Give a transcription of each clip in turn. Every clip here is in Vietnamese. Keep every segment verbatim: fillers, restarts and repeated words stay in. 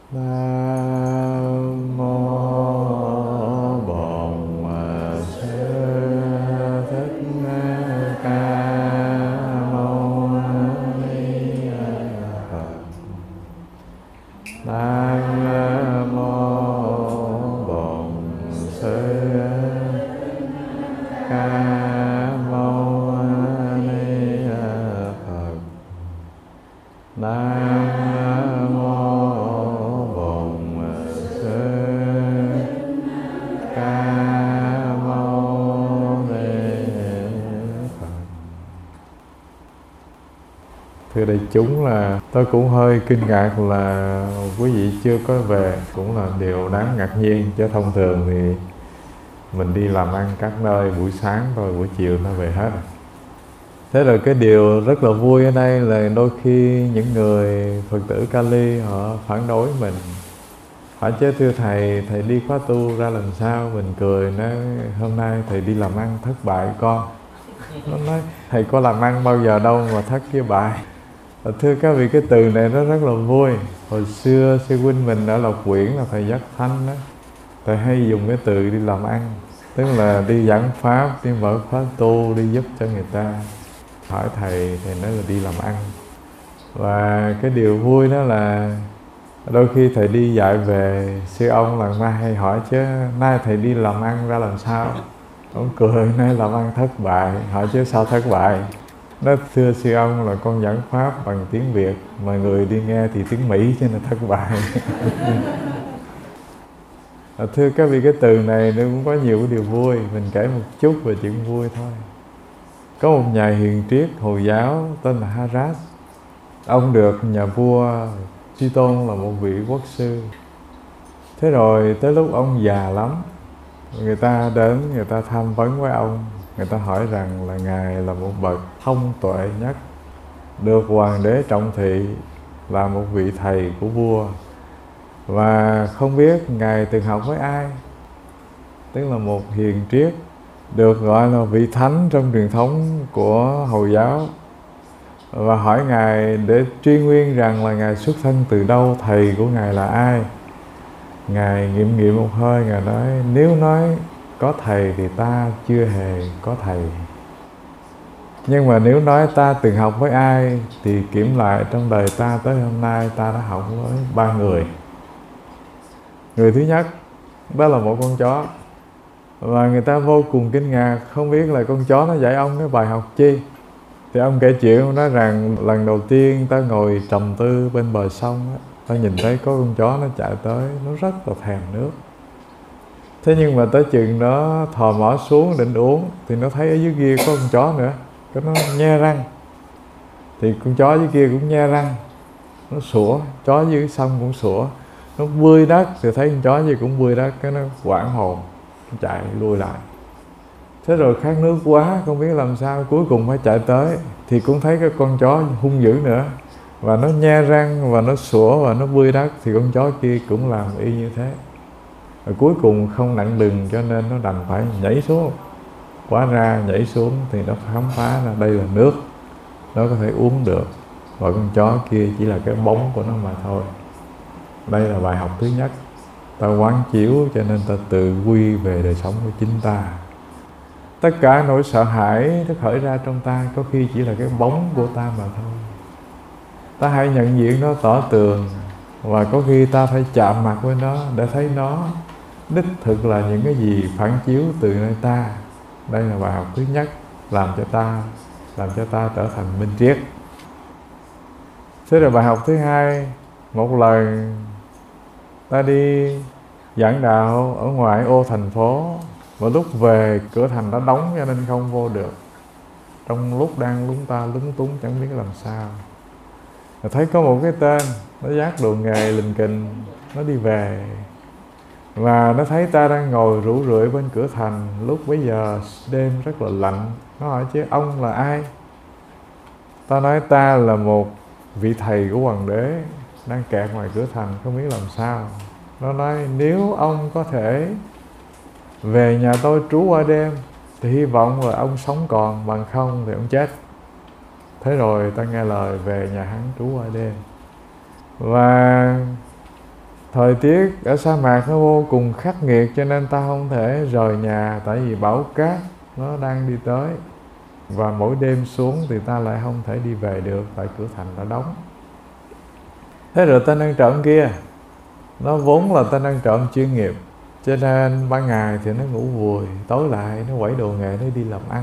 Nam mô Bổn Sư Thích Ca Mâu Ni Phật. Nam mô Bổn Sư Ca Mâu Ni Phật. Nam mô Bổn Sư Ca Mâu Ni Phật. Thưa đại chúng, là tôi cũng hơi kinh ngạc là quý vị chưa có về, cũng là điều đáng ngạc nhiên, chứ thông thường thì mình đi làm ăn các nơi buổi sáng rồi buổi chiều nó về hết. Thế rồi cái điều rất là vui ở đây là đôi khi những người Phật tử Kali họ phản đối mình, hỏi chứ thưa thầy, thầy đi khóa tu ra làm sao? Mình cười nói hôm nay thầy đi làm ăn thất bại con. Nó nói thầy có làm ăn bao giờ đâu mà thất với bại. Và thưa các vị, cái từ này nó rất là vui. Hồi xưa sư huynh mình ở Lộc Quyển là thầy Giác Thanh đó, thầy hay dùng cái từ đi làm ăn, tức là đi giảng pháp, đi mở khóa tu, đi giúp cho người ta. Hỏi thầy, thầy nói là đi làm ăn. Và cái điều vui đó là đôi khi thầy đi dạy về, sư ông lần mai hay hỏi chứ nay thầy đi làm ăn ra làm sao? Ông cười, nay làm ăn thất bại. Hỏi chứ sao thất bại? Nói thưa sư ông là con giảng pháp bằng tiếng Việt, mà người đi nghe thì tiếng Mỹ, cho nên thất bại. Thưa các vị, cái từ này nó cũng có nhiều cái điều vui. Mình kể một chút về chuyện vui thôi. Có một nhà hiền triết Hồi giáo tên là Harat. Ông được nhà vua suy tôn là một vị quốc sư. Thế rồi tới lúc ông già lắm, người ta đến, người ta tham vấn với ông. Người ta hỏi rằng là Ngài là một bậc thông tuệ nhất, được hoàng đế trọng thị, là một vị thầy của vua, và không biết Ngài từng học với ai. Tức là một hiền triết, được gọi là vị thánh trong truyền thống của Hồi giáo. Và hỏi Ngài để truy nguyên rằng là Ngài xuất thân từ đâu, thầy của Ngài là ai. Ngài nghiệm nghiệm một hơi, Ngài nói nếu nói có thầy thì ta chưa hề có thầy. Nhưng mà nếu nói ta từng học với ai thì kiểm lại trong đời ta tới hôm nay ta đã học với ba người. Người thứ nhất, đó là một con chó. Và người ta vô cùng kinh ngạc, không biết là con chó nó dạy ông cái bài học chi. Thì ông kể chuyện, ông nói rằng lần đầu tiên ta ngồi trầm tư bên bờ sông á, ta nhìn thấy có con chó nó chạy tới, nó rất là thèm nước. Thế nhưng mà tới chừng nó thò mỏ xuống định uống thì nó thấy ở dưới kia có con chó nữa, cái nó nhe răng. Thì con chó dưới kia cũng nhe răng, nó sủa, chó dưới sông cũng sủa. Nó bươi đất thì thấy con chó dưới cũng bươi đất, cái nó hoảng hồn, nó chạy lui lại. Thế rồi khát nước quá, không biết làm sao, cuối cùng phải chạy tới. Thì cũng thấy cái con chó hung dữ nữa, và nó nhe răng và nó sủa và nó bươi đất. Thì con chó kia cũng làm y như thế. Và cuối cùng không nặng đừng, cho nên nó đành phải nhảy xuống. Quá ra nhảy xuống thì nó khám phá ra đây là nước, nó có thể uống được. Và con chó kia chỉ là cái bóng của nó mà thôi. Đây là bài học thứ nhất. Ta quán chiếu cho nên ta tự quy về đời sống của chính ta. Tất cả nỗi sợ hãi nó khởi ra trong ta có khi chỉ là cái bóng của ta mà thôi. Ta hãy nhận diện nó tỏ tường, và có khi ta phải chạm mặt với nó để thấy nó đích thực là những cái gì phản chiếu từ nơi ta. Đây là bài học thứ nhất, làm cho ta làm cho ta trở thành minh triết. Thế rồi bài học thứ hai, một lần ta đi giảng đạo ở ngoại ô thành phố, và lúc về cửa thành đã đóng cho nên không vô được. Trong lúc đang lúng ta lúng túng chẳng biết làm sao, rồi thấy có một cái tên nó vác đồ nghề lình kình, nó đi về. Và nó thấy ta đang ngồi rủ rượi bên cửa thành, lúc bấy giờ đêm rất là lạnh. Nó hỏi chứ ông là ai? Ta nói ta là một vị thầy của hoàng đế đang kẹt ngoài cửa thành, không biết làm sao. Nó nói nếu ông có thể về nhà tôi trú qua đêm thì hy vọng là ông sống còn, bằng không thì ông chết. Thế rồi ta nghe lời về nhà hắn trú qua đêm. Và thời tiết ở sa mạc nó vô cùng khắc nghiệt, cho nên ta không thể rời nhà, tại vì bão cát nó đang đi tới. Và mỗi đêm xuống thì ta lại không thể đi về được, tại cửa thành đã đóng. Thế rồi tên ăn trộm kia, nó vốn là tên ăn trộm chuyên nghiệp, cho nên ban ngày thì nó ngủ vùi, tối lại nó quẩy đồ nghề, nó đi làm ăn.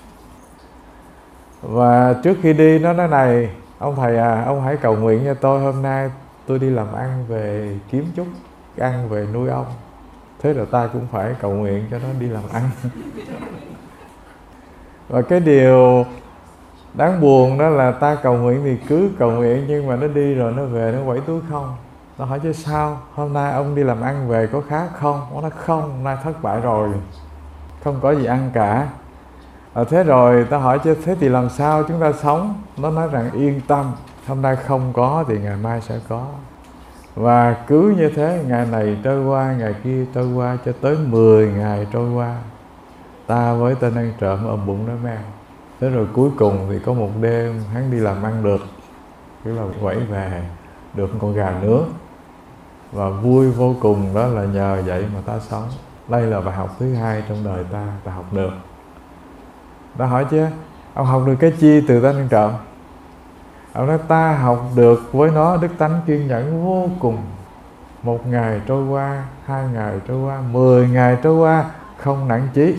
Và trước khi đi nó nói này: ông thầy à, ông hãy cầu nguyện cho tôi, hôm nay tôi đi làm ăn về kiếm chút ăn về nuôi ông. Thế rồi ta cũng phải cầu nguyện cho nó đi làm ăn. Và cái điều đáng buồn đó là ta cầu nguyện thì cứ cầu nguyện, nhưng mà nó đi rồi nó về nó quẩy túi không. Nó hỏi chứ sao, hôm nay ông đi làm ăn về có khá không? Nó nói không, hôm nay thất bại rồi, không có gì ăn cả. À, thế rồi ta hỏi chứ thế thì làm sao chúng ta sống? Nó nói rằng yên tâm, hôm nay không có thì ngày mai sẽ có. Và cứ như thế, ngày này trôi qua, ngày kia trôi qua, cho tới mười ngày trôi qua, ta với tên ăn trộm ôm bụng đói meo. Thế rồi cuối cùng thì có một đêm hắn đi làm ăn được, tức là quẩy về được con gà nướng, và vui vô cùng. Đó là nhờ vậy mà ta sống. Đây là bài học thứ hai trong đời ta, ta học được. Ta hỏi chứ ông học được cái chi từ tên ăn trộm? Ông nói ta học được với nó đức tánh kiên nhẫn vô cùng. Một ngày trôi qua, hai ngày trôi qua, mười ngày trôi qua, không nản chí.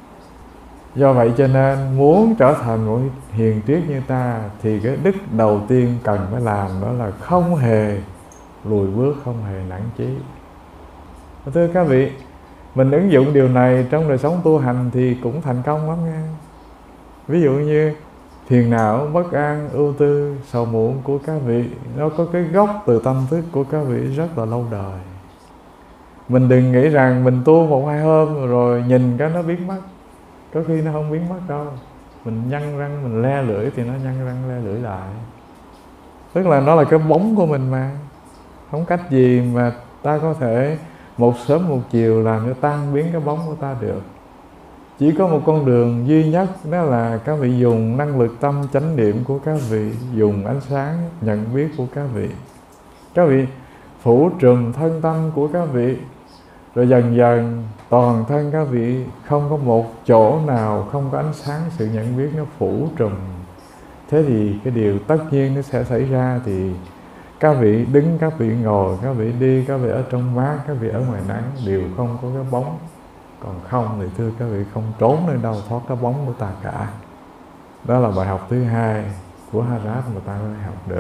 Do vậy cho nên muốn trở thành một hiền triết như ta, thì cái đức đầu tiên cần phải làm đó là không hề lùi bước, không hề nản chí. Thưa các vị, mình ứng dụng điều này trong đời sống tu hành thì cũng thành công lắm nha. Ví dụ như phiền não, bất an, ưu tư, sầu muộn của các vị, nó có cái gốc từ tâm thức của các vị rất là lâu đời. Mình đừng nghĩ rằng mình tu một hai hôm rồi nhìn cái nó biến mất. Có khi nó không biến mất đâu. Mình nhăn răng, mình le lưỡi thì nó nhăn răng le lưỡi lại. Tức là nó là cái bóng của mình mà. Không cách gì mà ta có thể một sớm một chiều làm cho tan biến cái bóng của ta được. Chỉ có một con đường duy nhất, đó là các vị dùng năng lực tâm chánh niệm của các vị, dùng ánh sáng nhận biết của các vị. Các vị phủ trùm thân tâm của các vị, rồi dần dần toàn thân các vị không có một chỗ nào không có ánh sáng sự nhận biết, nó phủ trùm. Thế thì cái điều tất nhiên nó sẽ xảy ra, thì các vị đứng, các vị ngồi, các vị đi, các vị ở trong mát, các vị ở ngoài nắng, đều không có cái bóng. Còn không thì thưa các vị, không trốn nơi đâu thoát cái bóng của ta cả. Đó là bài học thứ hai của Harat mà ta có thể học được.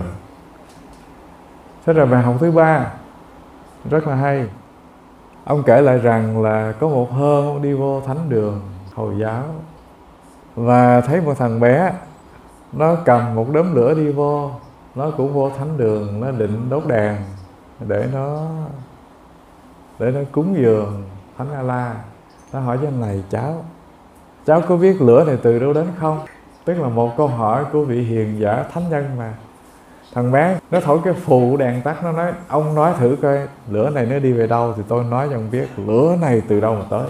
Thế rồi bài học thứ ba rất là hay. Ông kể lại rằng là có một hôm ông đi vô thánh đường Hồi giáo, và thấy một thằng bé nó cầm một đốm lửa đi vô. Nó cũng vô thánh đường, nó định đốt đèn để nó để nó cúng dường Thánh A-la. Nó hỏi cho anh này: cháu cháu có biết lửa này từ đâu đến không? Tức là một câu hỏi của vị hiền giả thánh nhân mà. Thằng bé nó thổi cái phù đèn tắt, nó nói: ông nói thử coi lửa này nó đi về đâu thì tôi nói cho ông biết lửa này từ đâu mà tới.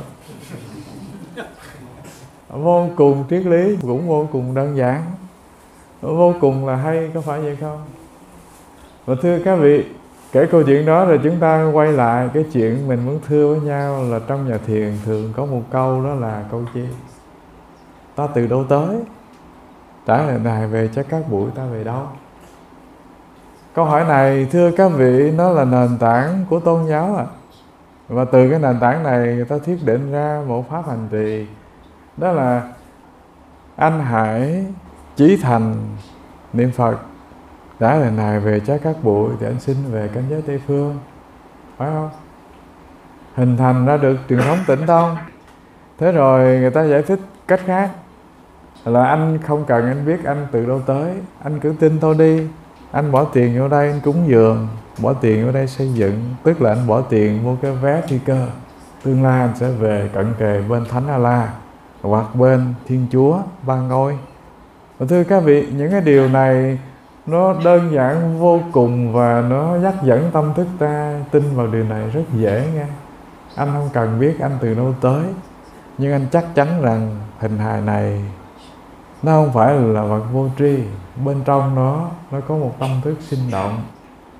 Vô cùng triết lý, cũng vô cùng đơn giản, vô cùng là hay, có phải vậy không? Và thưa các vị, kể câu chuyện đó rồi chúng ta quay lại cái chuyện mình muốn thưa với nhau là trong nhà thiền thường có một câu, đó là câu chi? Ta từ đâu tới? Trả lời này về cho các buổi ta về đâu? Câu hỏi này thưa các vị, nó là nền tảng của tôn giáo à. Và từ cái nền tảng này người ta thiết định ra một pháp hành trì, đó là anh hãy chí thành niệm Phật. Đã lần này về chắc các bụi thì anh xin về cảnh giới Tây Phương, phải không? Hình thành ra được truyền thống tịnh tông. Thế rồi người ta giải thích cách khác là anh không cần anh biết anh từ đâu tới, anh cứ tin thôi đi. Anh bỏ tiền vô đây anh cúng dường, bỏ tiền vô đây xây dựng, tức là anh bỏ tiền mua cái vé phi cơ. Tương lai anh sẽ về cận kề bên Thánh A-la hoặc bên Thiên Chúa Ba Ngôi. Và thưa các vị, những cái điều này nó đơn giản vô cùng, và nó dắt dẫn tâm thức ta tin vào điều này rất dễ nha. Anh không cần biết anh từ đâu tới, nhưng anh chắc chắn rằng hình hài này nó không phải là vật vô tri. Bên trong nó nó có một tâm thức sinh động.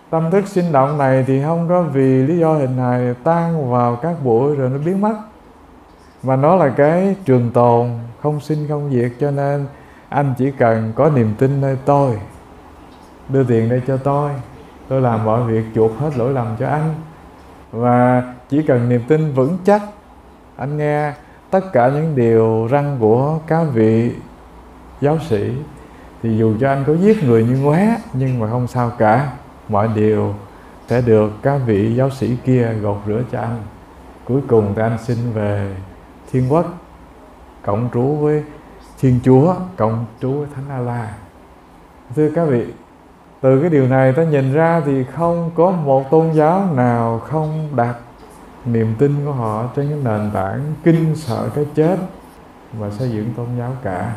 Tâm thức sinh động này thì không có vì lý do hình hài tan vào các bụi rồi nó biến mất, mà nó là cái trường tồn, không sinh không diệt. Cho nên anh chỉ cần có niềm tin nơi tôi, đưa tiền đây cho tôi, tôi làm mọi việc chuộc hết lỗi lầm cho anh. Và chỉ cần niềm tin vững chắc, anh nghe tất cả những điều răn của các vị giáo sĩ, thì dù cho anh có giết người như ngoé, nhưng mà không sao cả, mọi điều sẽ được các vị giáo sĩ kia gột rửa cho anh. Cuối cùng thì anh xin về thiên quốc, cộng trú với Thiên Chúa, cộng trú với Thánh A-la. Thưa các vị, từ cái điều này ta nhìn ra thì không có một tôn giáo nào không đặt niềm tin của họ trên cái nền tảng kinh sợ cái chết mà xây dựng tôn giáo cả.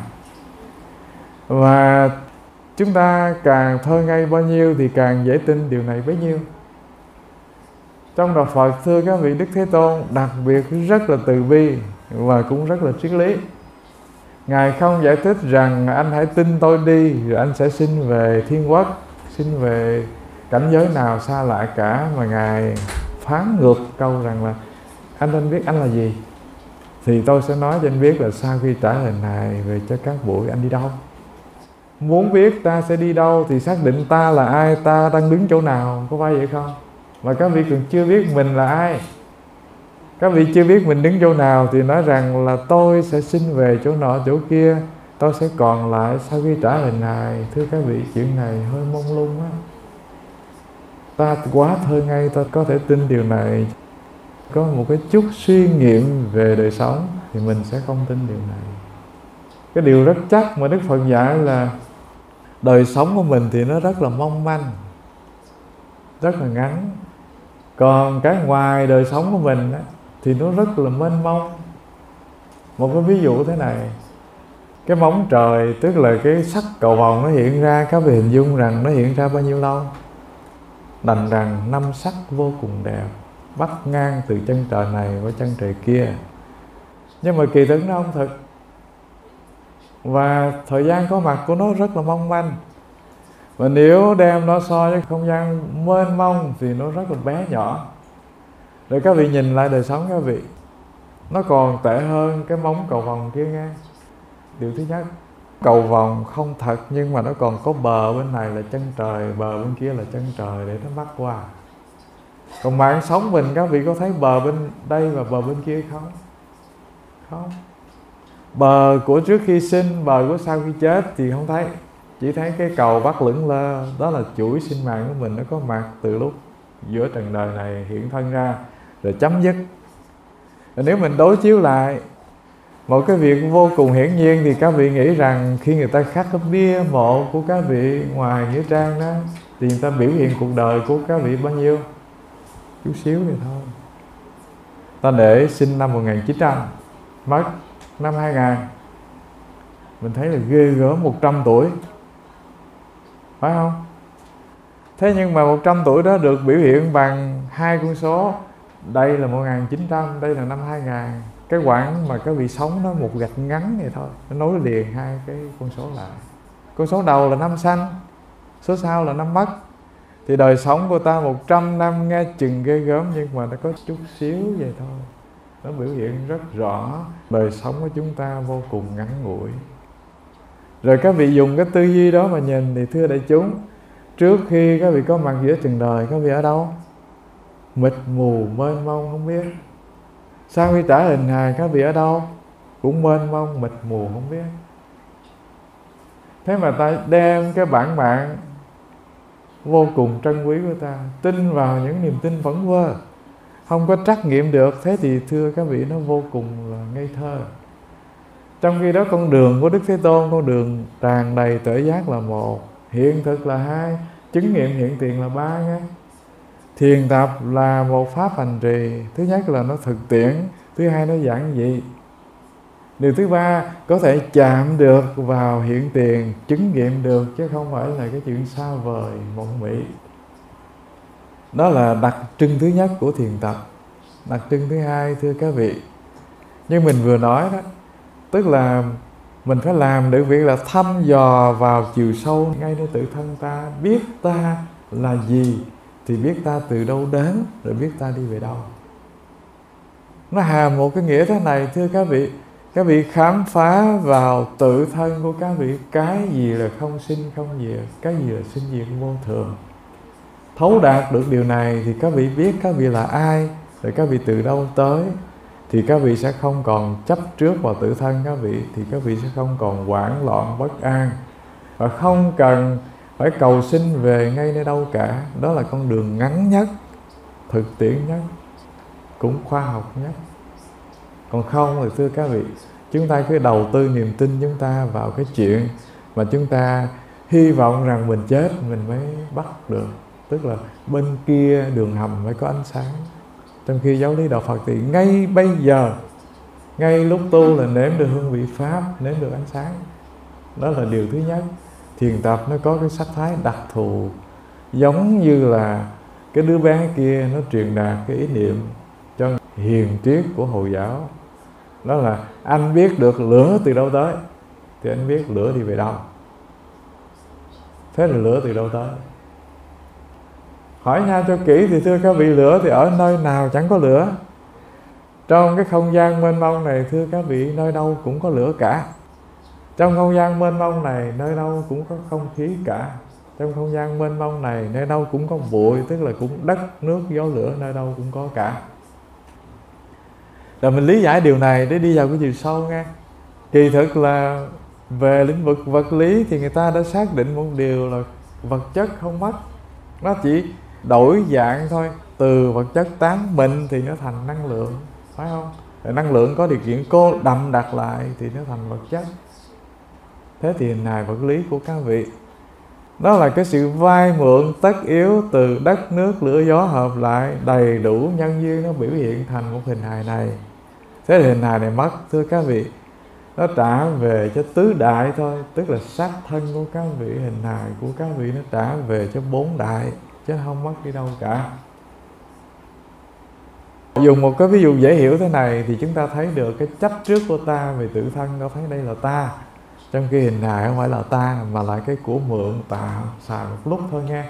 Và chúng ta càng thơ ngây bao nhiêu thì càng dễ tin điều này bấy nhiêu. Trong đạo Phật, thưa các vị, Đức Thế Tôn đặc biệt rất là từ bi và cũng rất là triết lý. Ngài không giải thích rằng anh hãy tin tôi đi rồi anh sẽ sinh về thiên quốc, sinh về cảnh giới nào xa lạ cả, mà Ngài phán ngược câu rằng là anh nên biết anh là gì thì tôi sẽ nói cho anh biết là sau khi trả hình hài về cho các bụi anh đi đâu. Muốn biết ta sẽ đi đâu thì xác định ta là ai, ta đang đứng chỗ nào, có phải vậy không? Mà các vị còn chưa biết mình là ai, các vị chưa biết mình đứng chỗ nào thì nói rằng là tôi sẽ sinh về chỗ nọ chỗ kia, tôi sẽ còn lại sau khi trả hình hài. Thưa các vị, chuyện này hơi mông lung á. Ta quá thơ ngây, ta có thể tin điều này. Có một cái chút suy nghiệm về đời sống thì mình sẽ không tin điều này. Cái điều rất chắc mà Đức Phật dạy là đời sống của mình thì nó rất là mong manh, rất là ngắn. Còn cái ngoài đời sống của mình á, thì nó rất là mênh mông. Một cái ví dụ thế này, cái bóng trời, tức là cái sắc cầu vồng nó hiện ra, các vị hình dung rằng nó hiện ra bao nhiêu lâu? Đành rằng năm sắc vô cùng đẹp, bắt ngang từ chân trời này qua chân trời kia. Nhưng mà kỳ thực nó không thực, và thời gian có mặt của nó rất là mong manh. Và nếu đem nó so với không gian mênh mông thì nó rất là bé nhỏ. Rồi các vị nhìn lại đời sống các vị, nó còn tệ hơn cái móng cầu vồng kia nghe. Điều thứ nhất, cầu vồng không thật nhưng mà nó còn có bờ bên này là chân trời, bờ bên kia là chân trời để nó bắt qua. Còn mạng sống mình, các vị có thấy bờ bên đây và bờ bên kia không? Không. Bờ của trước khi sinh, bờ của sau khi chết thì không thấy. Chỉ thấy cái cầu bắt lững lơ. Đó là chuỗi sinh mạng của mình, nó có mặt từ lúc giữa trần đời này hiện thân ra rồi chấm dứt. Rồi nếu mình đối chiếu lại một cái việc vô cùng hiển nhiên thì các vị nghĩ rằng khi người ta khắc cái bia mộ của các vị ngoài nghĩa trang đó thì người ta biểu hiện cuộc đời của các vị bao nhiêu? Chút xíu vậy thôi. Ta để sinh năm một nghìn chín trăm, mất năm hai nghìn, mình thấy là ghê gớm, một trăm tuổi, phải không? Thế nhưng mà một trăm tuổi đó được biểu hiện bằng hai con số. Đây là một nghìn chín trăm, đây là năm hai nghìn. Cái quãng mà các vị sống nó một gạch ngắn vậy thôi, nó nối liền hai cái con số lại. Con số đầu là năm sanh, số sau là năm mất. Thì đời sống của ta một trăm năm nghe chừng ghê gớm, nhưng mà nó có chút xíu vậy thôi. Nó biểu hiện rất rõ đời sống của chúng ta vô cùng ngắn ngủi. Rồi các vị dùng cái tư duy đó mà nhìn thì thưa đại chúng, trước khi các vị có mặt giữa trần đời, các vị ở đâu? Mịt mù mênh mông không biết. Sau khi trả hình hài, các vị ở đâu? Cũng mênh mông mịt mù không biết. Thế mà ta đem cái bản mạng vô cùng trân quý của ta tin vào những niềm tin vẩn vơ, không có trắc nghiệm được. Thế thì thưa các vị, nó vô cùng là ngây thơ. Trong khi đó con đường của Đức Thế Tôn, con đường tràn đầy tuệ giác là một, hiện thực là hai, chứng nghiệm hiện tiền là ba nghe. Thiền tập là một pháp hành trì. Thứ nhất là nó thực tiễn, thứ hai nó giản dị, điều thứ ba có thể chạm được vào hiện tiền, chứng nghiệm được, chứ không phải là cái chuyện xa vời mộng mị. Đó là đặc trưng thứ nhất của thiền tập. Đặc trưng thứ hai thưa các vị, như mình vừa nói đó, tức là mình phải làm được việc là thăm dò vào chiều sâu ngay nơi tự thân ta, biết ta là gì, thì biết ta từ đâu đến, rồi biết ta đi về đâu. Nó hàm một cái nghĩa thế này, thưa các vị. Các vị khám phá vào tự thân của các vị, cái gì là không sinh không diệt, cái gì là sinh diệt vô thường. Thấu đạt được điều này thì các vị biết các vị là ai, rồi các vị từ đâu tới, thì các vị sẽ không còn chấp trước vào tự thân các vị, thì các vị sẽ không còn hoảng loạn bất an, và không cần phải cầu xin về ngay nơi đâu cả. Đó là con đường ngắn nhất, thực tiễn nhất, cũng khoa học nhất. Còn không thì thưa các vị, chúng ta cứ đầu tư niềm tin chúng ta vào cái chuyện mà chúng ta hy vọng rằng mình chết mình mới bắt được, tức là bên kia đường hầm phải có ánh sáng. Trong khi giáo lý đạo Phật thì ngay bây giờ, ngay lúc tu là nếm được hương vị Pháp, nếm được ánh sáng. Đó là điều thứ nhất. Thiền tập nó có cái sắc thái đặc thù, giống như là cái đứa bé kia nó truyền đạt cái ý niệm cho hiền triết của Hồi giáo. Đó là anh biết được lửa từ đâu tới thì anh biết lửa đi về đâu. Thế là lửa từ đâu tới? Hỏi nhau cho kỹ thì thưa các vị, lửa thì ở nơi nào chẳng có lửa. Trong cái không gian mênh mông này thưa các vị, nơi đâu cũng có lửa cả. Trong không gian mênh mông này nơi đâu cũng có không khí cả. Trong không gian mênh mông này nơi đâu cũng có bụi, tức là cũng đất, nước, gió, lửa, nơi đâu cũng có cả. Rồi mình lý giải điều này để đi vào cái chiều sâu nghe. Kỳ thực là về lĩnh vực vật lý thì người ta đã xác định một điều là vật chất không mất. Nó chỉ đổi dạng thôi. Từ vật chất tán mịn thì nó thành năng lượng, phải không? Rồi năng lượng có điều kiện cô đậm đặc lại thì nó thành vật chất. Thế thì hình hài vật lý của các vị, đó là cái sự vay mượn tất yếu từ đất, nước, lửa, gió hợp lại, đầy đủ nhân duyên nó biểu hiện thành một hình hài này. Thế thì hình hài này mất, thưa các vị, nó trả về cho tứ đại thôi, tức là xác thân của các vị, hình hài của các vị nó trả về cho bốn đại, chứ không mất đi đâu cả. Dùng một cái ví dụ dễ hiểu thế này thì chúng ta thấy được cái chấp trước của ta về tự thân, có thấy đây là ta, trong khi hình hài không phải là ta mà là cái của mượn tạo xài một lúc thôi nha.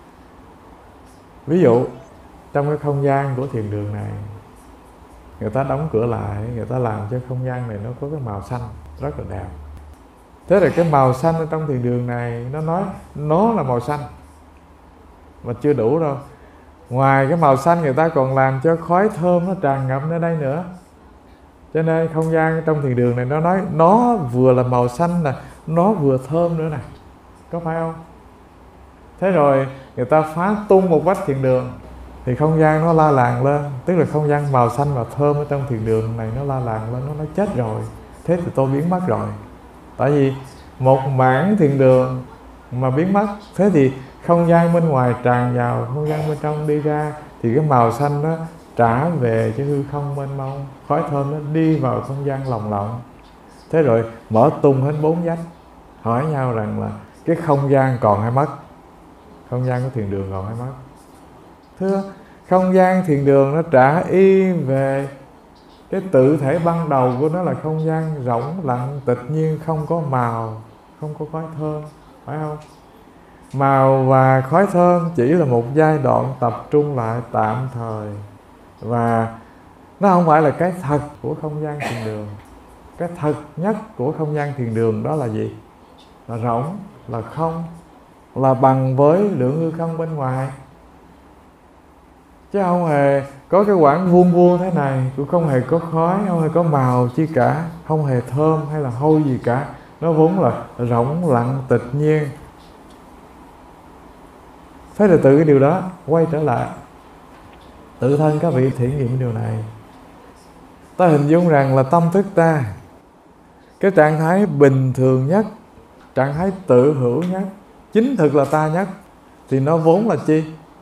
Ví dụ trong cái không gian của thiền đường này, người ta đóng cửa lại, người ta làm cho không gian này nó có cái màu xanh rất là đẹp. Thế rồi cái màu xanh ở trong thiền đường này, nó nói nó là màu xanh mà chưa đủ đâu. Ngoài cái màu xanh, người ta còn làm cho khói thơm nó tràn ngập nơi đây nữa. Cho nên không gian trong thiền đường này nó nói nó vừa là màu xanh nè, nó vừa thơm nữa nè, có phải không? Thế rồi người ta phá tung một vách thiền đường thì không gian nó la làng lên, tức là không gian màu xanh và thơm ở trong thiền đường này nó la làng lên, nó nói chết rồi, thế thì tôi biến mất rồi. Tại vì một mảng thiền đường mà biến mất, thế thì không gian bên ngoài tràn vào, không gian bên trong đi ra, thì cái màu xanh đó trả về cho hư không mênh mông, khói thơm nó đi vào không gian lồng lộng. Thế rồi mở tung hết bốn vách, hỏi nhau rằng là cái không gian còn hay mất? Không gian của thiền đường còn hay mất? Thưa, không gian thiền đường nó trả y về cái tự thể ban đầu của nó là không gian rỗng lặng tịch nhiên, không có màu, không có khói thơm, phải không? Màu và khói thơm chỉ là một giai đoạn tập trung lại tạm thời, và nó không phải là cái thật của không gian thiền đường. Cái thật nhất của không gian thiền đường đó là gì? Là rỗng, là không, là bằng với lượng hư không bên ngoài, chứ không hề có cái quãng vuông vuông thế này, cũng không hề có khói, không hề có màu chi cả, không hề thơm hay là hôi gì cả. Nó vốn là rỗng lặng tịch nhiên. Thế là từ cái điều đó quay trở lại, tự thân các vị thể nghiệm điều này. Ta hình dung rằng là tâm thức ta, cái trạng thái bình thường nhất, trạng thái tự hữu nhất, chính thực là ta nhất, thì nó vốn là chi?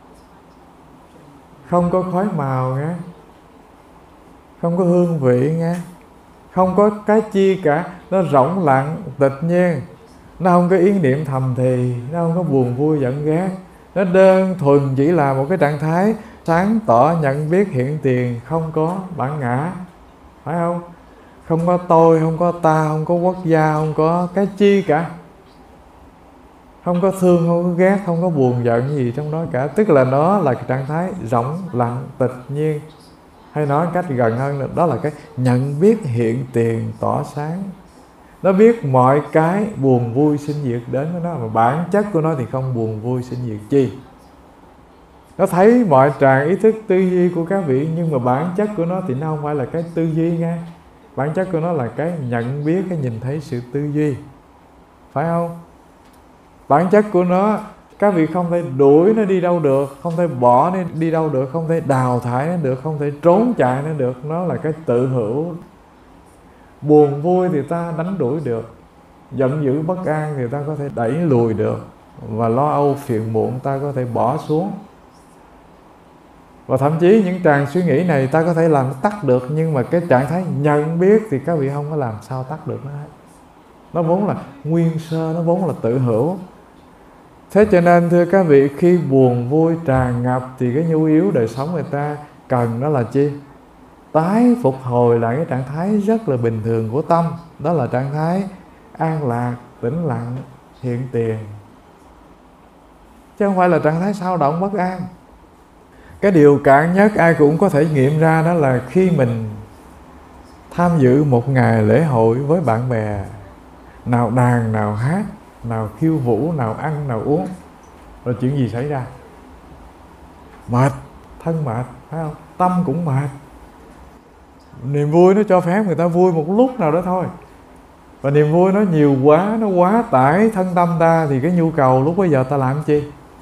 Không có khói màu nghe, không có hương vị nghe, không có cái chi cả. Nó rỗng lặng tịch nhiên, nó không có ý niệm thầm thì, nó không có buồn vui giận ghét. Nó đơn thuần chỉ là một cái trạng thái sáng tỏ nhận biết hiện tiền, không có bản ngã, phải không? Không có tôi, không có ta, không có quốc gia, không có cái chi cả. không có thương, không có ghét, không có buồn giận gì trong đó cả. Tức là nó là cái trạng thái rỗng lặng tịch nhiên. Hay nói cách gần hơn, đó là cái nhận biết hiện tiền tỏ sáng. Nó biết mọi cái buồn vui sinh diệt đến với nó, mà bản chất của nó thì không buồn vui sinh diệt chi. Nó thấy mọi tràng ý thức tư duy của các vị, nhưng mà bản chất của nó thì nó không phải là cái tư duy nghe. Bản chất của nó là cái nhận biết, cái nhìn thấy sự tư duy. Phải không? Bản chất của nó, các vị không thể đuổi nó đi đâu được, không thể bỏ nó đi đâu được, không thể đào thải nó được, không thể trốn chạy nó được. Nó là cái tự hữu. Buồn vui thì ta đánh đuổi được, giận dữ bất an thì ta có thể đẩy lùi được, và lo âu phiền muộn ta có thể bỏ xuống. Và thậm chí những tràng suy nghĩ này ta có thể làm tắt được, nhưng mà cái trạng thái nhận biết thì các vị không có làm sao tắt được nó hết. Nó vốn là nguyên sơ, nó vốn là tự hữu. Thế cho nên thưa các vị, khi buồn vui tràn ngập thì cái nhu yếu đời sống người ta cần đó là chi? Tái phục hồi lại cái trạng thái rất là bình thường của tâm. Đó là trạng thái an lạc, tĩnh lặng, hiện tiền, chứ không phải là trạng thái sao động bất an. Cái điều cạn nhất ai cũng có thể nghiệm ra đó là khi mình tham dự một ngày lễ hội với bạn bè, nào đàn, nào hát, nào khiêu vũ, nào ăn, nào uống, rồi chuyện gì xảy ra? Mệt, thân mệt, phải không? Tâm cũng mệt. Niềm vui nó cho phép người ta vui một lúc nào đó thôi. Và niềm vui nó nhiều quá, nó quá tải thân tâm ta, thì cái nhu cầu lúc bây giờ ta làm chi?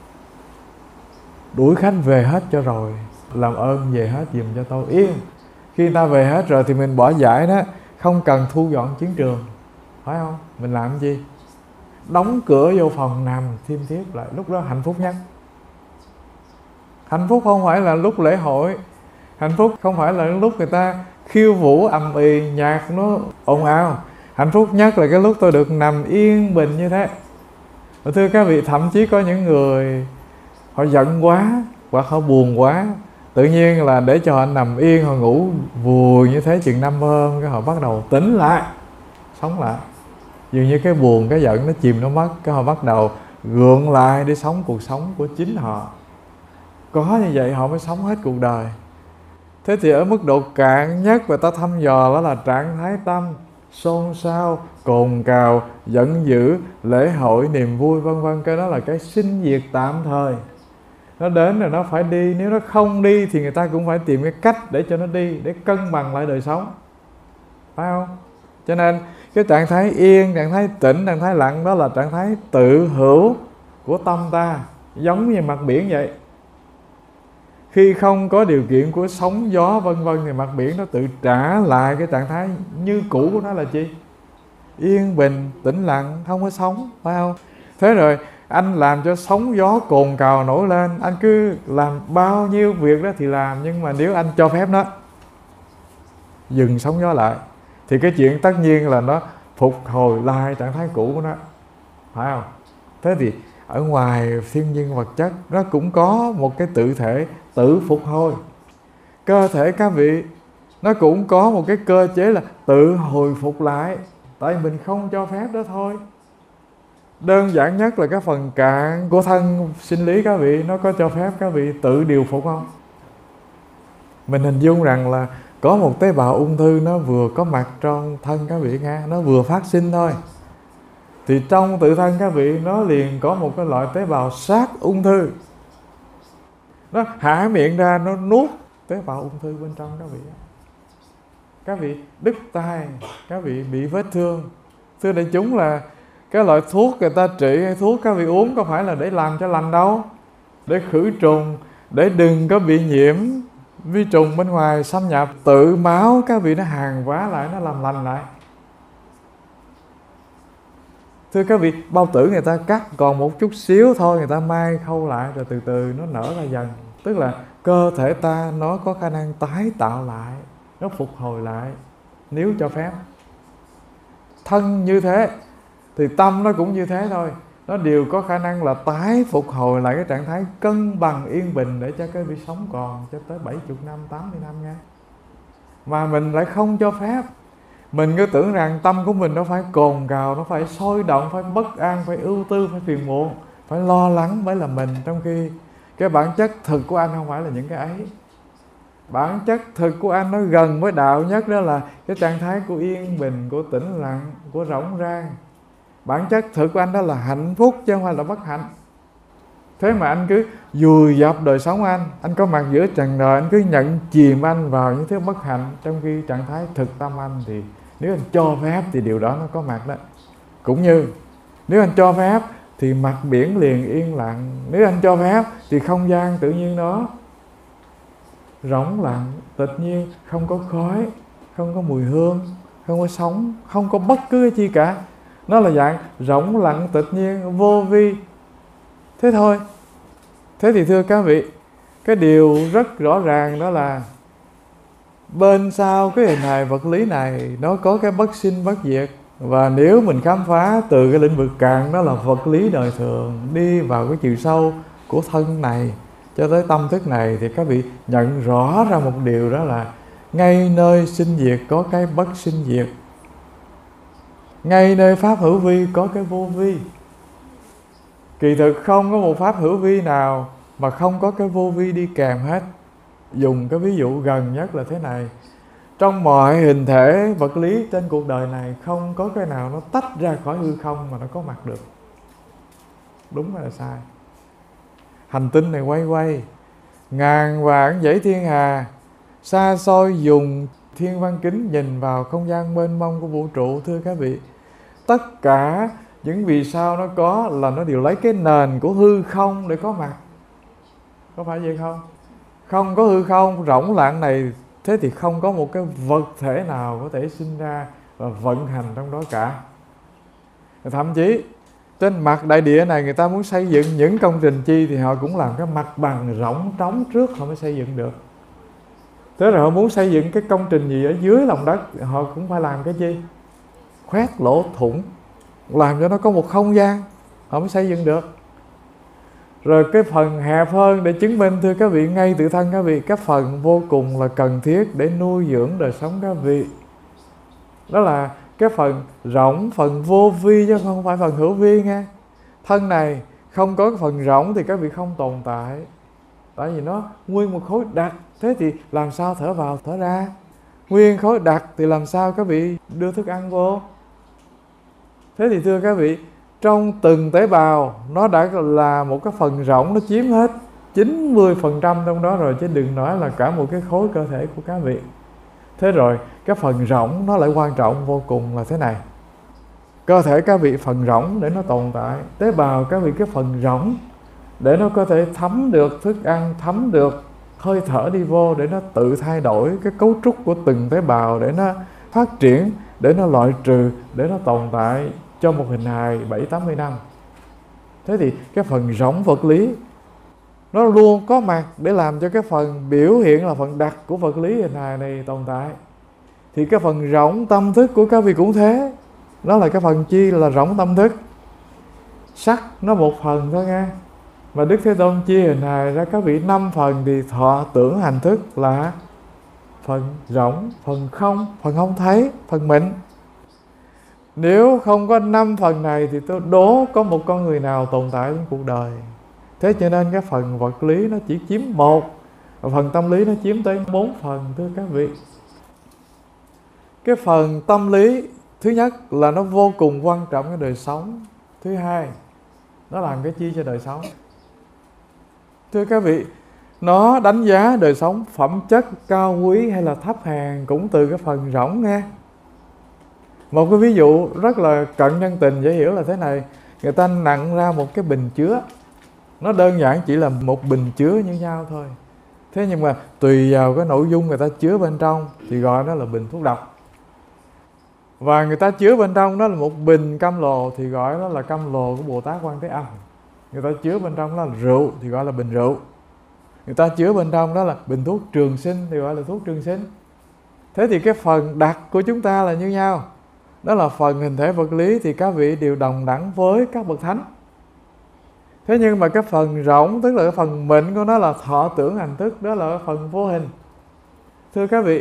Đuổi khách về hết cho rồi, làm ơn về hết giùm cho tôi yên. Khi ta về hết rồi thì mình bỏ giải đó, không cần thu dọn chiến trường, phải không? Mình làm gì? Đóng cửa vô phòng nằm thiêm thiếp lại, lúc đó hạnh phúc nhất. Hạnh phúc không phải là lúc lễ hội, hạnh phúc không phải là lúc người ta khiêu vũ ầm ĩ, nhạc nó ồn ào. Hạnh phúc nhất là cái lúc tôi được nằm yên bình như thế. Và thưa các vị, thậm chí có những người họ giận quá hoặc họ buồn quá, tự nhiên là để cho họ nằm yên, họ ngủ vùi như thế chừng năm hôm, cái họ bắt đầu tỉnh lại, sống lại. Dường như cái buồn, cái giận nó chìm nó mất, cái họ bắt đầu gượng lại để sống cuộc sống của chính họ. Có như vậy họ mới sống hết cuộc đời. Thế thì ở mức độ cạn nhất mà ta thăm dò đó là trạng thái tâm xôn xao, cồn cào, giận dữ, lễ hội, niềm vui vân vân. Cái đó là cái sinh diệt tạm thời. Nó đến rồi nó phải đi. Nếu nó không đi thì người ta cũng phải tìm cái cách để cho nó đi, để cân bằng lại đời sống, phải không? Cho nên cái trạng thái yên, trạng thái tĩnh, trạng thái lặng đó là trạng thái tự hữu của tâm ta, giống như mặt biển vậy. Khi không có điều kiện của sóng gió vân vân thì mặt biển nó tự trả lại cái trạng thái như cũ của nó là chi? Yên bình, tĩnh lặng, không có sóng, phải không? Thế rồi anh làm cho sóng gió cồn cào nổi lên, anh cứ làm bao nhiêu việc đó thì làm, nhưng mà nếu anh cho phép nó dừng sóng gió lại thì cái chuyện tất nhiên là nó phục hồi lại trạng thái cũ của nó, phải không? Thế thì ở ngoài thiên nhiên vật chất nó cũng có một cái tự thể tự phục hồi. Cơ thể các vị nó cũng có một cái cơ chế là tự hồi phục lại, tại mình không cho phép đó thôi. Đơn giản nhất là cái phần cạn của thân sinh lý các vị, nó có cho phép các vị tự điều phục không? Mình hình dung rằng là có một tế bào ung thư nó vừa có mặt trong thân các vị nghe, nó vừa phát sinh thôi, thì trong tự thân các vị nó liền có một cái loại tế bào sát ung thư. Nó há miệng ra, nó nuốt tế bào ung thư bên trong các vị. Các vị đứt tay, các vị bị vết thương. Thưa đại chúng, là cái loại thuốc người ta trị hay thuốc các vị uống có phải là để làm cho lành đâu, để khử trùng, để đừng có bị nhiễm vi trùng bên ngoài xâm nhập. Tự máu các vị nó hàng hóa lại, nó làm lành lại. Thưa các vị, bao tử người ta cắt còn một chút xíu thôi, người ta mai khâu lại rồi từ từ nó nở ra dần. Tức là cơ thể ta nó có khả năng tái tạo lại, nó phục hồi lại nếu cho phép. Thân như thế thì tâm nó cũng như thế thôi, nó đều có khả năng là tái phục hồi lại cái trạng thái cân bằng yên bình để cho cái vị sống còn cho tới bảy mươi năm, tám mươi năm nha. Mà mình lại không cho phép. Mình cứ tưởng rằng tâm của mình nó phải cồn cào, nó phải sôi động, phải bất an, phải ưu tư, phải phiền muộn, phải lo lắng mới là mình. Trong khi cái bản chất thực của anh không phải là những cái ấy. Bản chất thực của anh nó gần với đạo nhất, đó là cái trạng thái của yên bình, của tĩnh lặng, của rỗng rang. Bản chất thực của anh đó là hạnh phúc chứ không phải là bất hạnh. Thế mà anh cứ vùi dập đời sống anh, anh có mặt giữa trần đời, anh cứ nhận chìm anh vào những thứ bất hạnh. Trong khi trạng thái thực tâm anh thì nếu anh cho phép thì điều đó nó có mặt đó. Cũng như nếu anh cho phép thì mặt biển liền yên lặng. Nếu anh cho phép thì không gian tự nhiên nó rỗng lặng, tịch nhiên, không có khói, không có mùi hương, không có sóng, không có bất cứ cái chi cả. Nó là dạng rỗng lặng, tịch nhiên, vô vi. Thế thôi. Thế thì thưa các vị, cái điều rất rõ ràng đó là bên sau cái hình hài vật lý này nó có cái bất sinh bất diệt. Và nếu mình khám phá từ cái lĩnh vực cạn đó là vật lý đời thường, đi vào cái chiều sâu của thân này cho tới tâm thức này, thì các vị nhận rõ ra một điều, đó là ngay nơi sinh diệt có cái bất sinh diệt, ngay nơi pháp hữu vi có cái vô vi. Kỳ thực không có một pháp hữu vi nào mà không có cái vô vi đi kèm hết. Dùng cái ví dụ gần nhất là thế này: trong mọi hình thể vật lý trên cuộc đời này, không có cái nào nó tách ra khỏi hư không mà nó có mặt được. Đúng hay là sai? Hành tinh này quay quay, ngàn vạn dãy thiên hà xa xôi dùng thiên văn kính nhìn vào không gian mênh mông của vũ trụ. Thưa các vị, tất cả những vì sao nó có là nó đều lấy cái nền của hư không để có mặt. Có phải vậy không? Không có hư không rỗng lặng này, thế thì không có một cái vật thể nào có thể sinh ra và vận hành trong đó cả. Thậm chí trên mặt đại địa này, người ta muốn xây dựng những công trình chi thì họ cũng làm cái mặt bằng rỗng trống trước họ mới xây dựng được. Thế rồi họ muốn xây dựng cái công trình gì ở dưới lòng đất, họ cũng phải làm cái chi? Khoét lỗ thủng, làm cho nó có một không gian, họ mới xây dựng được. Rồi cái phần hẹp hơn để chứng minh, thưa các vị, ngay tự thân các vị, cái phần vô cùng là cần thiết để nuôi dưỡng đời sống các vị, đó là cái phần rỗng, phần vô vi chứ không phải phần hữu vi nghe. Thân này không có cái phần rỗng thì các vị không tồn tại. Tại vì nó nguyên một khối đặc, thế thì làm sao thở vào thở ra? Nguyên khối đặc thì làm sao các vị đưa thức ăn vô? Thế thì thưa các vị, trong từng tế bào nó đã là một cái phần rỗng, nó chiếm hết chín mươi phần trăm trong đó rồi, chứ đừng nói là cả một cái khối cơ thể của các vị. Thế rồi cái phần rỗng nó lại quan trọng vô cùng là thế này: cơ thể các vị phần rỗng để nó tồn tại, tế bào các vị cái phần rỗng để nó có thể thấm được thức ăn, thấm được hơi thở đi vô, để nó tự thay đổi cái cấu trúc của từng tế bào, để nó phát triển, để nó loại trừ, để nó tồn tại cho một hình hài bảy tám mươi năm. Thế thì cái phần rỗng vật lý nó luôn có mặt để làm cho cái phần biểu hiện là phần đặc của vật lý hình hài này tồn tại. Thì cái phần rỗng tâm thức của các vị cũng thế. Đó là cái phần chi là rỗng tâm thức. Sắc nó một phần thôi nghe. Mà Đức Thế Tôn chia hình hài ra các vị năm phần, thì thọ tưởng hành thức là phần rỗng, phần không, phần không thấy, phần mịn. Nếu không có năm phần này thì tôi đố có một con người nào tồn tại trong cuộc đời. Thế cho nên cái phần vật lý nó chỉ chiếm một, và phần tâm lý nó chiếm tới bốn phần, thưa các vị. Cái phần tâm lý, thứ nhất là nó vô cùng quan trọng cái đời sống. Thứ hai, nó làm cái chi cho đời sống? Thưa các vị, nó đánh giá đời sống phẩm chất cao quý hay là thấp hèn cũng từ cái phần rỗng nghe. Một cái ví dụ rất là cận nhân tình dễ hiểu là thế này: người ta nặn ra một cái bình chứa, nó đơn giản chỉ là một bình chứa như nhau thôi. Thế nhưng mà tùy vào cái nội dung người ta chứa bên trong thì gọi nó là bình thuốc độc. Và người ta chứa bên trong đó là một bình cam lồ thì gọi nó là cam lồ của Bồ Tát Quan Thế Âm. Người ta chứa bên trong đó là rượu thì gọi là bình rượu. Người ta chứa bên trong đó là bình thuốc trường sinh thì gọi là thuốc trường sinh. Thế thì cái phần đặc của chúng ta là như nhau. Đó là phần hình thể vật lý thì các vị đều đồng đẳng với các bậc thánh. Thế nhưng mà cái phần rỗng, tức là cái phần mịn của nó là thọ tưởng hành thức, đó là cái phần vô hình. Thưa các vị,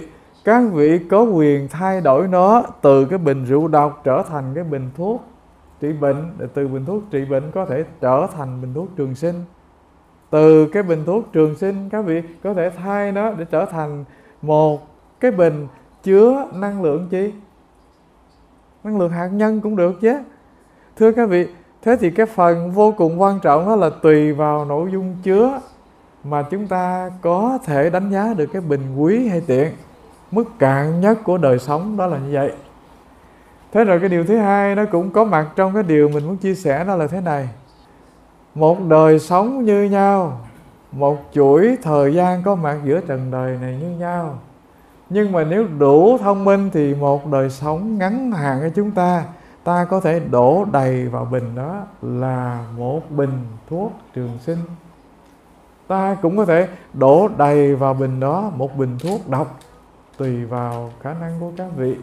các vị có quyền thay đổi nó từ cái bình rượu độc trở thành cái bình thuốc trị bệnh, từ bình thuốc trị bệnh có thể trở thành bình thuốc trường sinh. Từ cái bình thuốc trường sinh các vị có thể thay nó để trở thành một cái bình chứa năng lượng chi? Năng lượng hạt nhân cũng được chứ. Thưa các vị, thế thì cái phần vô cùng quan trọng đó là tùy vào nội dung chứa mà chúng ta có thể đánh giá được cái bình quý hay tiện. Mức cạn nhất của đời sống đó là như vậy. Thế rồi cái điều thứ hai nó cũng có mặt trong cái điều mình muốn chia sẻ, đó là thế này. Một đời sống như nhau, một chuỗi thời gian có mặt giữa trần đời này như nhau. Nhưng mà nếu đủ thông minh thì một đời sống ngắn hạn của chúng ta, ta có thể đổ đầy vào bình đó là một bình thuốc trường sinh. Ta cũng có thể đổ đầy vào bình đó một bình thuốc độc, tùy vào khả năng của các vị.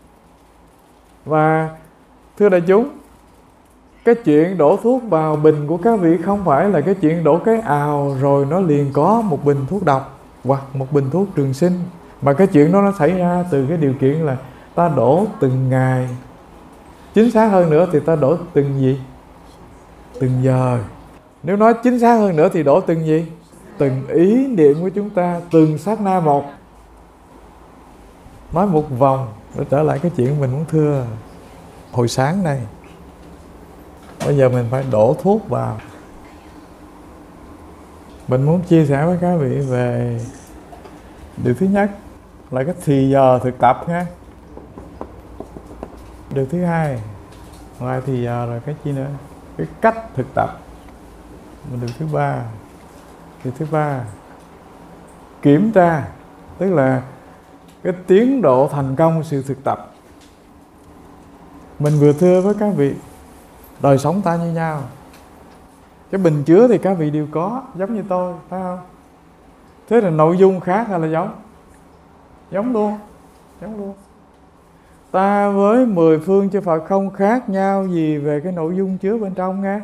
Và thưa đại chúng, cái chuyện đổ thuốc vào bình của các vị không phải là cái chuyện đổ cái ào rồi nó liền có một bình thuốc độc hoặc một bình thuốc trường sinh, mà cái chuyện đó nó xảy ra từ cái điều kiện là ta đổ từng ngày. Chính xác hơn nữa thì ta đổ từng gì? Từng giờ. Nếu nói chính xác hơn nữa thì đổ từng gì? Từng ý niệm của chúng ta, từng sát na một. Nói một vòng để trở lại cái chuyện mình muốn thưa hồi sáng này. Bây giờ mình phải đổ thuốc vào. Mình muốn chia sẻ với các vị về điều thứ nhất là cái thì giờ thực tập nha. Điều thứ hai, ngoài thì giờ rồi cái chi nữa? Cái cách thực tập. Và điều thứ ba, điều thứ ba kiểm tra, tức là cái tiến độ thành công sự thực tập. Mình vừa thưa với các vị, đời sống ta như nhau. Cái bình chứa thì các vị đều có, giống như tôi, phải không? Thế là nội dung khác hay là giống? Giống luôn, giống luôn. Ta với mười phương chư Phật không khác nhau gì về cái nội dung chứa bên trong nghe.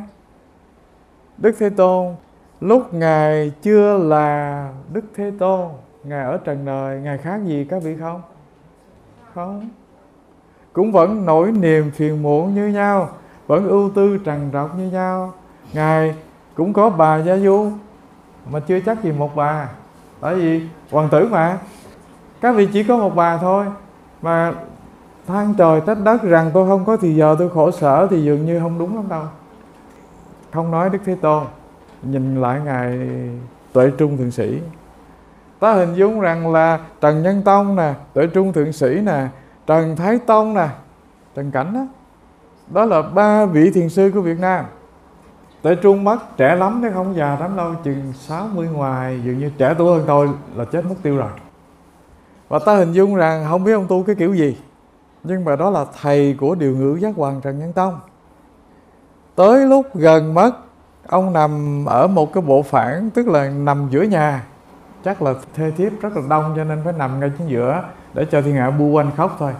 Đức Thế Tôn lúc Ngài chưa là Đức Thế Tôn, Ngài ở trần đời, Ngài khác gì các vị không? Không. Cũng vẫn nỗi niềm phiền muộn như nhau, vẫn ưu tư trằn trọc như nhau. Ngài cũng có bà Gia Du, mà chưa chắc gì một bà. Tại vì hoàng tử mà, các vị chỉ có một bà thôi. Mà than trời trách đất rằng tôi không có thì giờ tôi khổ sở thì dường như không đúng lắm đâu. Không nói Đức Thế Tôn, nhìn lại Ngài Tuệ Trung Thượng Sĩ, ta hình dung rằng là Trần Nhân Tông nè, Tuệ Trung Thượng Sĩ nè, Trần Thái Tông nè, Trần Cảnh đó, đó là ba vị thiền sư của Việt Nam. Tuệ Trung mất trẻ lắm chứ không già lắm đâu, chừng sáu mươi ngoài, dường như trẻ tuổi hơn tôi là chết mất tiêu rồi. Và ta hình dung rằng không biết ông tu cái kiểu gì, nhưng mà đó là thầy của điều ngự giác hoàng Trần Nhân Tông. Tới lúc gần mất, ông nằm ở một cái bộ phản, tức là nằm giữa nhà. Chắc là thê thiếp rất là đông cho nên phải nằm ngay chính giữa để cho thiên hạ bu quanh khóc thôi.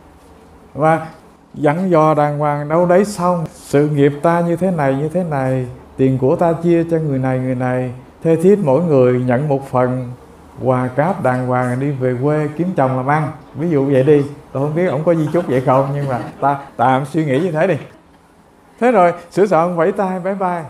Và dặn dò đàng hoàng đâu đấy xong, sự nghiệp ta như thế này như thế này, tiền của ta chia cho người này người này, thê thiếp mỗi người nhận một phần quà cáp đàng hoàng đi về quê kiếm chồng làm ăn. Ví dụ vậy đi, tôi không biết ổng có di chúc vậy không, nhưng mà ta tạm suy nghĩ như thế đi. Thế rồi sửa soạn vẫy tay bye bye,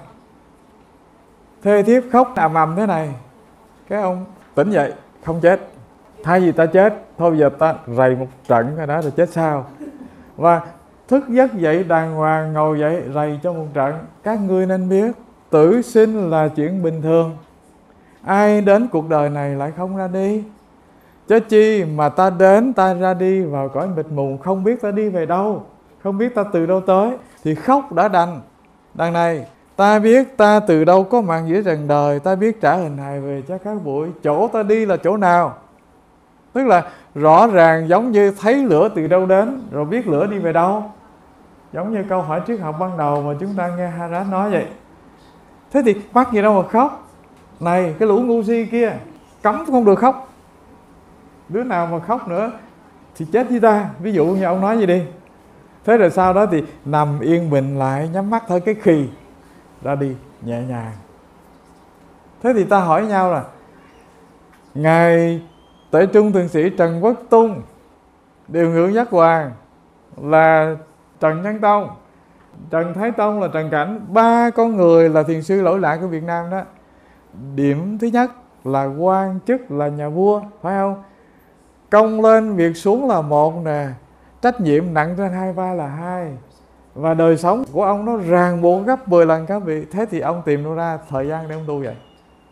thê thiếp khóc ầm ầm thế này, cái ông tỉnh dậy không chết. Thay vì ta chết, thôi giờ ta rầy một trận cái đó rồi chết sao. Và thức giấc dậy đàng hoàng, ngồi dậy rầy cho một trận. Các ngươi nên biết tử sinh là chuyện bình thường, ai đến cuộc đời này lại không ra đi. Chớ chi mà ta đến ta ra đi vào cõi mịt mù, không biết ta đi về đâu, không biết ta từ đâu tới, thì khóc đã đành. Đằng này ta biết ta từ đâu có mặt giữa trần đời, ta biết trả hình hài về cho các bụi, chỗ ta đi là chỗ nào. Tức là rõ ràng giống như thấy lửa từ đâu đến, rồi biết lửa đi về đâu. Giống như câu hỏi triết học ban đầu mà chúng ta nghe Harat nói vậy. Thế thì mắc gì đâu mà khóc. Này cái lũ ngu si kia, cấm không được khóc. Đứa nào mà khóc nữa thì chết với ta, ví dụ như ông nói gì đi. Thế rồi sau đó thì nằm yên bình lại, nhắm mắt thôi cái khì ra đi nhẹ nhàng. Thế thì ta hỏi nhau là Ngài Tuệ trung thượng sĩ Trần Quốc Tung, Điều ngưỡng Giác Hoàng là Trần Nhân Tông, Trần Thái Tông là Trần Cảnh. Ba con người là thiền sư lỗi lạc của Việt Nam đó. Điểm thứ nhất là quan chức là nhà vua, phải không? Công lên việc xuống là một nè, trách nhiệm nặng trên hai vai là hai, và đời sống của ông nó ràng buộc gấp mười lần các vị. Thế thì ông tìm đâu ra thời gian để ông tu vậy?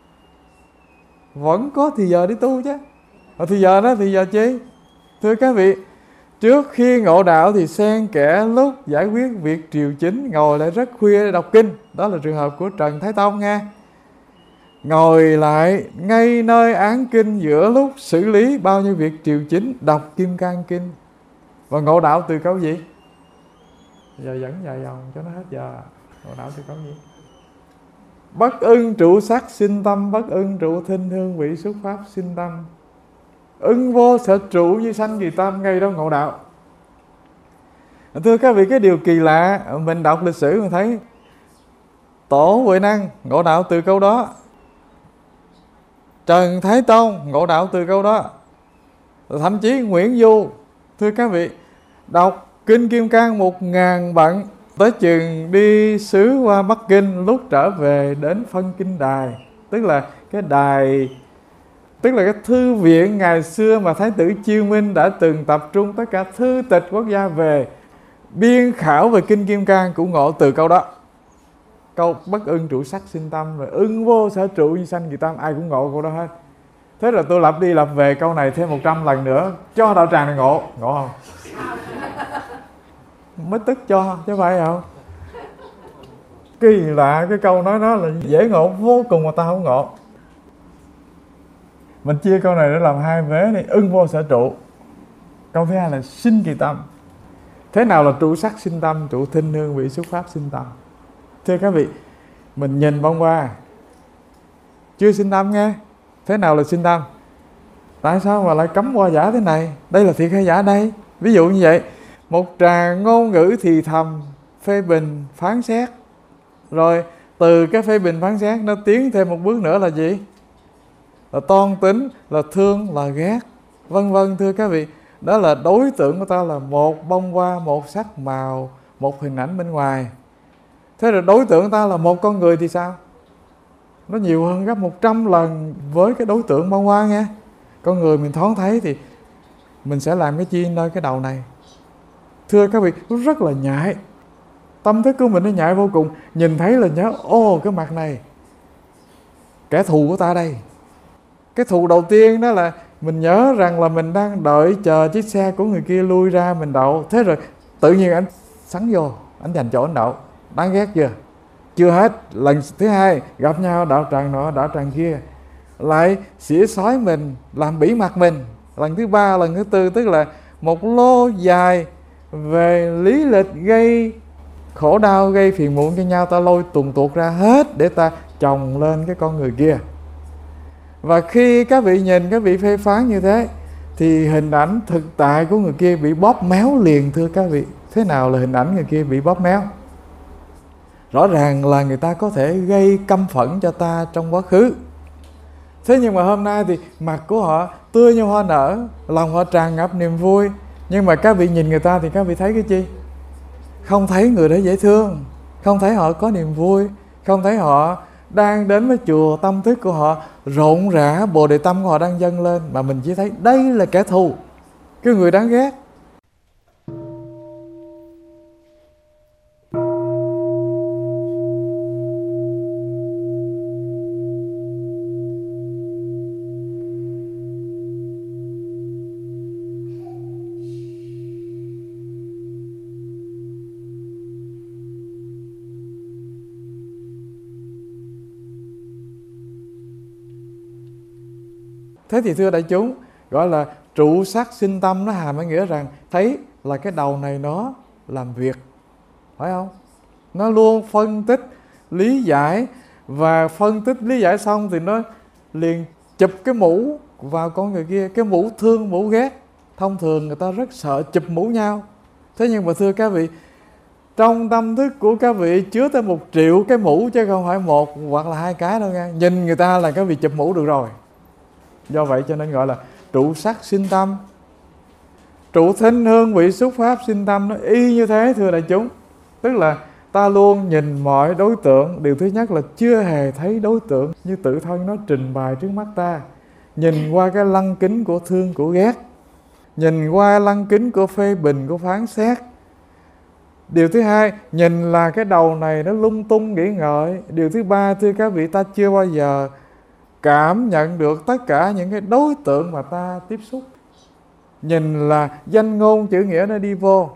Vẫn có thì giờ đi tu chứ. Ở thì giờ đó thì giờ chi? Thưa các vị, trước khi ngộ đạo thì xen kẽ lúc giải quyết việc triều chính, ngồi lại rất khuya để đọc kinh. Đó là trường hợp của Trần Thái Tông nha. Ngồi lại ngay nơi án kinh giữa lúc xử lý bao nhiêu việc triều chính, đọc Kim Cang Kinh. Và ngộ đạo từ câu gì? Giờ dẫn dài dòng cho nó hết giờ. Ngộ đạo từ câu gì? Bất ưng trụ sắc sinh tâm, bất ưng trụ thinh hương vị xuất pháp sinh tâm. Ưng vô sở trụ như sanh kỳ tâm, ngay đó ngộ đạo. Thưa các vị, cái điều kỳ lạ, mình đọc lịch sử mình thấy Tổ Huệ Năng ngộ đạo từ câu đó, Trần Thái Tông ngộ đạo từ câu đó, thậm chí Nguyễn Du. Thưa các vị, đọc Kinh Kim Cang một ngàn bận, tới chừng đi xứ qua Bắc Kinh, lúc trở về đến phân kinh đài, tức là cái đài, tức là cái thư viện ngày xưa mà Thái tử Chiêu Minh đã từng tập trung tất cả thư tịch quốc gia về biên khảo về Kinh Kim Cang, cũng ngộ từ câu đó. Câu bất ưng trụ sắc sinh tâm, rồi ưng vô sở trụ như sanh kỳ tâm, ai cũng ngộ câu đó hết. Thế rồi tôi lặp đi lặp về câu này thêm một trăm lần nữa, cho đạo tràng này ngộ, ngộ không? Mới tức cho, chứ phải không? Kỳ lạ, cái câu nói đó là dễ ngộ vô cùng mà ta không ngộ. Mình chia câu này để làm hai vế đi. Ưng vô sở trụ. Câu thứ hai là sinh kỳ tâm. Thế nào là trụ sắc sinh tâm, trụ thinh hương vị xuất pháp sinh tâm? Thưa các vị, mình nhìn bông hoa chưa sinh tâm nghe. Thế nào là sinh tâm? Tại sao mà lại cấm hoa giả thế này? Đây là thiệt hay giả đây? Ví dụ như vậy, một tràng ngôn ngữ thì thầm, phê bình, phán xét. Rồi từ cái phê bình phán xét nó tiến thêm một bước nữa là gì? Là toan tính, là thương, là ghét, vân vân. Thưa các vị, đó là đối tượng của ta là một bông hoa, một sắc màu, một hình ảnh bên ngoài. Thế rồi đối tượng của ta là một con người thì sao? Nó nhiều hơn gấp một trăm lần với cái đối tượng bông hoa nghe. Con người mình thoáng thấy thì mình sẽ làm cái chi nơi cái đầu này. Thưa các vị, nó rất là nhạy. Tâm thức của mình nó nhạy vô cùng. Nhìn thấy là nhớ, ô cái mặt này kẻ thù của ta đây. Cái thù đầu tiên đó là mình nhớ rằng là mình đang đợi chờ chiếc xe của người kia lui ra mình đậu. Thế rồi tự nhiên anh sắn vô, anh giành chỗ anh đậu. Đáng ghét chưa? Chưa hết. Lần thứ hai gặp nhau đạo tràng nọ đạo tràng kia, lại xỉa xói mình, làm bỉ mặt mình. Lần thứ ba, lần thứ tư, tức là một lô dài về lý lịch gây khổ đau, gây phiền muộn cho nhau, ta lôi tuần tuột ra hết để ta chồng lên cái con người kia. Và khi các vị nhìn, các vị phê phán như thế thì hình ảnh thực tại của người kia bị bóp méo liền. Thưa các vị, thế nào là hình ảnh người kia bị bóp méo? Rõ ràng là người ta có thể gây căm phẫn cho ta trong quá khứ. Thế nhưng mà hôm nay thì mặt của họ tươi như hoa nở, lòng họ tràn ngập niềm vui. Nhưng mà các vị nhìn người ta thì các vị thấy cái chi? Không thấy người đó dễ thương, không thấy họ có niềm vui, không thấy họ đang đến với chùa, tâm thức của họ rộn rã, bồ đề tâm của họ đang dâng lên. Mà mình chỉ thấy đây là kẻ thù, cái người đáng ghét. Thế thì thưa đại chúng, gọi là trụ sắc sinh tâm, nó hàm ý nghĩa rằng thấy là cái đầu này nó làm việc, phải không? Nó luôn phân tích, lý giải, và phân tích, lý giải xong thì nó liền chụp cái mũ vào con người kia, cái mũ thương, mũ ghét. Thông thường người ta rất sợ chụp mũ nhau. Thế nhưng mà thưa các vị, trong tâm thức của các vị chứa tới một triệu cái mũ, chứ không phải một hoặc là hai cái đâu nha. Nhìn người ta là các vị chụp mũ được rồi. Do vậy cho nên gọi là trụ sắc sinh tâm, trụ thinh hương vị xúc pháp sinh tâm. Nó y như thế thưa đại chúng. Tức là ta luôn nhìn mọi đối tượng, điều thứ nhất là chưa hề thấy đối tượng như tự thân nó trình bày trước mắt ta. Nhìn qua cái lăng kính của thương của ghét, nhìn qua lăng kính của phê bình, của phán xét. Điều thứ hai, nhìn là cái đầu này nó lung tung nghĩ ngợi. Điều thứ ba, thưa các vị, ta chưa bao giờ cảm nhận được tất cả những cái đối tượng mà ta tiếp xúc. Nhìn là danh ngôn chữ nghĩa nó đi vô.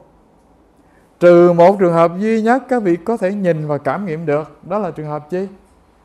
Trừ một trường hợp duy nhất các vị có thể nhìn và cảm nghiệm được. Đó là trường hợp chi?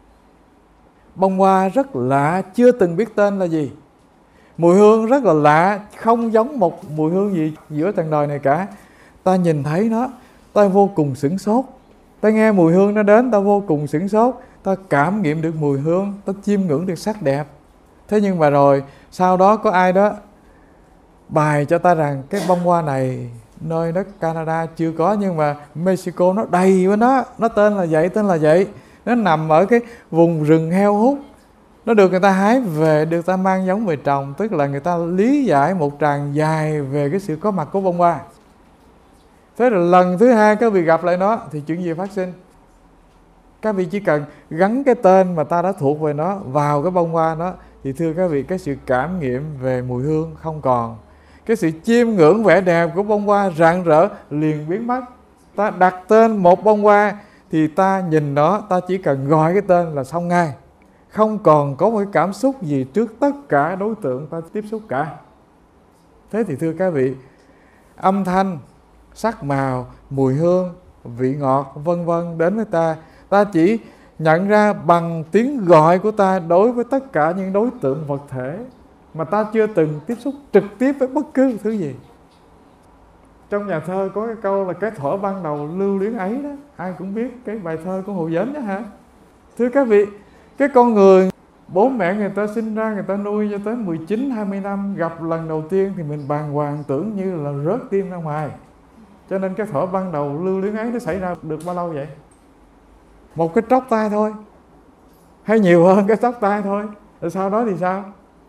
Bông hoa rất lạ, chưa từng biết tên là gì. Mùi hương rất là lạ, không giống một mùi hương gì giữa trần đời này cả. Ta nhìn thấy nó, ta vô cùng sửng sốt. Ta nghe mùi hương nó đến, ta vô cùng sửng sốt. Ta cảm nghiệm được mùi hương, ta chiêm ngưỡng được sắc đẹp. Thế nhưng mà rồi sau đó có ai đó bài cho ta rằng cái bông hoa này nơi đất Canada chưa có, nhưng mà Mexico nó đầy với nó. Nó tên là vậy, tên là vậy. Nó nằm ở cái vùng rừng heo hút. Nó được người ta hái về, được ta mang giống về trồng. Tức là người ta lý giải một tràng dài về cái sự có mặt của bông hoa. Thế rồi lần thứ hai các vị gặp lại nó thì chuyện gì phát sinh? Các vị chỉ cần gắn cái tên mà ta đã thuộc về nó vào cái bông hoa đó, thì thưa các vị, cái sự cảm nghiệm về mùi hương không còn. Cái sự chiêm ngưỡng vẻ đẹp của bông hoa rạng rỡ liền biến mất. Ta đặt tên một bông hoa thì ta nhìn nó, ta chỉ cần gọi cái tên là xong ngay. Không còn có một cái cảm xúc gì trước tất cả đối tượng ta tiếp xúc cả. Thế thì thưa các vị, âm thanh, sắc màu, mùi hương, vị ngọt, vân vân đến với ta, ta chỉ nhận ra bằng tiếng gọi của ta đối với tất cả những đối tượng vật thể mà ta chưa từng tiếp xúc trực tiếp với bất cứ thứ gì. Trong nhà thơ có cái câu là cái thuở ban đầu lưu luyến ấy đó. Ai cũng biết cái bài thơ của Hồ Dến đó hả? Thưa các vị, cái con người, bố mẹ người ta sinh ra, người ta nuôi cho tới mười chín hai mươi năm, gặp lần đầu tiên thì mình bàng hoàng tưởng như là rớt tim ra ngoài. Cho nên cái thuở ban đầu lưu luyến ấy nó xảy ra được bao lâu vậy? Một cái tróc tay thôi, hay nhiều hơn cái tróc tay thôi. Rồi sau đó thì sao?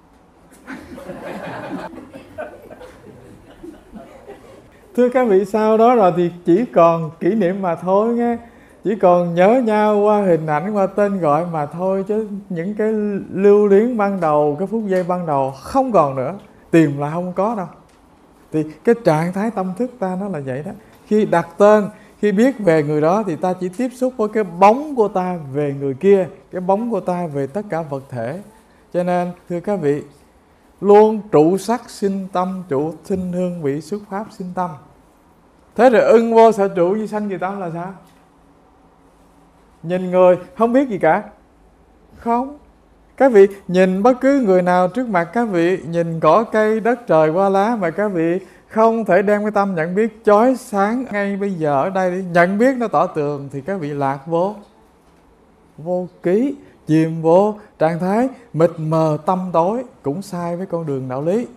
Thưa các vị, sau đó rồi thì chỉ còn kỷ niệm mà thôi nghe. Chỉ còn nhớ nhau qua hình ảnh, qua tên gọi mà thôi. Chứ những cái lưu luyến ban đầu, cái phút giây ban đầu không còn nữa. Tìm là không có đâu. Thì cái trạng thái tâm thức ta nó là vậy đó. Khi đặt tên, khi biết về người đó thì ta chỉ tiếp xúc với cái bóng của ta về người kia, cái bóng của ta về tất cả vật thể. Cho nên thưa các vị, luôn trụ sắc sinh tâm, trụ thinh hương vị xuất pháp sinh tâm. Thế rồi ưng vô sở trụ như sanh kỳ tâm là sao? Nhìn người không biết gì cả. Không. Các vị nhìn bất cứ người nào trước mặt các vị, nhìn cỏ cây đất trời hoa lá mà các vị không thể đem cái tâm nhận biết chói sáng ngay bây giờ ở đây đi, nhận biết nó tỏ tường, thì các vị lạc vô vô ký, chìm vô trạng thái mịt mờ tâm tối, cũng sai với con đường đạo lý.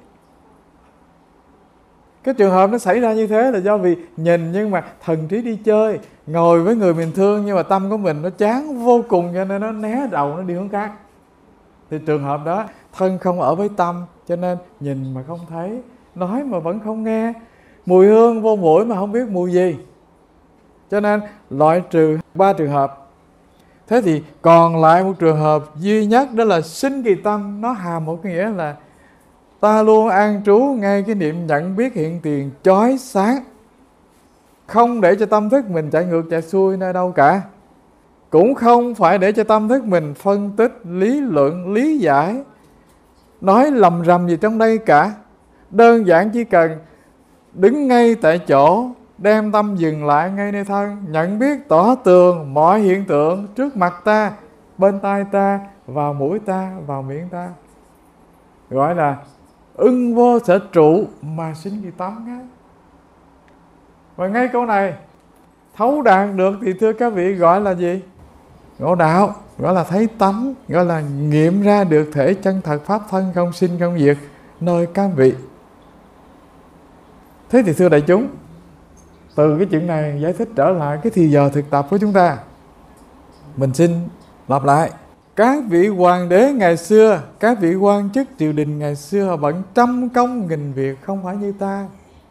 Cái trường hợp nó xảy ra như thế là do vì nhìn nhưng mà thần trí đi chơi, ngồi với người mình thương nhưng mà tâm của mình nó chán vô cùng, cho nên nó né đầu, nó đi hướng khác. Thì trường hợp đó thân không ở với tâm, cho nên nhìn mà không thấy, nói mà vẫn không nghe, mùi hương vô mũi mà không biết mùi gì. Cho nên loại trừ ba trường hợp. Thế thì còn lại một trường hợp duy nhất, đó là sinh kỳ tâm. Nó hàm một cái nghĩa là ta luôn an trú ngay cái niệm nhận biết hiện tiền chói sáng, không để cho tâm thức mình chạy ngược chạy xuôi nơi đâu cả. Cũng không phải để cho tâm thức mình phân tích, lý luận, lý giải, nói lầm rầm gì trong đây cả. Đơn giản chỉ cần đứng ngay tại chỗ, đem tâm dừng lại ngay nơi thân, nhận biết tỏ tường mọi hiện tượng trước mặt ta, bên tai ta, vào mũi ta, vào miệng ta. Gọi là ưng vô sở trụ mà sinh kỳ tâm á. Và ngay câu này thấu đạt được thì thưa các vị gọi là gì? Ngộ đạo, gọi là thấy tánh, gọi là nghiệm ra được thể chân thật pháp thân không sinh không diệt nơi các vị. Thế thì thưa đại chúng, từ cái chuyện này giải thích trở lại cái thì giờ thực tập của chúng ta. Mình xin lặp lại. Các vị hoàng đế ngày xưa, các vị quan chức triều đình ngày xưa họ bận trăm công nghìn việc, không phải như ta.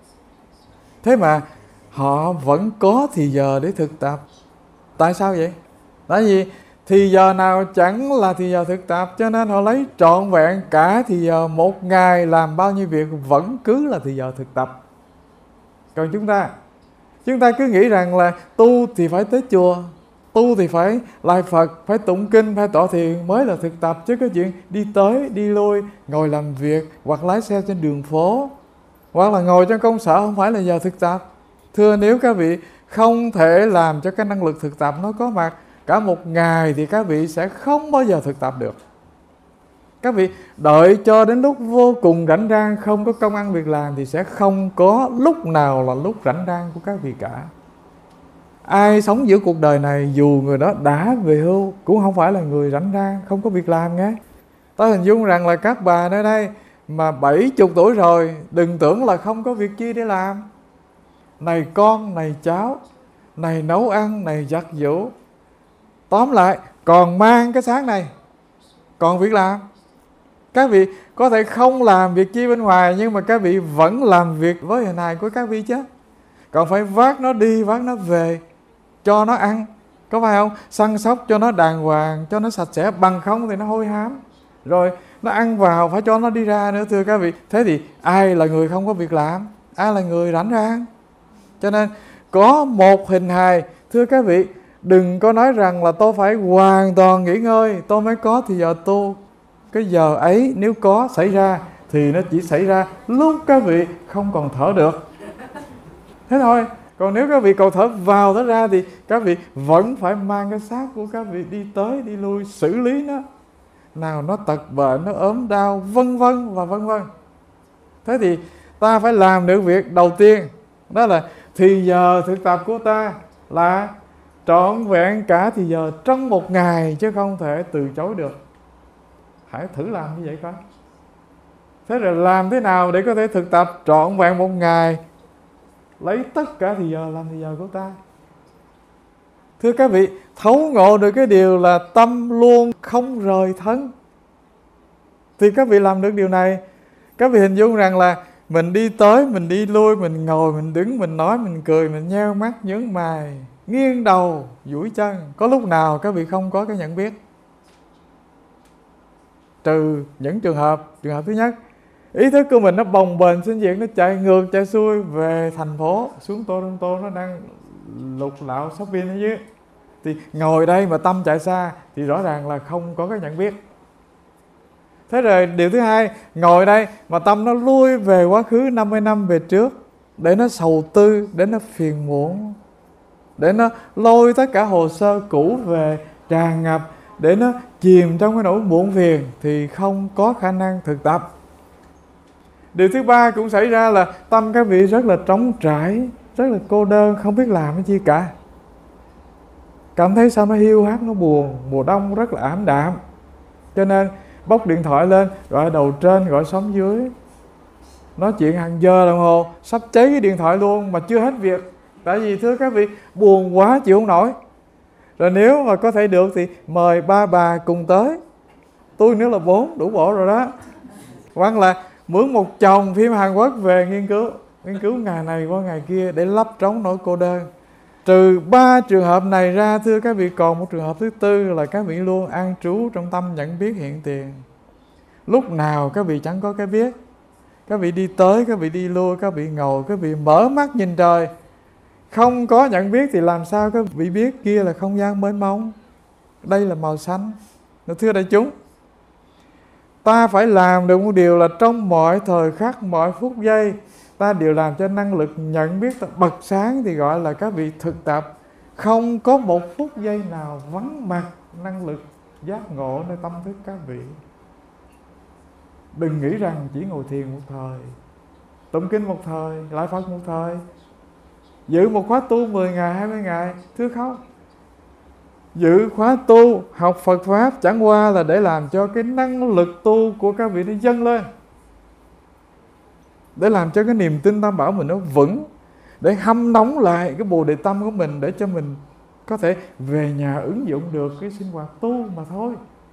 Thế mà họ vẫn có thì giờ để thực tập. Tại sao vậy? Tại vì thì giờ nào chẳng là thì giờ thực tập, cho nên họ lấy trọn vẹn cả thì giờ, một ngày làm bao nhiêu việc vẫn cứ là thì giờ thực tập. Còn chúng ta, chúng ta cứ nghĩ rằng là tu thì phải tới chùa, tu thì phải lại Phật, phải tụng kinh, phải tọa thiền mới là thực tập, chứ có chuyện đi tới, đi lui, ngồi làm việc, hoặc lái xe trên đường phố, hoặc là ngồi trong công sở không phải là giờ thực tập. Thưa, nếu các vị không thể làm cho cái năng lực thực tập nó có mặt cả một ngày thì các vị sẽ không bao giờ thực tập được. Các vị đợi cho đến lúc vô cùng rảnh rang, không có công ăn việc làm thì sẽ không có lúc nào là lúc rảnh rang của các vị cả. Ai sống giữa cuộc đời này dù người đó đã về hưu cũng không phải là người rảnh rang, không có việc làm nghe. Ta hình dung rằng là các bà nơi đây mà bảy chục tuổi rồi, đừng tưởng là không có việc chi để làm. Này con, này cháu, này nấu ăn, này giặt giũ. Tóm lại, còn mang cái xác này, còn việc làm. Các vị có thể không làm việc chi bên ngoài, nhưng mà các vị vẫn làm việc với hình hài của các vị chứ. Còn phải vác nó đi, vác nó về, cho nó ăn, có phải không? Săn sóc cho nó đàng hoàng, cho nó sạch sẽ, bằng không thì nó hôi hám. Rồi nó ăn vào phải cho nó đi ra nữa, thưa các vị. Thế thì ai là người không có việc làm? Ai là người rảnh rang? Cho nên có một hình hài, thưa các vị, đừng có nói rằng là tôi phải hoàn toàn nghỉ ngơi tôi mới có thì giờ tu. Cái giờ ấy nếu có xảy ra thì nó chỉ xảy ra lúc các vị không còn thở được, thế thôi. Còn nếu các vị còn thở vào thở ra thì các vị vẫn phải mang cái xác của các vị đi tới đi lui, xử lý nó, nào nó tật bệnh, nó ốm đau, vân vân và vân vân. Thế thì ta phải làm được việc đầu tiên, đó là thì giờ thực tập của ta là trọn vẹn cả thì giờ trong một ngày, chứ không thể từ chối được. Hãy thử làm như vậy coi. Thế rồi làm thế nào để có thể thực tập trọn vẹn một ngày, lấy tất cả thì giờ làm thì giờ của ta? Thưa các vị, thấu ngộ được cái điều là tâm luôn không rời thân, thì các vị làm được điều này. Các vị hình dung rằng là mình đi tới, mình đi lui, mình ngồi, mình đứng, mình nói, mình cười, mình nheo mắt, nhướng mày, nghiêng đầu, duỗi chân. Có lúc nào các vị không có cái nhận biết? Trừ những trường hợp, trường hợp thứ nhất, ý thức của mình nó bồng bềnh sinh diệt, nó chạy ngược chạy xuôi về thành phố, xuống Toronto, nó đang lục lạo shopping ở dưới. Thì ngồi đây mà tâm chạy xa thì rõ ràng là không có cái nhận biết. Thế rồi điều thứ hai, ngồi đây mà tâm nó lui về quá khứ năm mươi năm về trước, để nó sầu tư, để nó phiền muộn, để nó lôi tất cả hồ sơ cũ về tràn ngập, để nó chìm trong cái nỗi muộn phiền, thì không có khả năng thực tập. Điều thứ ba cũng xảy ra là tâm các vị rất là trống trải, rất là cô đơn, không biết làm cái chi cả. Cảm thấy sao nó hiu hắt, nó buồn, mùa đông rất là ảm đạm. Cho nên bóc điện thoại lên, gọi đầu trên, gọi xóm dưới, nói chuyện hàng giờ đồng hồ, sắp cháy cái điện thoại luôn mà chưa hết việc. Tại vì thưa các vị, buồn quá chịu không nổi. Rồi nếu mà có thể được thì mời ba bà cùng tới, tôi nữa là bốn, đủ bộ rồi đó. Hoặc là mướn một chồng phim Hàn Quốc về nghiên cứu, nghiên cứu ngày này qua ngày kia để lấp trống nỗi cô đơn. Trừ ba trường hợp này ra, thưa các vị, còn một trường hợp thứ tư là các vị luôn an trú trong tâm nhận biết hiện tiền. Lúc nào các vị chẳng có cái biết. Các vị đi tới, các vị đi lui, các vị ngồi, các vị mở mắt nhìn trời. Không có nhận biết thì làm sao các vị biết kia là không gian mênh mông, đây là màu xanh. Thưa đại chúng, ta phải làm được một điều là trong mọi thời khắc, mọi phút giây, ta đều làm cho năng lực nhận biết ta bật sáng, thì gọi là các vị thực tập. Không có một phút giây nào vắng mặt năng lực giác ngộ nơi tâm thức các vị. Đừng nghĩ rằng chỉ ngồi thiền một thời, tụng kinh một thời, lại Phật một thời, dự một khóa tu mười ngày, hai mươi ngày. Thưa không, dự khóa tu, học Phật Pháp chẳng qua là để làm cho cái năng lực tu của các vị nó dâng lên, để làm cho cái niềm tin Tam Bảo mình nó vững, để hâm nóng lại cái bồ đề tâm của mình, để cho mình có thể về nhà ứng dụng được cái sinh hoạt tu mà thôi.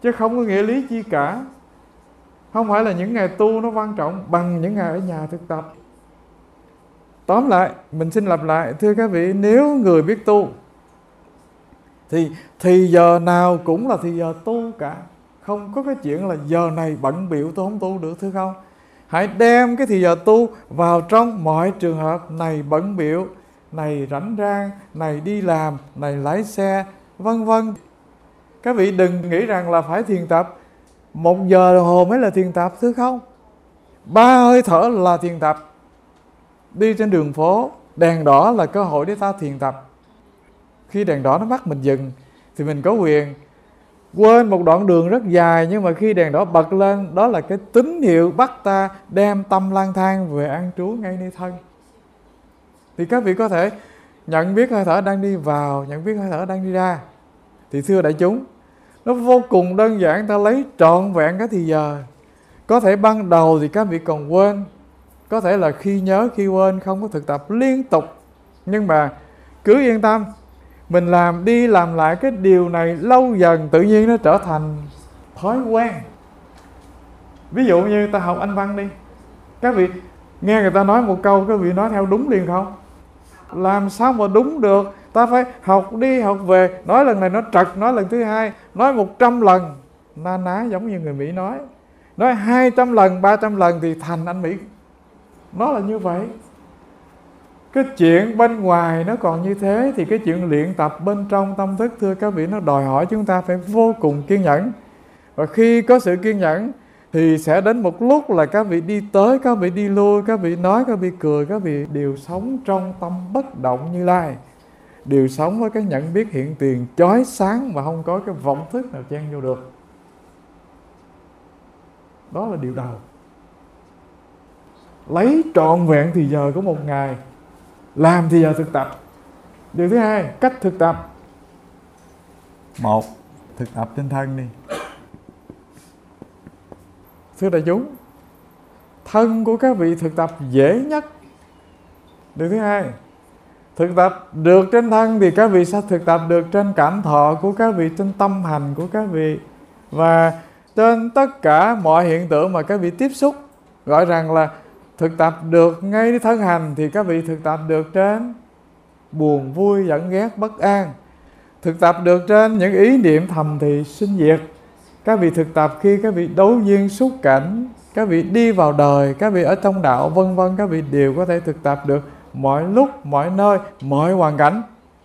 chứ không có nghĩa lý chi cả. Không phải là những ngày tu nó quan trọng bằng những ngày ở nhà thực tập. Tóm lại, mình xin lặp lại, thưa các vị, nếu người biết tu thì thì giờ nào cũng là thì giờ tu cả. Không có cái chuyện là giờ này bận bịu tôi không tu được, thưa không? Hãy đem cái thì giờ tu vào trong mọi trường hợp. Này bận bịu, này rảnh rang, này đi làm, này lái xe, vân vân. Các vị đừng nghĩ rằng là phải thiền tập một giờ đồng hồ mới là thiền tập, thưa không? Ba hơi thở là thiền tập. Đi trên đường phố, đèn đỏ là cơ hội để ta thiền tập. Khi đèn đỏ nó bắt mình dừng thì mình có quyền quên một đoạn đường rất dài, nhưng mà khi đèn đỏ bật lên, đó là cái tín hiệu bắt ta đem tâm lang thang về an trú ngay nơi thân. Thì các vị có thể nhận biết hơi thở đang đi vào, nhận biết hơi thở đang đi ra. Thì thưa đại chúng, nó vô cùng đơn giản, ta lấy trọn vẹn cái thì giờ. Có thể ban đầu thì các vị còn quên, có thể là khi nhớ khi quên, không có thực tập liên tục. Nhưng mà cứ yên tâm, mình làm đi làm lại cái điều này lâu dần tự nhiên nó trở thành thói quen. Ví dụ như ta học Anh văn đi, các vị nghe người ta nói một câu, các vị nói theo đúng liền không? Làm sao mà đúng được? Ta phải học đi học về, nói lần này nó trật, nói lần thứ hai, nói một trăm lần na ná, giống như người Mỹ nói. Nói hai trăm lần, ba trăm lần thì thành anh Mỹ. Nó là như vậy. Cái chuyện bên ngoài nó còn như thế, thì cái chuyện luyện tập bên trong tâm thức, thưa các vị, nó đòi hỏi chúng ta phải vô cùng kiên nhẫn. Và khi có sự kiên nhẫn thì sẽ đến một lúc là các vị đi tới, các vị đi lui, các vị nói, các vị cười, các vị đều sống trong tâm bất động Như Lai, đều sống với cái nhận biết hiện tiền chói sáng mà không có cái vọng thức nào chen vô được. Đó là điều đầu. Lấy trọn vẹn thì giờ của một ngày, làm thì giờ thực tập. Điều thứ hai, cách thực tập. Một, thực tập trên thân đi. Thưa đại chúng, thân của các vị thực tập dễ nhất. Điều thứ hai, thực tập được trên thân thì các vị sẽ thực tập được trên cảm thọ của các vị, trên tâm hành của các vị, và trên tất cả mọi hiện tượng mà các vị tiếp xúc. Gọi rằng là thực tập được ngay thân hành thì các vị thực tập được trên buồn vui giận ghét bất an. Thực tập được trên những ý niệm thầm thì sinh diệt. Các vị thực tập khi các vị đối duyên xúc cảnh, các vị đi vào đời, các vị ở trong đạo, vân vân, các vị đều có thể thực tập được mọi lúc, mọi nơi, mọi hoàn cảnh.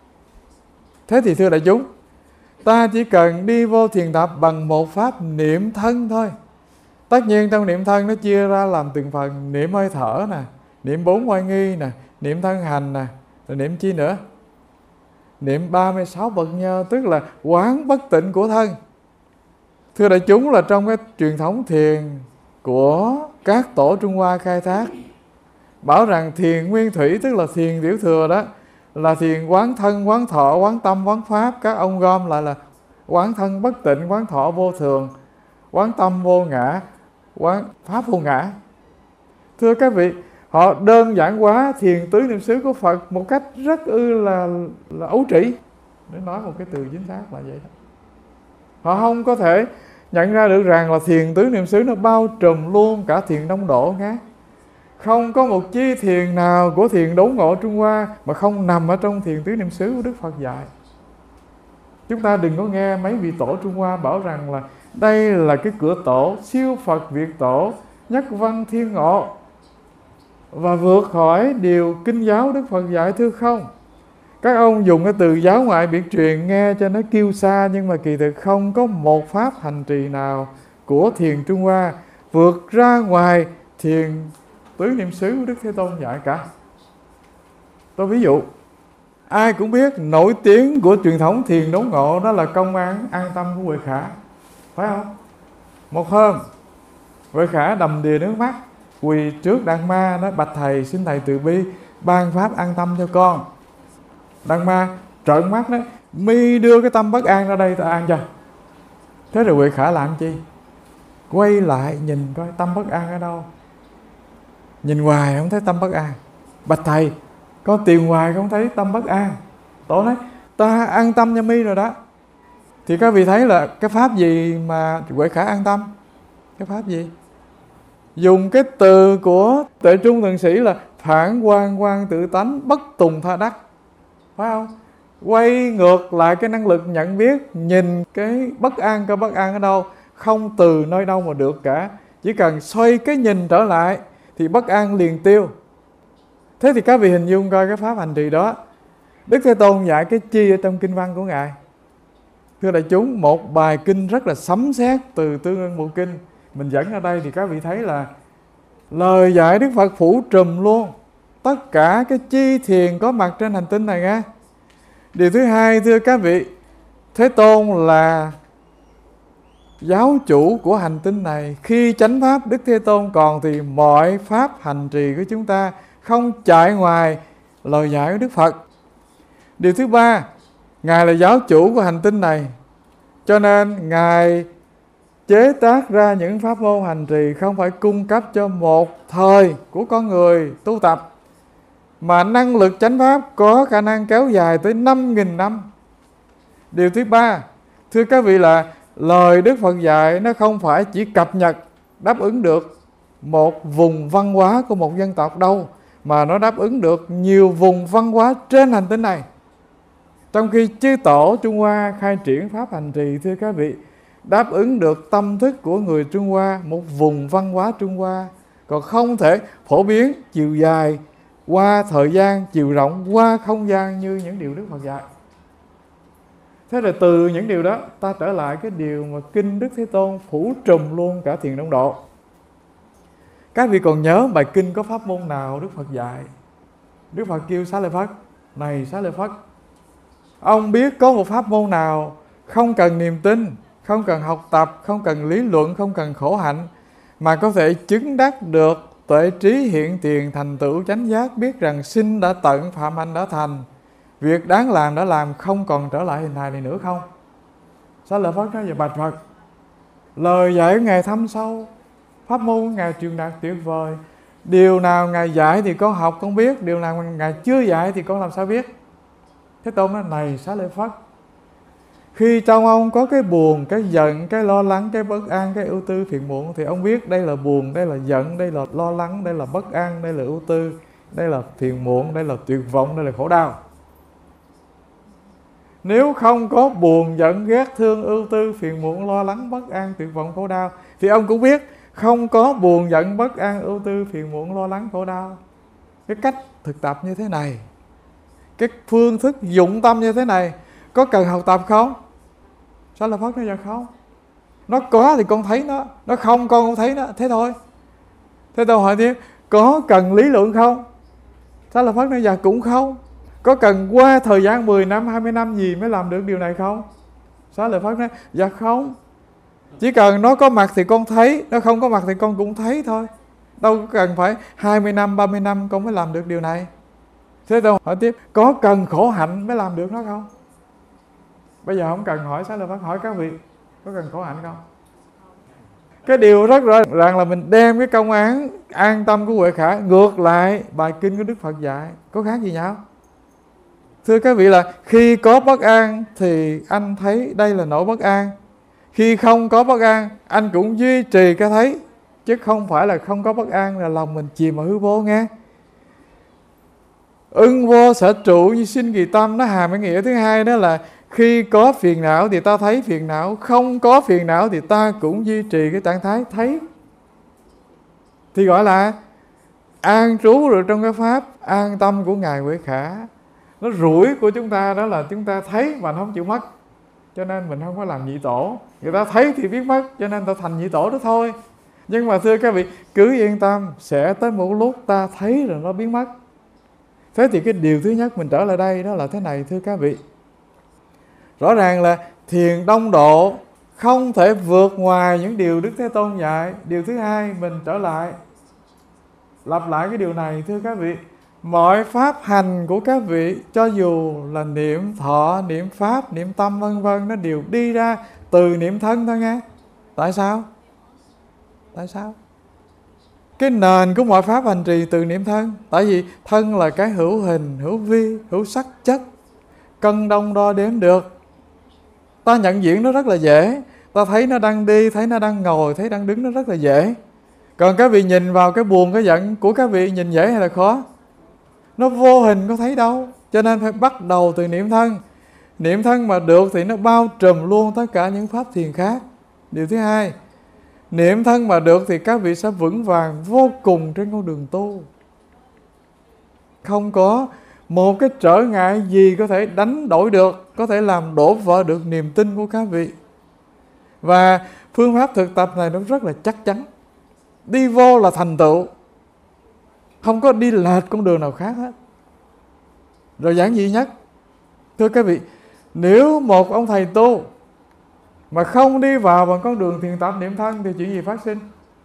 Thế thì thưa đại chúng, ta chỉ cần đi vô thiền tập bằng một pháp niệm thân thôi. Tất nhiên trong niệm thân nó chia ra làm từng phần. Niệm hơi thở nè, niệm bốn oai nghi nè, niệm thân hành nè, rồi niệm chi nữa? Niệm ba mươi sáu bậc nhơ, tức là quán bất tịnh của thân. Thưa đại chúng, là trong cái truyền thống thiền của các tổ Trung Hoa khai thác, bảo rằng thiền nguyên thủy, tức là thiền tiểu thừa đó, là thiền quán thân, quán thọ, quán tâm, quán pháp. Các ông gom lại là quán thân bất tịnh, quán thọ vô thường, quán tâm vô ngã, quán pháp vô ngã. Thưa các vị, họ đơn giản hóa thiền tứ niệm xứ của Phật một cách rất ư là, là ấu trĩ. Để nói một cái từ chính xác là vậy đó. Họ không có thể nhận ra được rằng là thiền tứ niệm xứ nó bao trùm luôn cả thiền đông độ khác. Không có một chi thiền nào của thiền đốn ngộ Trung Hoa mà không nằm ở trong thiền tứ niệm xứ của Đức Phật dạy. Chúng ta đừng có nghe mấy vị tổ Trung Hoa bảo rằng là đây là cái cửa tổ siêu Phật Việt tổ, nhất văn thiên ngộ, và vượt khỏi điều kinh giáo Đức Phật dạy, thưa không? Các ông dùng cái từ giáo ngoại biệt truyền nghe cho nó kiêu xa, nhưng mà kỳ thực không có một pháp hành trì nào của thiền Trung Hoa vượt ra ngoài thiền tứ niệm xứ của Đức Thế Tôn dạy cả. Tôi ví dụ, ai cũng biết nổi tiếng của truyền thống thiền đốn ngộ đó là công án an tâm của Huệ Khả, phải không? Một hôm, Huệ Khả đầm đìa nước mắt, quỳ trước Đan Ma nói: bạch thầy, xin thầy từ bi ban pháp an tâm cho con. Đan Ma trợn mắt nói: mi đưa cái tâm bất an ra đây, ta an cho. Thế rồi Huệ Khả làm chi? Quay lại nhìn coi tâm bất an ở đâu. Nhìn hoài không thấy tâm bất an. Bạch thầy, con tìm hoài không thấy tâm bất an. Tổ nói: ta an tâm cho mi rồi đó. Thì các vị thấy là cái pháp gì mà Huệ Khả an tâm? Cái pháp gì? Dùng cái từ của Tuệ Trung Thượng Sĩ là phản quan quan tự tánh, bất tùng tha đắc, phải không? Quay ngược lại cái năng lực nhận biết, nhìn cái bất an, cái bất an ở đâu, không từ nơi đâu mà được cả. Chỉ cần xoay cái nhìn trở lại thì bất an liền tiêu. Thế thì các vị hình dung coi cái pháp hành trì đó, Đức Thế Tôn dạy cái chi ở trong kinh văn của Ngài? Thưa đại chúng, một bài kinh rất là sấm sét từ Tương Ưng Bộ Kinh mình dẫn ở đây, thì các vị thấy là lời dạy Đức Phật phủ trùm luôn tất cả cái chi thiền có mặt trên hành tinh này nghe. Điều thứ hai, thưa các vị, Thế Tôn là giáo chủ của hành tinh này. Khi chánh pháp Đức Thế Tôn còn thì mọi pháp hành trì của chúng ta không chạy ngoài lời dạy của Đức Phật. Điều thứ ba, Ngài là giáo chủ của hành tinh này, cho nên Ngài chế tác ra những pháp môn hành trì không phải cung cấp cho một thời của con người tu tập, mà năng lực chánh pháp có khả năng kéo dài tới năm nghìn năm. Điều thứ ba, thưa các vị, là lời Đức Phật dạy nó không phải chỉ cập nhật đáp ứng được một vùng văn hóa của một dân tộc đâu, mà nó đáp ứng được nhiều vùng văn hóa trên hành tinh này. Trong khi chư tổ Trung Hoa khai triển pháp hành trì, thưa các vị, đáp ứng được tâm thức của người Trung Hoa, một vùng văn hóa Trung Hoa, còn không thể phổ biến chiều dài qua thời gian, chiều rộng qua không gian như những điều Đức Phật dạy. Thế là từ những điều đó ta trở lại cái điều mà kinh Đức Thế Tôn phủ trùm luôn cả Thiền Đông Độ. Các vị còn nhớ bài kinh có pháp môn nào Đức Phật dạy? Đức Phật kêu Xá Lợi Phất: này Xá Lợi Phất, ông biết có một pháp môn nào không cần niềm tin, không cần học tập, không cần lý luận, không cần khổ hạnh, mà có thể chứng đắc được tuệ trí hiện tiền, thành tựu chánh giác, biết rằng sinh đã tận, phạm hạnh đã thành, việc đáng làm đã làm, không còn trở lại hình hài này nữa không? Xá Lợi Phất nói: về bạch Phật, lời dạy của Ngài thâm sâu, pháp môn của Ngài truyền đạt tuyệt vời, điều nào Ngài dạy thì con học con biết, điều nào Ngài chưa dạy thì con làm sao biết? Thế Tôn nói: này Xá Lợi Phất, khi trong ông có cái buồn, cái giận, cái lo lắng, cái bất an, cái ưu tư phiền muộn, thì ông biết đây là buồn, đây là giận, đây là lo lắng, đây là bất an, đây là ưu tư, đây là phiền muộn, đây là tuyệt vọng, đây là khổ đau. Nếu không có buồn, giận, ghét, thương, ưu tư, phiền muộn, lo lắng, bất an, tuyệt vọng, khổ đau, thì ông cũng biết không có buồn, giận, bất an, ưu tư, phiền muộn, lo lắng, khổ đau. Cái cách thực tập như thế này, cái phương thức dụng tâm như thế này, có cần học tập không? Xá Lợi Phất nói: dạ không. Nó có thì con thấy nó, nó không con không thấy nó, thế thôi. Thế tôi hỏi tiếp: có cần lý luận không? Xá Lợi Phất nói: dạ cũng không. Có cần qua thời gian mười năm, hai mươi năm gì mới làm được điều này không? Xá Lợi Phất nói: dạ không. Chỉ cần nó có mặt thì con thấy, nó không có mặt thì con cũng thấy thôi. Đâu có cần phải hai mươi năm, ba mươi năm con mới làm được điều này. Thế tôi hỏi tiếp: có cần khổ hạnh mới làm được nó không? Bây giờ không cần hỏi Xá Lợi Phất, hỏi các vị: có cần khổ hạnh không? Cái điều rất rõ ràng là mình đem cái công án an tâm của Huệ Khả ngược lại bài kinh của Đức Phật dạy, có khác gì nhau? Thưa các vị, là khi có bất an thì anh thấy đây là nỗi bất an, khi không có bất an anh cũng duy trì cái thấy, chứ không phải là không có bất an là lòng mình chìm vào hư vô nghe. Ưng vô sở trụ như sinh kỳ tâm, nó hàm cái nghĩa thứ hai, đó là khi có phiền não thì ta thấy phiền não, không có phiền não thì ta cũng duy trì cái trạng thái thấy, thì gọi là an trú rồi trong cái pháp an tâm của Ngài Huệ Khả. Nó rủi của chúng ta đó là chúng ta thấy mà không chịu mất, cho nên mình không có làm nhị tổ. Người ta thấy thì biết mất, cho nên ta thành nhị tổ đó thôi. Nhưng mà thưa các vị, cứ yên tâm, sẽ tới một lúc ta thấy rồi nó biến mất. Thế thì cái điều thứ nhất mình trở lại đây đó là thế này, thưa các vị. Rõ ràng là thiền đông độ không thể vượt ngoài những điều Đức Thế Tôn dạy. Điều thứ hai, mình trở lại lặp lại cái điều này, thưa các vị. Mọi pháp hành của các vị, cho dù là niệm thọ, niệm pháp, niệm tâm vân vân, nó đều đi ra từ niệm thân thôi nghe. Tại sao? Tại sao? Cái nền của mọi pháp hành trì từ niệm thân. Tại vì thân là cái hữu hình, hữu vi, hữu sắc chất, cân đong đo đếm được. Ta nhận diện nó rất là dễ. Ta thấy nó đang đi, thấy nó đang ngồi, thấy đang đứng, nó rất là dễ. Còn các vị nhìn vào cái buồn, cái giận của các vị nhìn dễ hay là khó? Nó vô hình, có thấy đâu. Cho nên phải bắt đầu từ niệm thân. Niệm thân mà được thì nó bao trùm luôn tất cả những pháp thiền khác. Điều thứ hai, niệm thân mà được thì các vị sẽ vững vàng vô cùng trên con đường tu. Không có một cái trở ngại gì có thể đánh đổi được, có thể làm đổ vỡ được niềm tin của các vị. Và phương pháp thực tập này nó rất là chắc chắn. Đi vô là thành tựu, không có đi lệch con đường nào khác hết. Rồi giản dị nhất, thưa các vị, nếu một ông thầy tu mà không đi vào bằng con đường thiền tập niệm thân thì chuyện gì phát sinh?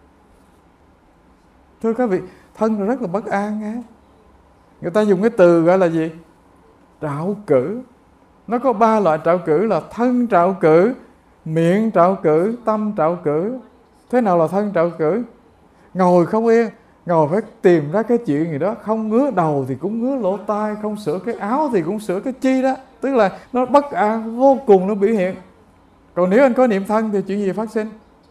Thưa các vị, thân rất là bất an á. Người ta dùng cái từ gọi là gì? Trạo cử. Nó có ba loại trạo cử là thân trạo cử, miệng trạo cử, tâm trạo cử. Thế nào là thân trạo cử? Ngồi không yên, ngồi phải tìm ra cái chuyện gì đó, không ngứa đầu thì cũng ngứa lỗ tai, không sửa cái áo thì cũng sửa cái chi đó. Tức là nó bất an vô cùng, nó biểu hiện. Còn nếu anh có niệm thân thì chuyện gì phát sinh?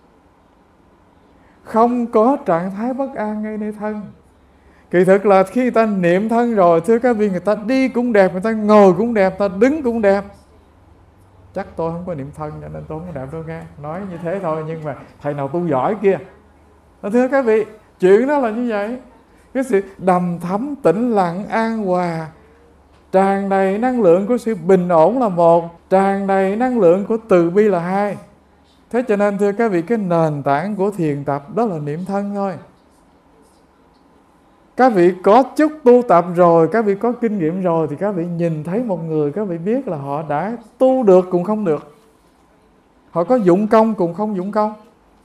Không có trạng thái bất an ngay nơi thân. Kỳ thực là khi người ta niệm thân rồi, thưa các vị, người ta đi cũng đẹp, người ta ngồi cũng đẹp, người ta đứng cũng đẹp. Chắc tôi không có niệm thân cho nên tôi không đẹp đâu nghe. Nói như thế thôi, nhưng mà thầy nào tu giỏi kia. Thưa các vị, chuyện đó là như vậy. Cái sự đầm thấm, tĩnh lặng, an hòa, tràn đầy năng lượng của sự bình ổn là một, tràn đầy năng lượng của từ bi là hai. Thế cho nên thưa các vị, cái nền tảng của thiền tập đó là niệm thân thôi. Các vị có chút tu tập rồi, các vị có kinh nghiệm rồi thì các vị nhìn thấy một người, các vị biết là họ đã tu được cùng không được, họ có dụng công cùng không dụng công.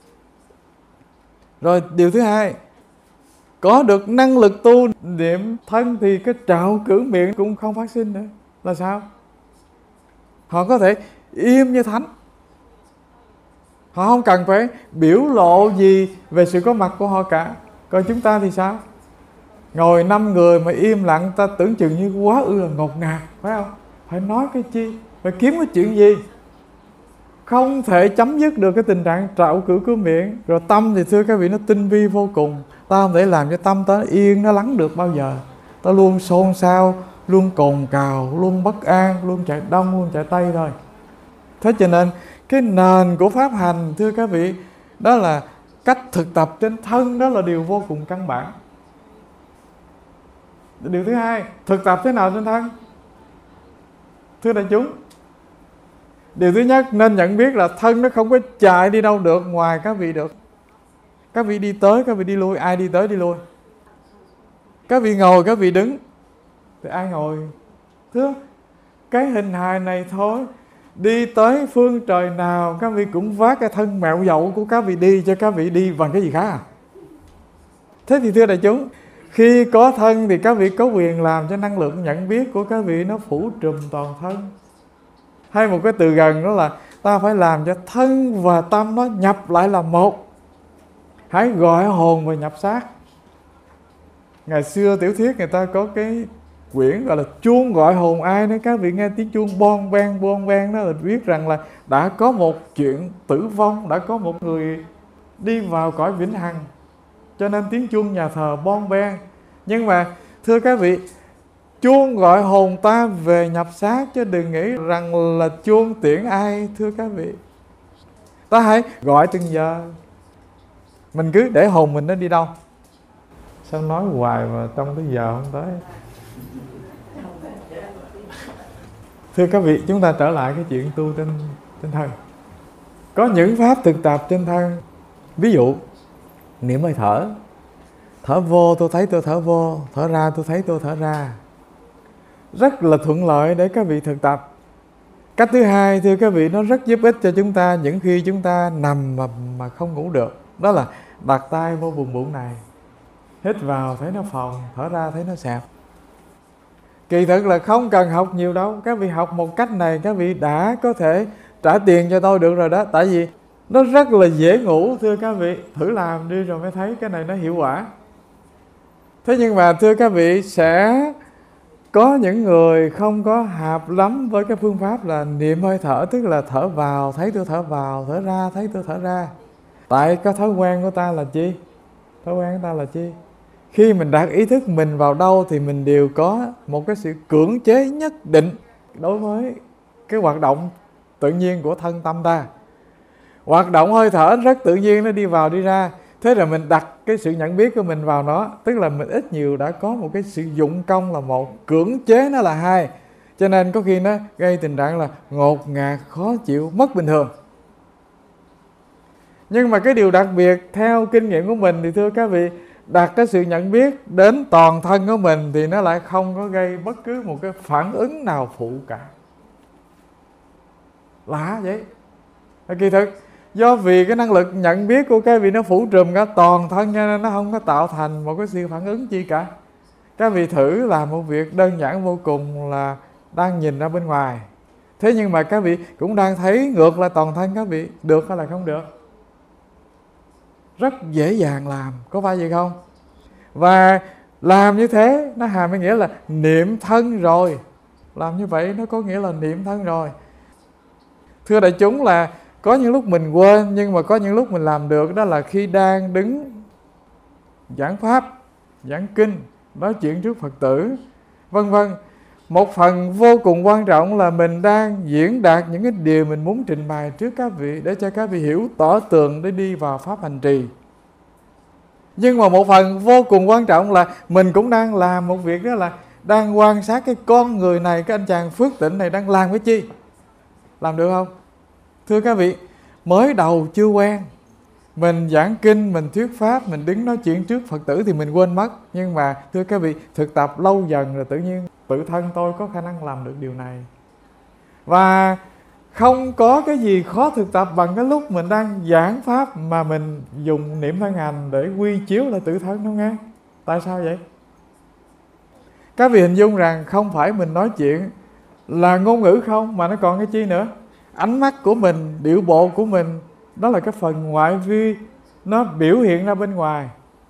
Rồi điều thứ hai, có được năng lực tu niệm thân thì cái trạo cử miệng cũng không phát sinh nữa. Là sao? Họ có thể im như thánh. Họ không cần phải biểu lộ gì về sự có mặt của họ cả. Còn chúng ta thì sao? Ngồi năm người mà im lặng, ta tưởng chừng như quá ư là ngột ngạt, phải không? Phải nói cái chi? Phải kiếm cái chuyện gì? Không thể chấm dứt được cái tình trạng trạo cử của miệng. Rồi tâm thì thưa các vị, nó tinh vi vô cùng. Ta không thể làm cho tâm ta yên, nó lắng được bao giờ. Ta luôn xôn xao, luôn cồn cào, luôn bất an, luôn chạy đông, luôn chạy tây thôi. Thế cho nên cái nền của pháp hành, thưa các vị, đó là cách thực tập trên thân, đó là điều vô cùng căn bản. Điều thứ hai, thực tập thế nào trên thân? Thưa đại chúng, điều thứ nhất nên nhận biết là thân nó không có chạy đi đâu được ngoài các vị được. Các vị đi tới, các vị đi lui, ai đi tới đi lui. Các vị ngồi, các vị đứng, thì ai ngồi? Thưa, cái hình hài này thôi, đi tới phương trời nào các vị cũng vác cái thân mẹo dậu của các vị đi, cho các vị đi bằng cái gì khác à? Thế thì thưa đại chúng, khi có thân thì các vị có quyền làm cho năng lượng nhận biết của các vị nó phủ trùm toàn thân. Hay một cái từ gần đó là ta phải làm cho thân và tâm nó nhập lại là một. Hãy gọi hồn và nhập xác. Ngày xưa tiểu thuyết người ta có cái quyển gọi là chuông gọi hồn ai nữa. Các vị nghe tiếng chuông bon ben bon ben đó là biết rằng là đã có một chuyện tử vong, đã có một người đi vào cõi vĩnh hằng. Cho nên tiếng chuông nhà thờ bon ben. Nhưng mà thưa các vị, chuông gọi hồn ta về nhập xác, chứ đừng nghĩ rằng là chuông tiễn ai. Thưa các vị, ta hãy gọi từng giờ. Mình cứ để hồn mình nó đi đâu? Sao nói hoài mà trong tới giờ không tới? Thưa các vị, chúng ta trở lại cái chuyện tu trên, trên thân. Có những pháp thực tập trên thân. Ví dụ niệm hơi thở. Thở vô tôi thấy tôi thở vô, thở ra tôi thấy tôi thở ra. Rất là thuận lợi để các vị thực tập. Cách thứ hai, thưa các vị, nó rất giúp ích cho chúng ta những khi chúng ta nằm mà, mà không ngủ được. Đó là đặt tay vô vùng bụng này. Hít vào thấy nó phồng, thở ra thấy nó xẹp. Kỳ thực là không cần học nhiều đâu. Các vị học một cách này, các vị đã có thể trả tiền cho tôi được rồi đó. Tại vì nó rất là dễ ngủ, thưa các vị. Thử làm đi rồi mới thấy cái này nó hiệu quả. Thế nhưng mà thưa các vị, sẽ Có những người không có hợp lắm với cái phương pháp là niệm hơi thở, tức là thở vào thấy tôi thở vào, thở ra thấy tôi thở ra. Tại cái thói quen của ta là chi? Thói quen của ta là chi? Khi mình đặt ý thức mình vào đâu thì mình đều có một cái sự cưỡng chế nhất định đối với cái hoạt động tự nhiên của thân tâm ta. Hoạt động hơi thở rất tự nhiên, nó đi vào đi ra. Thế là mình đặt cái sự nhận biết của mình vào nó, tức là mình ít nhiều đã có một cái sự dụng công là một, cưỡng chế nó là hai. Cho nên có khi nó gây tình trạng là ngột ngạt, khó chịu, mất bình thường. Nhưng mà cái điều đặc biệt theo kinh nghiệm của mình thì thưa các vị, đặt cái sự nhận biết đến toàn thân của mình thì nó lại không có gây bất cứ một cái phản ứng nào phụ cả. Lạ vậy. Kỳ thực do vì cái năng lực nhận biết của các vị nó phủ trùm cả toàn thân, cho nên nó không có tạo thành một cái sự phản ứng chi cả. Các vị thử làm một việc đơn giản vô cùng là đang nhìn ra bên ngoài, thế nhưng mà các vị cũng đang thấy ngược lại toàn thân các vị, được hay là không được? Rất dễ dàng làm, có phải vậy không? Và làm như thế nó hàm nghĩa là niệm thân rồi. Làm như vậy nó có nghĩa là niệm thân rồi. Thưa đại chúng, là có những lúc mình quên, nhưng mà có những lúc mình làm được. Đó là khi đang đứng giảng pháp, giảng kinh, nói chuyện trước Phật tử, vân vân. Một phần vô cùng quan trọng là mình đang diễn đạt những cái điều mình muốn trình bày trước các vị, để cho các vị hiểu tỏ tường để đi vào pháp hành trì. Nhưng mà một phần vô cùng quan trọng là mình cũng đang làm một việc, đó là đang quan sát cái con người này, cái anh chàng phước tịnh này đang làm cái chi. Làm được không? Thưa các vị, mới đầu chưa quen, mình giảng kinh, mình thuyết pháp, mình đứng nói chuyện trước Phật tử thì mình quên mất. Nhưng mà thưa các vị, thực tập lâu dần rồi tự nhiên tự thân tôi có khả năng làm được điều này. Và không có cái gì khó thực tập bằng cái lúc mình đang giảng pháp mà mình dùng niệm thân hành để quy chiếu lại tự thân, đúng không? Tại sao vậy? Các vị hình dung rằng không phải mình nói chuyện là ngôn ngữ không, mà nó còn cái chi nữa? Ánh mắt của mình, điệu bộ của mình, đó là cái phần ngoại vi, nó biểu hiện ra bên ngoài.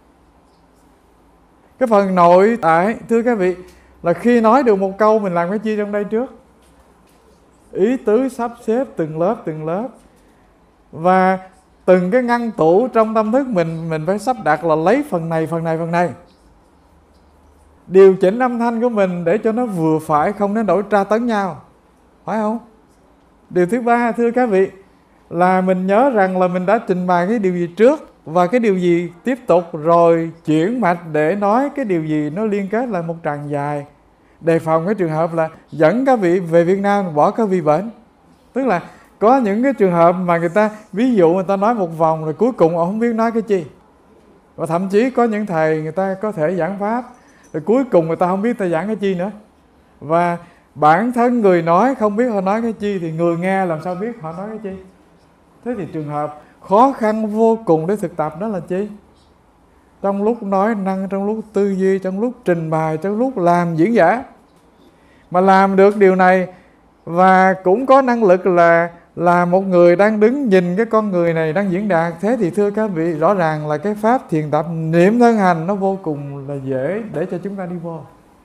Cái phần nội tại, thưa các vị, là khi nói được một câu mình làm cái chi trong đây trước? Ý tứ sắp xếp từng lớp từng lớp. Và từng cái ngăn tủ trong tâm thức mình, mình phải sắp đặt là lấy phần này, phần này, phần này. Điều chỉnh âm thanh của mình để cho nó vừa phải, không đến nỗi tra tấn nhau. Phải không? Điều thứ ba, thưa các vị, là mình nhớ rằng là mình đã trình bày cái điều gì trước và cái điều gì tiếp tục, rồi chuyển mạch để nói cái điều gì nó liên kết lại một tràng dài. Đề phòng cái trường hợp là dẫn các vị về Việt Nam bỏ các vị bệnh. Tức là có những cái trường hợp mà người ta, ví dụ người ta nói một vòng rồi cuối cùng họ không biết nói cái chi. Và thậm chí có những thầy người ta có thể giảng pháp rồi cuối cùng người ta không biết ta giảng cái chi nữa. Và bản thân người nói không biết họ nói cái chi thì người nghe làm sao biết họ nói cái chi. Thế thì trường hợp khó khăn vô cùng để thực tập đó là chi? Trong lúc nói năng, trong lúc tư duy, trong lúc trình bày, trong lúc làm diễn giả. Mà làm được điều này và cũng có năng lực là là một người đang đứng nhìn cái con người này đang diễn đạt. Thế thì thưa các vị, rõ ràng là cái pháp thiền tập niệm thân hành nó vô cùng là dễ để cho chúng ta đi vô.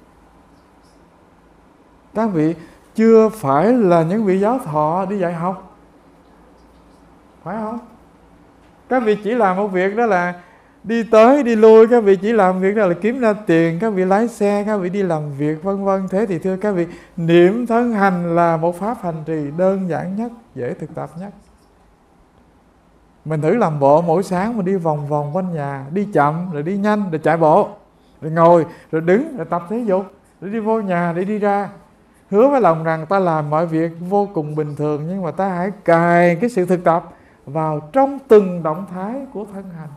Các vị chưa phải là những vị giáo thọ đi dạy học, phải không? Các vị chỉ làm một việc, đó là đi tới đi lui. Các vị chỉ làm việc đó là kiếm ra tiền. Các vị lái xe, các vị đi làm việc, vân vân. Thế thì thưa các vị, niệm thân hành là một pháp hành trì đơn giản nhất, dễ thực tập nhất. Mình thử làm bộ mỗi sáng mình đi vòng vòng quanh nhà, đi chậm rồi đi nhanh, rồi chạy bộ, rồi ngồi, rồi đứng, rồi tập thể dục, rồi đi vô nhà để đi ra. Hứa với lòng rằng ta làm mọi việc vô cùng bình thường, nhưng mà ta hãy cài cái sự thực tập vào trong từng động thái của thân hành.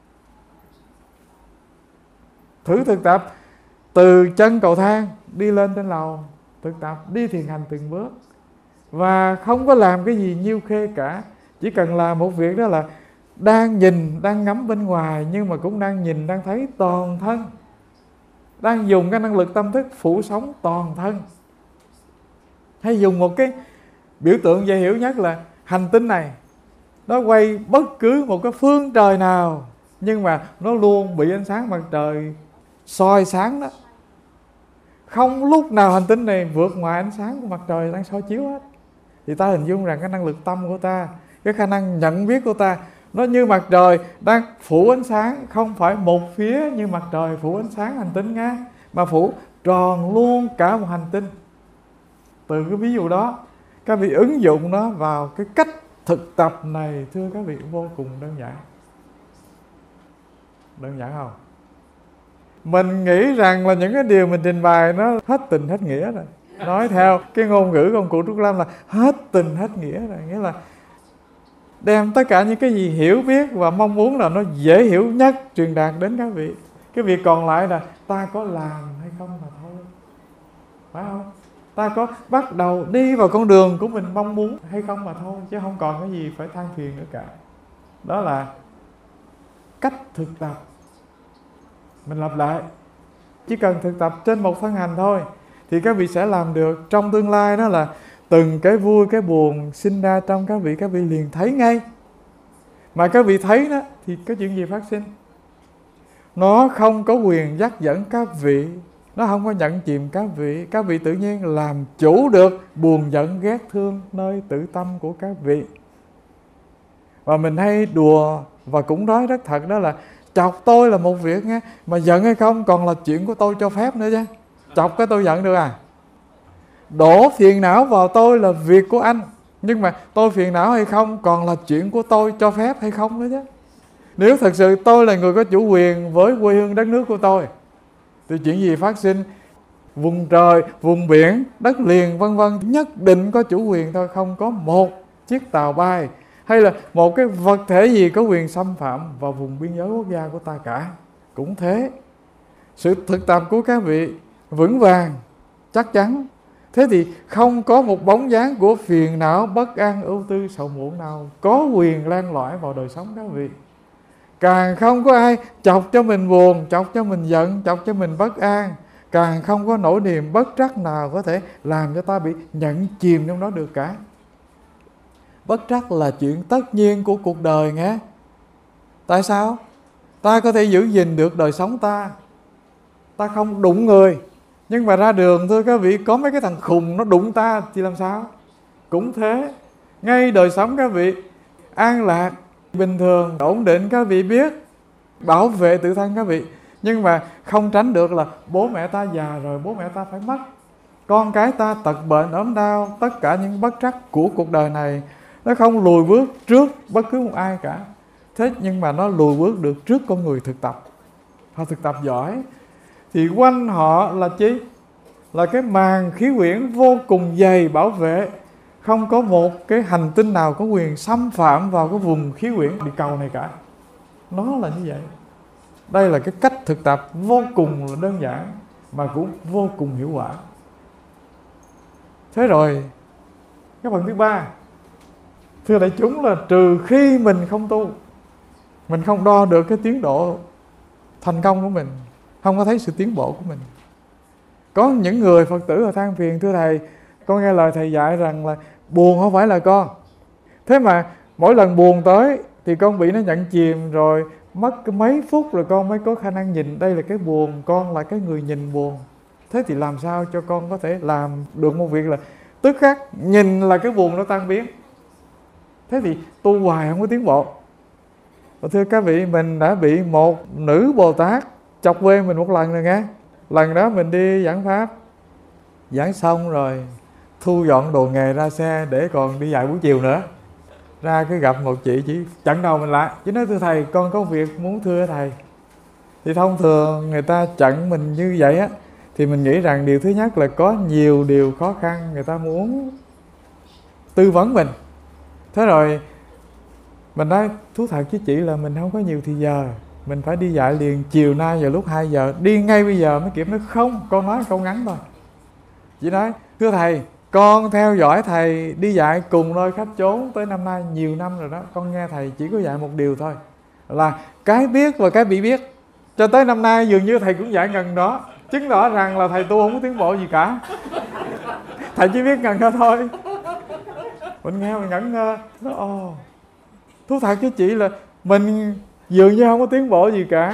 Thử thực tập từ chân cầu thang đi lên trên lầu, thực tập đi thiền hành từng bước. Và không có làm cái gì nhiêu khê cả. Chỉ cần làm một việc, đó là đang nhìn, đang ngắm bên ngoài, nhưng mà cũng đang nhìn, đang thấy toàn thân. Đang dùng cái năng lực tâm thức phủ sống toàn thân. Hay dùng một cái biểu tượng dễ hiểu nhất là hành tinh này nó quay bất cứ một cái phương trời nào, nhưng mà nó luôn bị ánh sáng mặt trời soi sáng đó. không lúc nào hành tinh này vượt ngoài ánh sáng của mặt trời đang soi chiếu hết. Thì ta hình dung rằng cái năng lực tâm của ta, cái khả năng nhận biết của ta, nó như mặt trời đang phủ ánh sáng, không phải một phía như mặt trời phủ ánh sáng hành tinh nha, mà phủ tròn luôn cả một hành tinh. Từ cái ví dụ đó, các vị ứng dụng nó vào cái cách thực tập này, thưa các vị, vô cùng đơn giản. Đơn giản không? Mình nghĩ rằng là những cái điều mình trình bày nó hết tình hết nghĩa rồi. Nói theo cái ngôn ngữ của ông cụ Trúc Lâm là hết tình hết nghĩa rồi. Nghĩa là đem tất cả những cái gì hiểu biết và mong muốn là nó dễ hiểu nhất truyền đạt đến các vị. Cái việc còn lại là ta có làm hay không mà thôi. Phải không? Ta có bắt đầu đi vào con đường của mình mong muốn hay không mà thôi. Chứ không còn cái gì phải than phiền nữa cả. Đó là cách thực tập. Mình lặp lại, chỉ cần thực tập trên một thân hành thôi thì các vị sẽ làm được. Trong tương lai đó là từng cái vui cái buồn sinh ra trong các vị, các vị liền thấy ngay. Mà các vị thấy đó thì có chuyện gì phát sinh? Nó không có quyền dắt dẫn các vị, nó không có nhận chìm các vị. Các vị tự nhiên làm chủ được buồn giận ghét thương nơi tự tâm của các vị. Và mình hay đùa và cũng nói rất thật, đó là chọc tôi là một việc nghe, mà giận hay không còn là chuyện của tôi cho phép nữa chứ. Chọc cái tôi giận được à? Đổ phiền não vào tôi là việc của anh, nhưng mà tôi phiền não hay không còn là chuyện của tôi cho phép hay không nữa chứ. Nếu thật sự tôi là người có chủ quyền với quê hương đất nước của tôi thì chuyện gì phát sinh, vùng trời, vùng biển, đất liền vân vân, nhất định có chủ quyền thôi. Không có một chiếc tàu bay hay là một cái vật thể gì có quyền xâm phạm vào vùng biên giới quốc gia của ta cả. Cũng thế, sự thực tập của các vị vững vàng, chắc chắn. Thế thì không có một bóng dáng của phiền não, bất an, ưu tư, sầu muộn nào có quyền lan lõi vào đời sống các vị. Càng không có ai chọc cho mình buồn, chọc cho mình giận, chọc cho mình bất an. Càng không có nỗi niềm bất trắc nào có thể làm cho ta bị nhận chìm trong đó được cả. Bất trắc là chuyện tất nhiên của cuộc đời nghe. Tại sao? Ta có thể giữ gìn được đời sống ta, ta không đụng người. Nhưng mà ra đường thưa các vị, có mấy cái thằng khùng nó đụng ta thì làm sao? Cũng thế, ngay đời sống các vị an lạc, bình thường, ổn định, các vị biết bảo vệ tự thân các vị. Nhưng mà không tránh được là bố mẹ ta già rồi, bố mẹ ta phải mất, con cái ta tật bệnh ốm đau. Tất cả những bất trắc của cuộc đời này nó không lùi bước trước bất cứ một ai cả. Thế nhưng mà nó lùi bước được trước con người thực tập. Họ thực tập giỏi thì quanh họ là chi? Là cái màn khí quyển vô cùng dày bảo vệ. Không có một cái hành tinh nào có quyền xâm phạm vào cái vùng khí quyển địa cầu này cả. Nó là như vậy. Đây là cái cách thực tập vô cùng là đơn giản mà cũng vô cùng hiệu quả. Thế rồi cái phần thứ ba, thưa đại chúng, là trừ khi mình không tu, mình không đo được cái tiến độ thành công của mình, không có thấy sự tiến bộ của mình. Có những người Phật tử họ than phiền, thưa thầy, con nghe lời thầy dạy rằng là buồn không phải là con. Thế mà mỗi lần buồn tới thì con bị nó nhận chìm, rồi mất mấy phút rồi con mới có khả năng nhìn đây là cái buồn, con là cái người nhìn buồn. Thế thì làm sao cho con có thể làm được một việc là tức khắc nhìn là cái buồn nó tan biến? Thế thì tu hoài không có tiến bộ. Và thưa các vị, mình đã bị một nữ Bồ Tát chọc quê mình một lần rồi nghe. Lần đó mình đi giảng pháp, giảng xong rồi thu dọn đồ nghề ra xe để còn đi dạy buổi chiều nữa. Ra cái gặp một chị chỉ chặn đầu mình lại, chỉ nói thưa thầy, con có việc muốn thưa thầy. Thì thông thường người ta chặn mình như vậy á, thì mình nghĩ rằng điều thứ nhất là có nhiều điều khó khăn người ta muốn tư vấn mình. Thế rồi mình nói thú thật với chị là mình không có nhiều thì giờ, mình phải đi dạy liền chiều nay vào lúc hai giờ, đi ngay bây giờ mới kịp. Nói không, con nói câu ngắn thôi. Chị nói thưa thầy, con theo dõi thầy đi dạy cùng nơi khắp chốn tới năm nay nhiều năm rồi đó. Con nghe thầy chỉ có dạy một điều thôi, là cái biết và cái bị biết. Cho tới năm nay dường như thầy cũng dạy gần đó, chứng tỏ rằng là thầy tu không có tiến bộ gì cả. Thầy chỉ biết gần đó thôi. Mình nghe mình ngẩn ngơ. Nó ồ, thú thật với chị là mình dường như không có tiến bộ gì cả.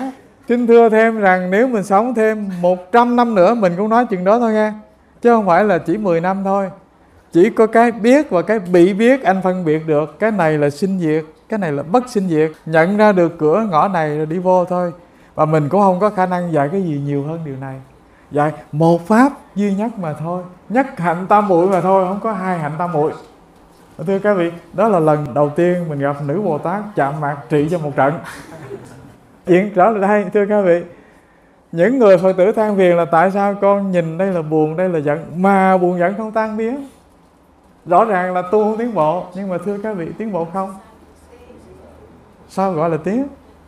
Xin thưa thêm rằng nếu mình sống thêm một trăm năm nữa mình cũng nói chừng đó thôi nghe. Chứ không phải là chỉ mười năm thôi. Chỉ có cái biết và cái bị biết anh phân biệt được. Cái này là sinh diệt, cái này là bất sinh diệt. Nhận ra được cửa ngõ này rồi đi vô thôi. Và mình cũng không có khả năng dạy cái gì nhiều hơn điều này. Dạy một pháp duy nhất mà thôi. Nhất hạnh tam muội mà thôi, không có hai hạnh tam muội. Thưa các vị, đó là lần đầu tiên mình gặp nữ Bồ Tát chạm mặt trị cho một trận. Chuyện trở lại đây, thưa các vị, những người Phật tử than phiền là tại sao con nhìn đây là buồn, đây là giận, mà buồn giận không tan biến. Rõ ràng là tu không tiến bộ, nhưng mà thưa các vị, tiến bộ không? Sao gọi là tiến?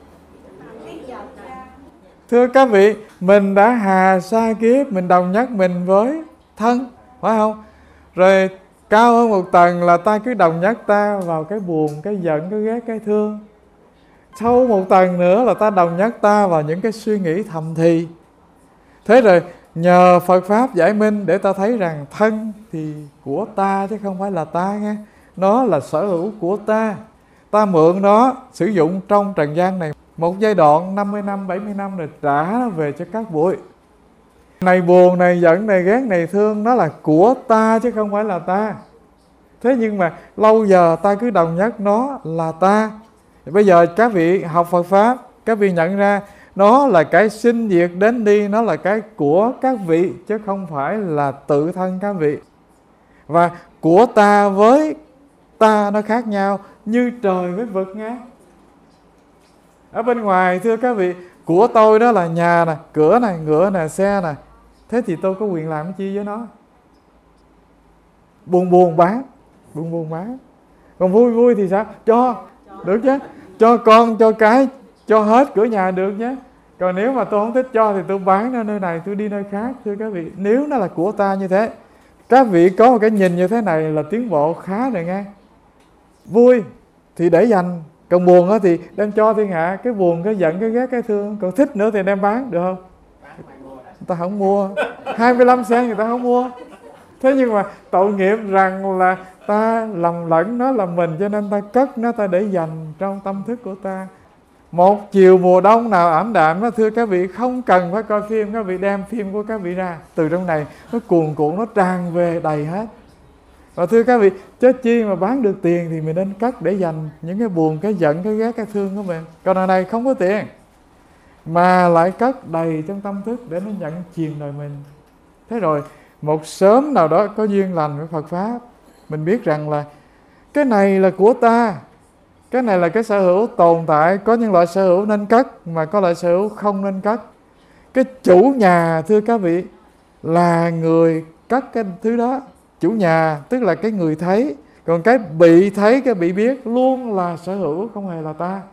Thưa các vị, mình đã hà sa kiếp, mình đồng nhất mình với thân, phải không? Rồi cao hơn một tầng là ta cứ đồng nhất ta vào cái buồn, cái giận, cái ghét, cái thương. Sâu một tầng nữa là ta đồng nhất ta vào những cái suy nghĩ thầm thì. Thế rồi nhờ Phật Pháp giải minh để ta thấy rằng thân thì của ta chứ không phải là ta nghe. Nó là sở hữu của ta. Ta mượn nó sử dụng trong trần gian này một giai đoạn năm mươi năm, bảy mươi năm rồi trả nó về cho các bụi. Này buồn, này giận, này ghét, này thương, nó là của ta chứ không phải là ta. Thế nhưng mà lâu giờ ta cứ đồng nhất nó là ta. Bây giờ các vị học Phật Pháp, các vị nhận ra nó là cái sinh diệt đến đi, nó là cái của các vị chứ không phải là tự thân các vị. Và của ta với ta nó khác nhau như trời với vực nghe. Ở bên ngoài thưa các vị, của tôi đó là nhà nè, cửa nè, ngựa nè, xe nè. Thế thì tôi có quyền làm cái chi với nó? Buồn buồn bán, buồn buồn bán. Còn vui vui thì sao? Cho, được chứ. Cho con, cho cái, cho hết cửa nhà được nhé. Còn nếu mà tôi không thích cho thì tôi bán nó nơi này, tôi đi nơi khác. Thưa các vị, nếu nó là của ta như thế, các vị có một cái nhìn như thế này là tiến bộ khá rồi nghe. Vui thì để dành, còn buồn đó thì đem cho thiên hạ. Cái buồn, cái giận, cái ghét, cái thương. Còn thích nữa thì đem bán, được không? Người ta không mua. hai mươi lăm sen người ta không mua. Thế nhưng mà tội nghiệp rằng là ta lầm lẫn nó là mình, cho nên ta cất nó, ta để dành trong tâm thức của ta. Một chiều mùa đông nào ảm đạm đó, thưa các vị, không cần phải coi phim, các vị đem phim của các vị ra. Từ trong này nó cuồn cuộn, nó tràn về đầy hết. Và thưa các vị, chứ chi mà bán được tiền thì mình nên cất để dành những cái buồn, cái giận, cái ghét, cái thương của mình. Còn ở này không có tiền mà lại cất đầy trong tâm thức để nó nhận chìm đời mình. Thế rồi một sớm nào đó có duyên lành với Phật Pháp, mình biết rằng là cái này là của ta, cái này là cái sở hữu tồn tại. Có những loại sở hữu nên cất, mà có loại sở hữu không nên cất. Cái chủ nhà thưa các vị là người cất cái thứ đó. Chủ nhà tức là cái người thấy. Còn cái bị thấy, cái bị biết luôn là sở hữu, không hề là ta.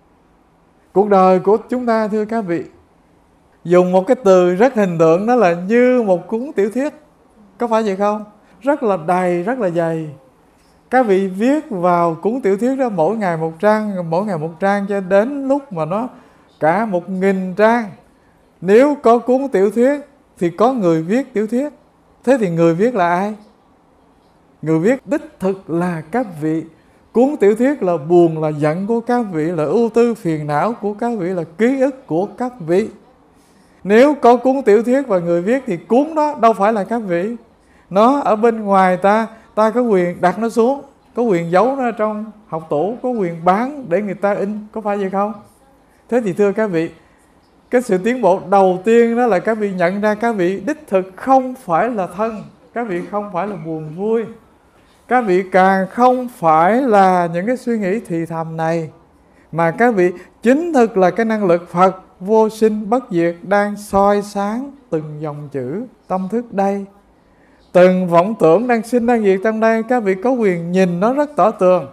Cuộc đời của chúng ta thưa các vị, dùng một cái từ rất hình tượng, đó là như một cuốn tiểu thuyết. Có phải vậy không? Rất là đầy, rất là dày. Các vị viết vào cuốn tiểu thuyết đó mỗi ngày một trang, mỗi ngày một trang, cho đến lúc mà nó cả một nghìn trang. Nếu có cuốn tiểu thuyết thì có người viết tiểu thuyết. Thế thì người viết là ai? Người viết đích thực là các vị. Cuốn tiểu thuyết là buồn, là giận của các vị, là ưu tư phiền não của các vị, là ký ức của các vị. Nếu có cuốn tiểu thuyết và người viết thì cuốn đó đâu phải là các vị. Nó ở bên ngoài ta, ta có quyền đặt nó xuống, có quyền giấu nó trong học tủ, có quyền bán để người ta in. Có phải vậy không? Thế thì thưa các vị, cái sự tiến bộ đầu tiên đó là các vị nhận ra các vị đích thực không phải là thân. Các vị không phải là buồn vui. Các vị càng không phải là những cái suy nghĩ thì thầm này, mà các vị chính thực là cái năng lực Phật vô sinh bất diệt đang soi sáng từng dòng chữ tâm thức đây. Từng vọng tưởng đang sinh đang diệt trong đây, các vị có quyền nhìn nó rất tỏ tường.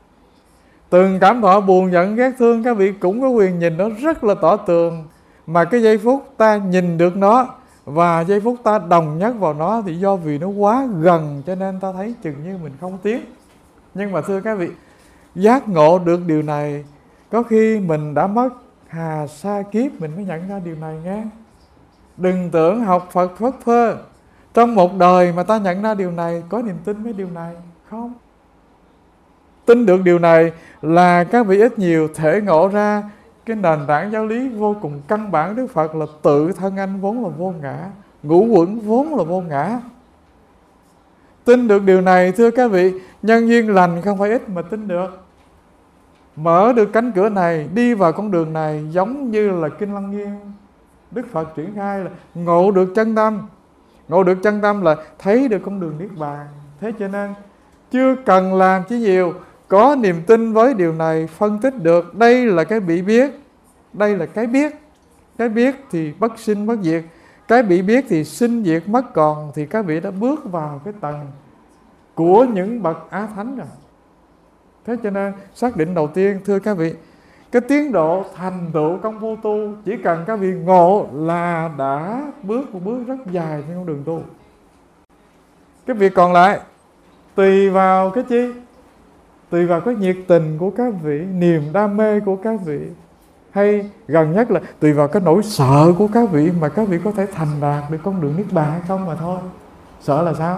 Từng cảm thọ buồn giận ghét thương, các vị cũng có quyền nhìn nó rất là tỏ tường. Mà cái giây phút ta nhìn được nó và giây phút ta đồng nhất vào nó thì do vì nó quá gần cho nên ta thấy chừng như mình không tiến. Nhưng mà thưa các vị, giác ngộ được điều này, có khi mình đã mất hà sa kiếp mình mới nhận ra điều này nghe. Đừng tưởng học Phật phất phơ, trong một đời mà ta nhận ra điều này, có niềm tin với điều này. Không. Tin được điều này là các vị ít nhiều thể ngộ ra cái nền tảng giáo lý vô cùng căn bản Đức Phật là tự thân anh vốn là vô ngã, ngũ uẩn vốn là vô ngã. Tin được điều này thưa các vị, nhân duyên lành không phải ít mà tin được. Mở được cánh cửa này, đi vào con đường này, giống như là Kinh Lăng Nghiêm Đức Phật triển khai là ngộ được chân tâm. Ngộ được chân tâm là thấy được con đường Niết Bàn. Thế cho nên chưa cần làm chi nhiều, có niềm tin với điều này, phân tích được đây là cái bị biết, đây là cái biết. Cái biết thì bất sinh bất diệt, cái bị biết thì sinh diệt mất còn, thì các vị đã bước vào cái tầng của những bậc Á Thánh rồi. Thế cho nên xác định đầu tiên thưa các vị, cái tiến độ thành tựu công phu tu chỉ cần các vị ngộ là đã bước một bước rất dài trên con đường tu. Cái việc còn lại tùy vào cái chi? Tùy vào cái nhiệt tình của các vị, niềm đam mê của các vị, hay gần nhất là tùy vào cái nỗi sợ của các vị mà các vị có thể thành đạt được con đường Niết Bàn hay không mà thôi. Sợ là sao?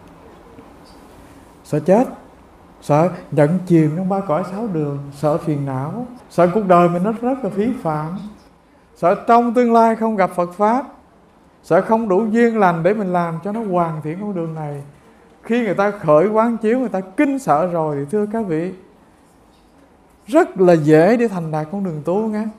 Sợ chết, sợ nhận chìm trong ba cõi sáu đường, sợ phiền não, sợ cuộc đời mình nó rất là phí phạm, sợ trong tương lai không gặp Phật Pháp, sợ không đủ duyên lành để mình làm cho nó hoàn thiện con đường này. Khi người ta khởi quán chiếu, người ta kinh sợ rồi thì thưa các vị, rất là dễ để thành đạt con đường tu nghe.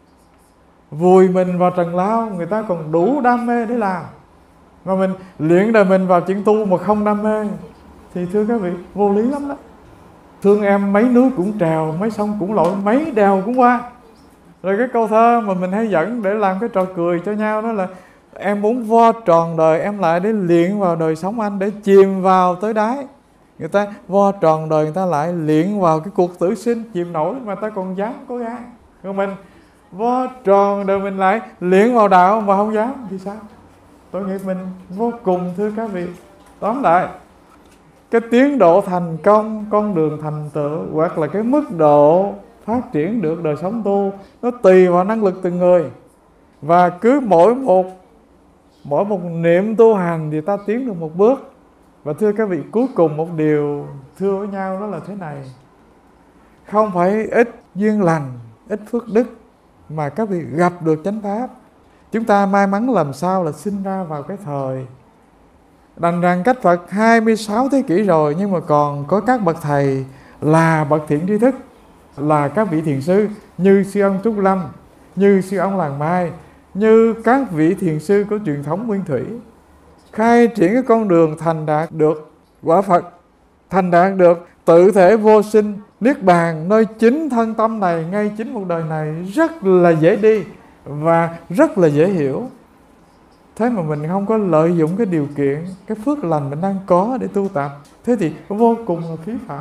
Vùi mình vào trần lao, người ta còn đủ đam mê để làm, mà mình luyện đời mình vào chuyện tu mà không đam mê thì thưa các vị, vô lý lắm đó. Thương em mấy núi cũng trèo, mấy sông cũng lội, mấy đèo cũng qua. Rồi cái câu thơ mà mình hay dẫn để làm cái trò cười cho nhau đó là em muốn vo tròn đời em lại để luyện vào đời sống anh, để chìm vào tới đáy. Người ta vo tròn đời người ta lại luyện vào cái cuộc tử sinh chìm nổi mà ta còn dám cố gắng. Còn mình vo tròn đời mình lại luyện vào đạo mà không dám thì sao? Tội nghiệp mình vô cùng thưa các vị. Tóm lại, cái tiến độ thành công, con đường thành tựu hoặc là cái mức độ phát triển được đời sống tu, nó tùy vào năng lực từng người. Và cứ mỗi một mỗi một niệm tu hành thì ta tiến được một bước. Và thưa các vị, cuối cùng một điều thưa với nhau đó là thế này: không phải ít duyên lành, ít phước đức mà các vị gặp được chánh pháp. Chúng ta may mắn làm sao là sinh ra vào cái thời đành rằng cách Phật hai mươi sáu thế kỷ rồi, nhưng mà còn có các bậc thầy là bậc thiện tri thức, là các vị thiền sư như sư ông Trúc Lâm, như sư ông Làng Mai, như các vị thiền sư của truyền thống Nguyên Thủy, khai triển cái con đường thành đạt được quả Phật, thành đạt được tự thể vô sinh Niết Bàn nơi chính thân tâm này, ngay chính một đời này, rất là dễ đi và rất là dễ hiểu. Thế mà mình không có lợi dụng cái điều kiện, cái phước lành mình đang có để tu tập, thế thì vô cùng là phí phạm.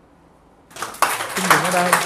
Xin dừng ở đây.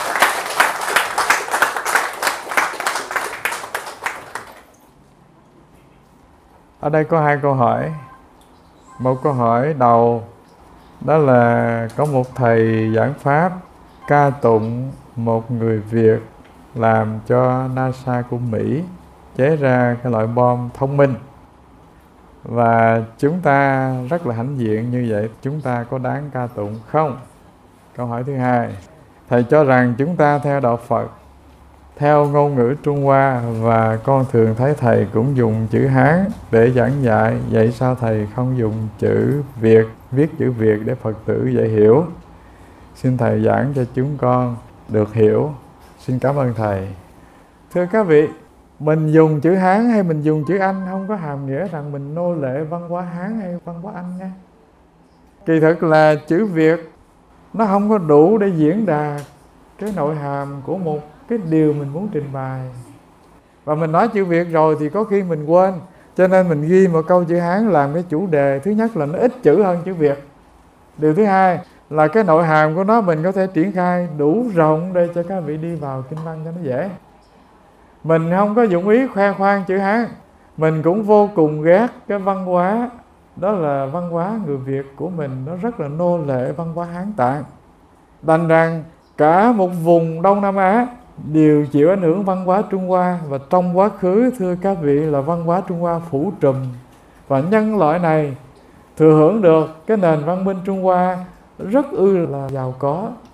Ở đây có hai câu hỏi. Một câu hỏi đầu đó là có một thầy giảng pháp ca tụng một người Việt làm cho NASA của Mỹ chế ra cái loại bom thông minh, và chúng ta rất là hãnh diện như vậy, chúng ta có đáng ca tụng không? Câu hỏi thứ hai, thầy cho rằng chúng ta theo đạo Phật, theo ngôn ngữ Trung Hoa, và con thường thấy thầy cũng dùng chữ Hán để giảng dạy, vậy sao thầy không dùng chữ Việt, viết chữ Việt để Phật tử dễ hiểu? Xin thầy giảng cho chúng con được hiểu. Xin cảm ơn thầy. Thưa các vị, mình dùng chữ Hán hay mình dùng chữ Anh không có hàm nghĩa rằng mình nô lệ văn hóa Hán hay văn hóa Anh nha. Kỳ thực là chữ Việt nó không có đủ để diễn đạt cái nội hàm của một cái điều mình muốn trình bày. Và mình nói chữ Việt rồi thì có khi mình quên, cho nên mình ghi một câu chữ Hán làm cái chủ đề. Thứ nhất là nó ít chữ hơn chữ Việt. Điều thứ hai là cái nội hàm của nó mình có thể triển khai đủ rộng để cho các vị đi vào kinh văn cho nó dễ. Mình không có dụng ý khoe khoang chữ Hán. Mình cũng vô cùng ghét cái văn hóa, đó là văn hóa người Việt của mình, nó rất là nô lệ văn hóa Hán Tạng. Đành rằng cả một vùng Đông Nam Á đều chịu ảnh hưởng văn hóa Trung Hoa, và trong quá khứ thưa các vị là văn hóa Trung Hoa phủ trùm, và nhân loại này thừa hưởng được cái nền văn minh Trung Hoa rất ư là giàu có.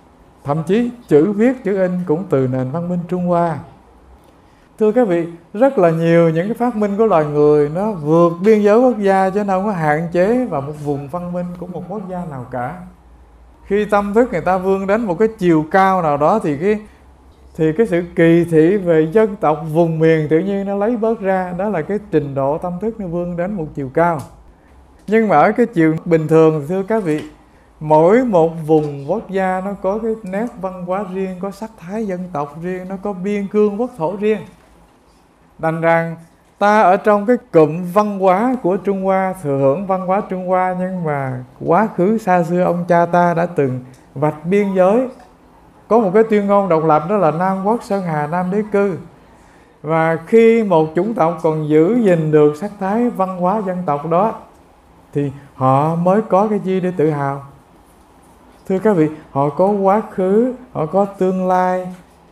thậm chí chữ viết, chữ in cũng từ nền văn minh Trung Hoa. Thưa các vị, rất là nhiều những cái phát minh của loài người nó vượt biên giới quốc gia, chứ đâu có hạn chế vào một vùng văn minh của một quốc gia nào cả. Khi tâm thức người ta vươn đến một cái chiều cao nào đó thì cái thì cái sự kỳ thị về dân tộc vùng miền tự nhiên nó lấy bớt ra. Đó là cái trình độ tâm thức nó vươn đến một chiều cao. Nhưng mà ở cái chiều bình thường, thưa các vị, mỗi một vùng quốc gia nó có cái nét văn hóa riêng, có sắc thái dân tộc riêng, nó có biên cương quốc thổ riêng. Đành rằng ta ở trong cái cụm văn hóa của Trung Hoa, thừa hưởng văn hóa Trung Hoa, nhưng mà quá khứ xa xưa ông cha ta đã từng vạch biên giới, có một cái tuyên ngôn độc lập, đó là Nam Quốc Sơn Hà Nam Đế Cư. Và khi một chủng tộc còn giữ gìn được sắc thái văn hóa dân tộc đó thì họ mới có cái gì để tự hào. Thưa các vị, họ có quá khứ, họ có tương lai,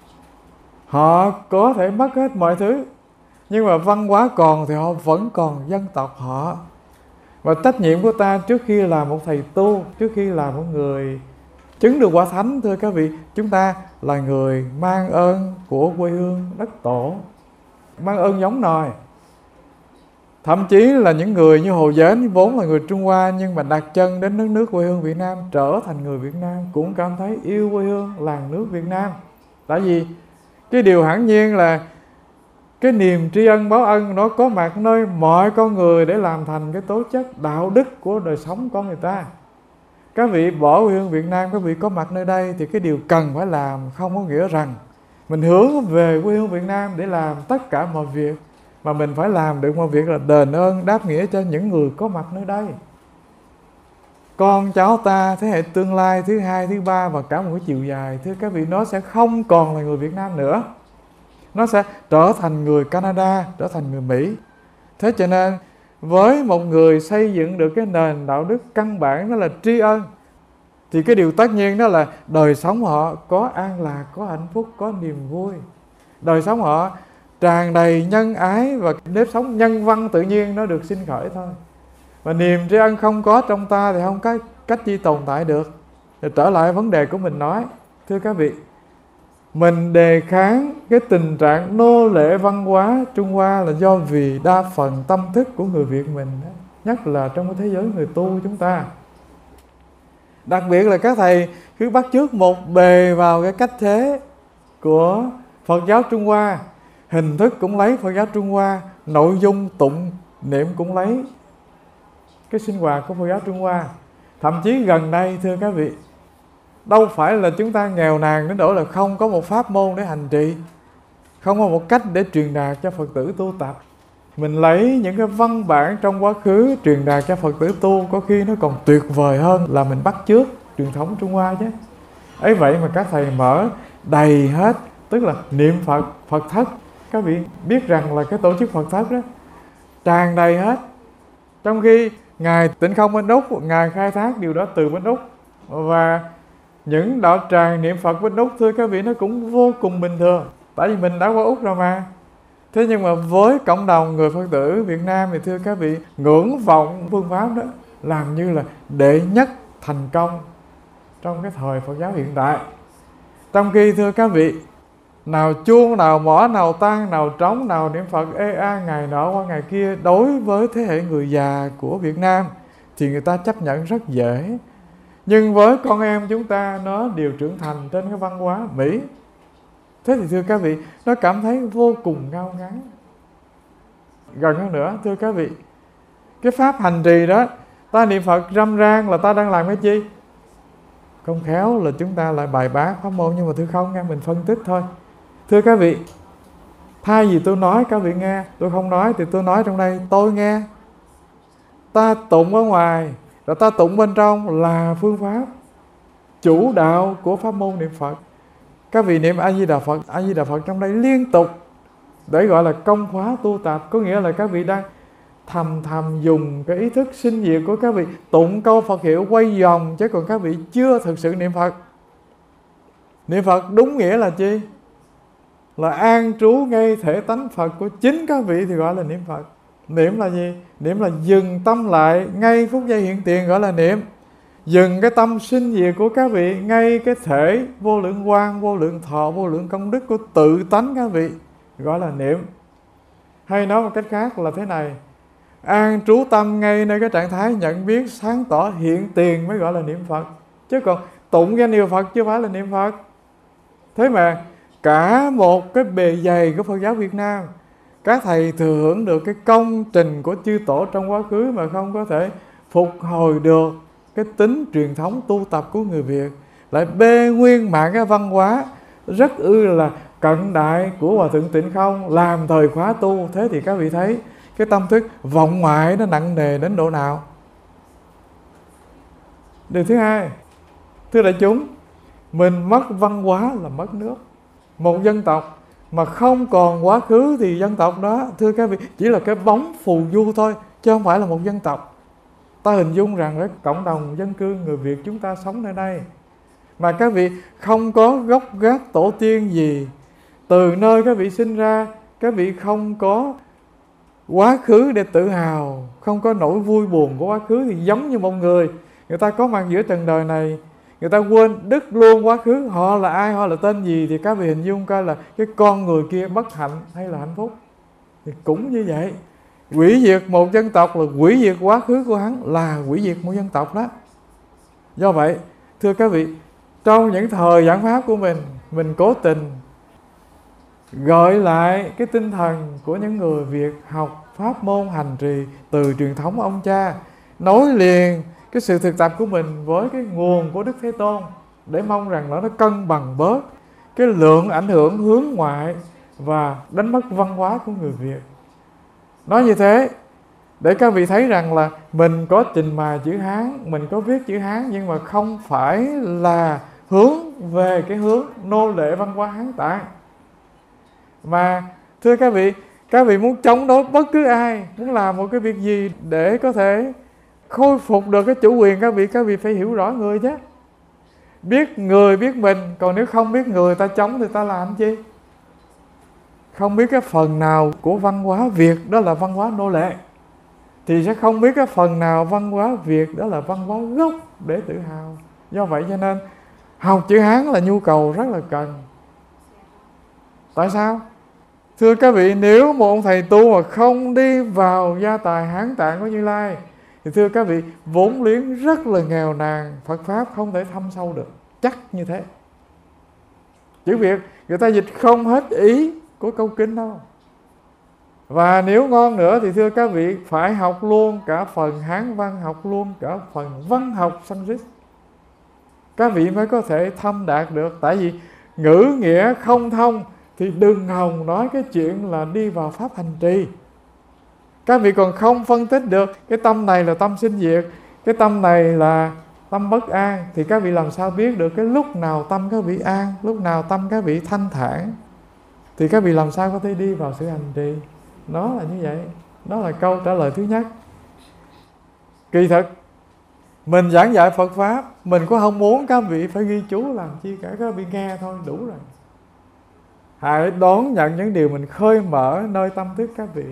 họ có thể mất hết mọi thứ, nhưng mà văn hóa còn thì họ vẫn còn dân tộc họ. Và trách nhiệm của ta trước khi là một thầy tu, trước khi là một người chứng được quả thánh, thưa các vị, chúng ta là người mang ơn của quê hương đất tổ, mang ơn giống nòi. Thậm chí là những người như Hồ Dến vốn là người Trung Hoa, nhưng mà đặt chân đến đất nước quê hương Việt Nam, trở thành người Việt Nam, cũng cảm thấy yêu quê hương làng nước Việt Nam. Tại vì cái điều hiển nhiên là cái niềm tri ân báo ân nó có mặt nơi mọi con người để làm thành cái tố chất đạo đức của đời sống con người ta. Các vị bỏ quê hương Việt Nam, các vị có mặt nơi đây thì cái điều cần phải làm không có nghĩa rằng mình hướng về quê hương Việt Nam để làm tất cả mọi việc, mà mình phải làm được mọi việc là đền ơn đáp nghĩa cho những người có mặt nơi đây. Con cháu ta thế hệ tương lai thứ hai, thứ ba và cả một cái chiều dài, thưa các vị, nó sẽ không còn là người Việt Nam nữa. Nó sẽ trở thành người Canada, trở thành người Mỹ. Thế cho nên với một người xây dựng được cái nền đạo đức căn bản đó là tri ân, thì cái điều tất nhiên đó là đời sống họ có an lạc, có hạnh phúc, có niềm vui. Đời sống họ tràn đầy nhân ái và nếp sống nhân văn tự nhiên nó được sinh khởi thôi. Và niềm tri ân không có trong ta thì không có cách gì tồn tại được. Rồi trở lại vấn đề của mình nói, thưa các vị, mình đề kháng cái tình trạng nô lệ văn hóa Trung Hoa là do vì đa phần tâm thức của người Việt mình, nhất là trong cái thế giới người tu chúng ta. Đặc biệt là các thầy cứ bắt chước một bề vào cái cách thế của Phật giáo Trung Hoa. Hình thức cũng lấy Phật giáo Trung Hoa, nội dung tụng niệm cũng lấy cái sinh hoạt của Phật giáo Trung Hoa. Thậm chí gần đây, thưa các vị, đâu phải là chúng ta nghèo nàn đến độ là không có một pháp môn để hành trì, không có một cách để truyền đạt cho Phật tử tu tập. Mình lấy những cái văn bản trong quá khứ truyền đạt cho Phật tử tu, có khi nó còn tuyệt vời hơn là mình bắt chước truyền thống Trung Hoa chứ. Ấy vậy mà các thầy mở đầy hết, tức là niệm Phật, Phật thất. Các vị biết rằng là cái tổ chức Phật thất đó tràn đầy hết. Trong khi Ngài Tịnh Không bên Úc, Ngài khai thác điều đó từ bên Úc. Và những đạo tràng niệm Phật bên Úc, thưa các vị, nó cũng vô cùng bình thường. Tại vì mình đã qua Úc rồi mà. Thế nhưng mà với cộng đồng người Phật tử Việt Nam thì thưa các vị, ngưỡng vọng phương pháp đó làm như là đệ nhất thành công trong cái thời Phật giáo hiện tại. Trong khi thưa các vị, nào chuông, nào mõ, nào tang, nào trống, nào niệm Phật ê a ngày nọ qua ngày kia, đối với thế hệ người già của Việt Nam thì người ta chấp nhận rất dễ. Nhưng với con em chúng ta, nó đều trưởng thành trên cái văn hóa Mỹ. Thế thì thưa các vị, nó cảm thấy vô cùng ngao ngán. Gần hơn nữa, thưa các vị, cái pháp hành trì đó, ta niệm Phật râm ran là ta đang làm cái chi? Không khéo là chúng ta lại bài bá pháp môn, nhưng mà thưa không nghe, mình phân tích thôi. Thưa các vị, thay vì tôi nói các vị nghe, tôi không nói thì tôi nói trong đây, tôi nghe. Ta tụng ở ngoài, rồi ta tụng bên trong là phương pháp chủ đạo của pháp môn niệm Phật. Các vị niệm A Di Đà Phật, A Di Đà Phật trong đây liên tục để gọi là công khóa tu tập. Có nghĩa là các vị đang thầm thầm dùng cái ý thức sinh diệt của các vị, tụng câu Phật hiệu quay vòng, chứ còn các vị chưa thực sự niệm Phật. Niệm Phật đúng nghĩa là chi? Là an trú ngay thể tánh Phật của chính các vị thì gọi là niệm Phật. Niệm là gì? Niệm là dừng tâm lại ngay phút giây hiện tiền, gọi là niệm. dừng cái tâm sinh diệt của các vị ngay cái thể vô lượng quang, vô lượng thọ, vô lượng công đức của tự tánh các vị, gọi là niệm. Hay nói một cách khác là thế này: an trú tâm ngay nơi cái trạng thái nhận biết sáng tỏ hiện tiền mới gọi là niệm Phật. Chứ còn tụng danh hiệu Phật chưa phải là niệm Phật. Thế mà cả một cái bề dày của Phật giáo Việt Nam, các thầy thừa hưởng được cái công trình của chư tổ trong quá khứ mà không có thể phục hồi được cái tính truyền thống tu tập của người Việt, lại bê nguyên mạng cái văn hóa rất ư là cận đại của Hòa Thượng Tịnh Không làm thời khóa tu. Thế thì các vị thấy cái tâm thức vọng ngoại nó nặng nề đến độ nào. Điều thứ hai, thưa đại chúng, mình mất văn hóa là mất nước. Một dân tộc mà không còn quá khứ thì dân tộc đó, thưa các vị, chỉ là cái bóng phù du thôi, chứ không phải là một dân tộc. Ta hình dung rằng cái cộng đồng dân cư người Việt chúng ta sống nơi đây mà các vị không có gốc gác tổ tiên gì, từ nơi các vị sinh ra, các vị không có quá khứ để tự hào, không có nỗi vui buồn của quá khứ, thì giống như một người, người ta có mặt giữa trần đời này, người ta quên đứt luôn quá khứ, họ là ai, họ là tên gì, thì các vị hình dung coi là cái con người kia bất hạnh hay là hạnh phúc. Thì cũng như vậy, hủy diệt một dân tộc là hủy diệt quá khứ của hắn, là hủy diệt một dân tộc đó. Do vậy, thưa các vị, trong những thời giảng pháp của mình, mình cố tình gợi lại cái tinh thần của những người Việt học pháp môn hành trì từ truyền thống ông cha, nối liền cái sự thực tập của mình với cái nguồn của Đức Thế Tôn, để mong rằng nó nó cân bằng bớt cái lượng ảnh hưởng hướng ngoại và đánh mất văn hóa của người Việt. Nói như thế để các vị thấy rằng là mình có trình mài chữ Hán, mình có viết chữ Hán, nhưng mà không phải là hướng về cái hướng nô lệ văn hóa Hán Tạng. Mà thưa các vị, các vị muốn chống đối bất cứ ai, muốn làm một cái việc gì để có thể khôi phục được cái chủ quyền các vị, các vị phải hiểu rõ người chứ. Biết người biết mình, còn nếu không biết người ta chống thì ta làm chi? Không biết cái phần nào của văn hóa Việt đó là văn hóa nô lệ, thì sẽ không biết cái phần nào văn hóa Việt đó là văn hóa gốc để tự hào. Do vậy cho nên học chữ Hán là nhu cầu rất là cần. Tại sao? Thưa các vị, nếu một ông thầy tu mà không đi vào gia tài Hán Tạng của Như Lai thì thưa các vị, vốn liếng rất là nghèo nàn, Phật Pháp không thể thâm sâu được. Chắc như thế. Chữ Việt người ta dịch không hết ý của câu kinh đâu. Và nếu ngon nữa thì thưa các vị, phải học luôn cả phần Hán văn, học luôn cả phần văn học Sanskrit, các vị mới có thể thâm đạt được. Tại vì ngữ nghĩa không thông thì đừng hòng nói cái chuyện là đi vào pháp hành trì. Các vị còn không phân tích được cái tâm này là tâm sinh diệt, cái tâm này là tâm bất an, thì các vị làm sao biết được cái lúc nào tâm các vị an, lúc nào tâm các vị thanh thản, thì các vị làm sao có thể đi vào sự hành trì. Nó là như vậy. Đó là câu trả lời thứ nhất. Kỳ thực mình giảng dạy Phật Pháp, mình có không muốn các vị phải ghi chú làm chi cả, các vị nghe thôi đủ rồi. Hãy đón nhận những điều mình khơi mở nơi tâm thức các vị.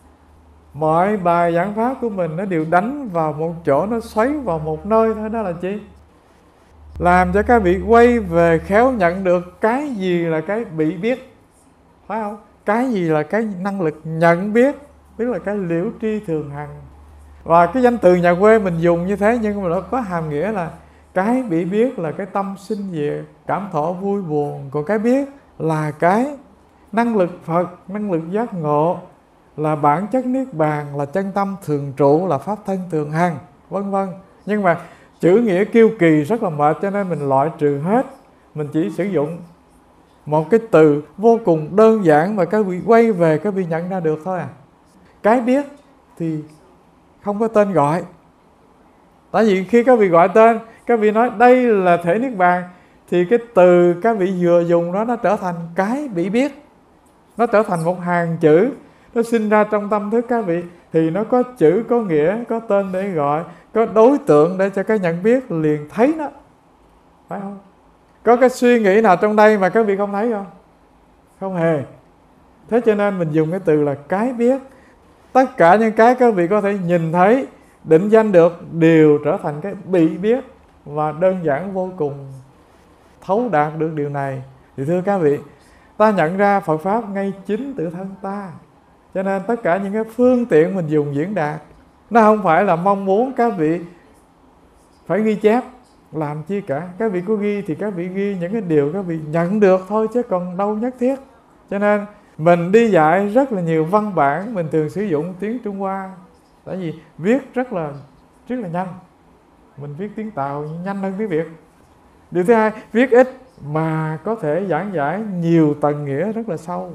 Mọi bài giảng pháp của mình nó đều đánh vào một chỗ, nó xoáy vào một nơi thôi. Đó là chi? Làm cho các vị quay về khéo nhận được cái gì là cái bị biết, phải không? Cái gì là cái năng lực nhận biết, tức là cái liễu tri thường hằng. Và cái danh từ nhà quê mình dùng như thế, nhưng mà nó có hàm nghĩa là cái bị biết là cái tâm sinh diệt, cảm thọ vui buồn. Còn cái biết là cái năng lực Phật, năng lực giác ngộ, là bản chất niết bàn, là chân tâm thường trụ, là pháp thân thường hằng, vân vân. Nhưng mà chữ nghĩa kiêu kỳ rất là mệt, cho nên mình loại trừ hết. Mình chỉ sử dụng một cái từ vô cùng đơn giản mà các vị quay về các vị nhận ra được thôi à. Cái biết thì không có tên gọi. Tại vì khi các vị gọi tên, các vị nói đây là thể niết bàn, thì cái từ các vị vừa dùng đó nó trở thành cái bị biết. Nó trở thành một hàng chữ, nó sinh ra trong tâm thức các vị, thì nó có chữ, có nghĩa, có tên để gọi, có đối tượng để cho cái nhận biết liền thấy nó, phải không? Có cái suy nghĩ nào trong đây mà các vị không thấy không? Không hề. Thế cho nên mình dùng cái từ là cái biết. Tất cả những cái các vị có thể nhìn thấy, định danh được đều trở thành cái bị biết. và đơn giản vô cùng, thấu đạt được điều này. Thì thưa các vị, ta nhận ra Phật Pháp ngay chính tự thân ta. Cho nên tất cả những cái phương tiện mình dùng diễn đạt, nó không phải là mong muốn các vị phải ghi chép làm chi cả. Các vị có ghi thì các vị ghi những cái điều các vị nhận được thôi, chứ còn đâu nhất thiết. Cho nên mình đi dạy rất là nhiều văn bản, mình thường sử dụng tiếng Trung Hoa, tại vì viết rất là rất là nhanh. Mình viết tiếng Tàu nhanh hơn tiếng Việt. Điều thứ hai, viết ít mà có thể giảng giải nhiều tầng nghĩa rất là sâu.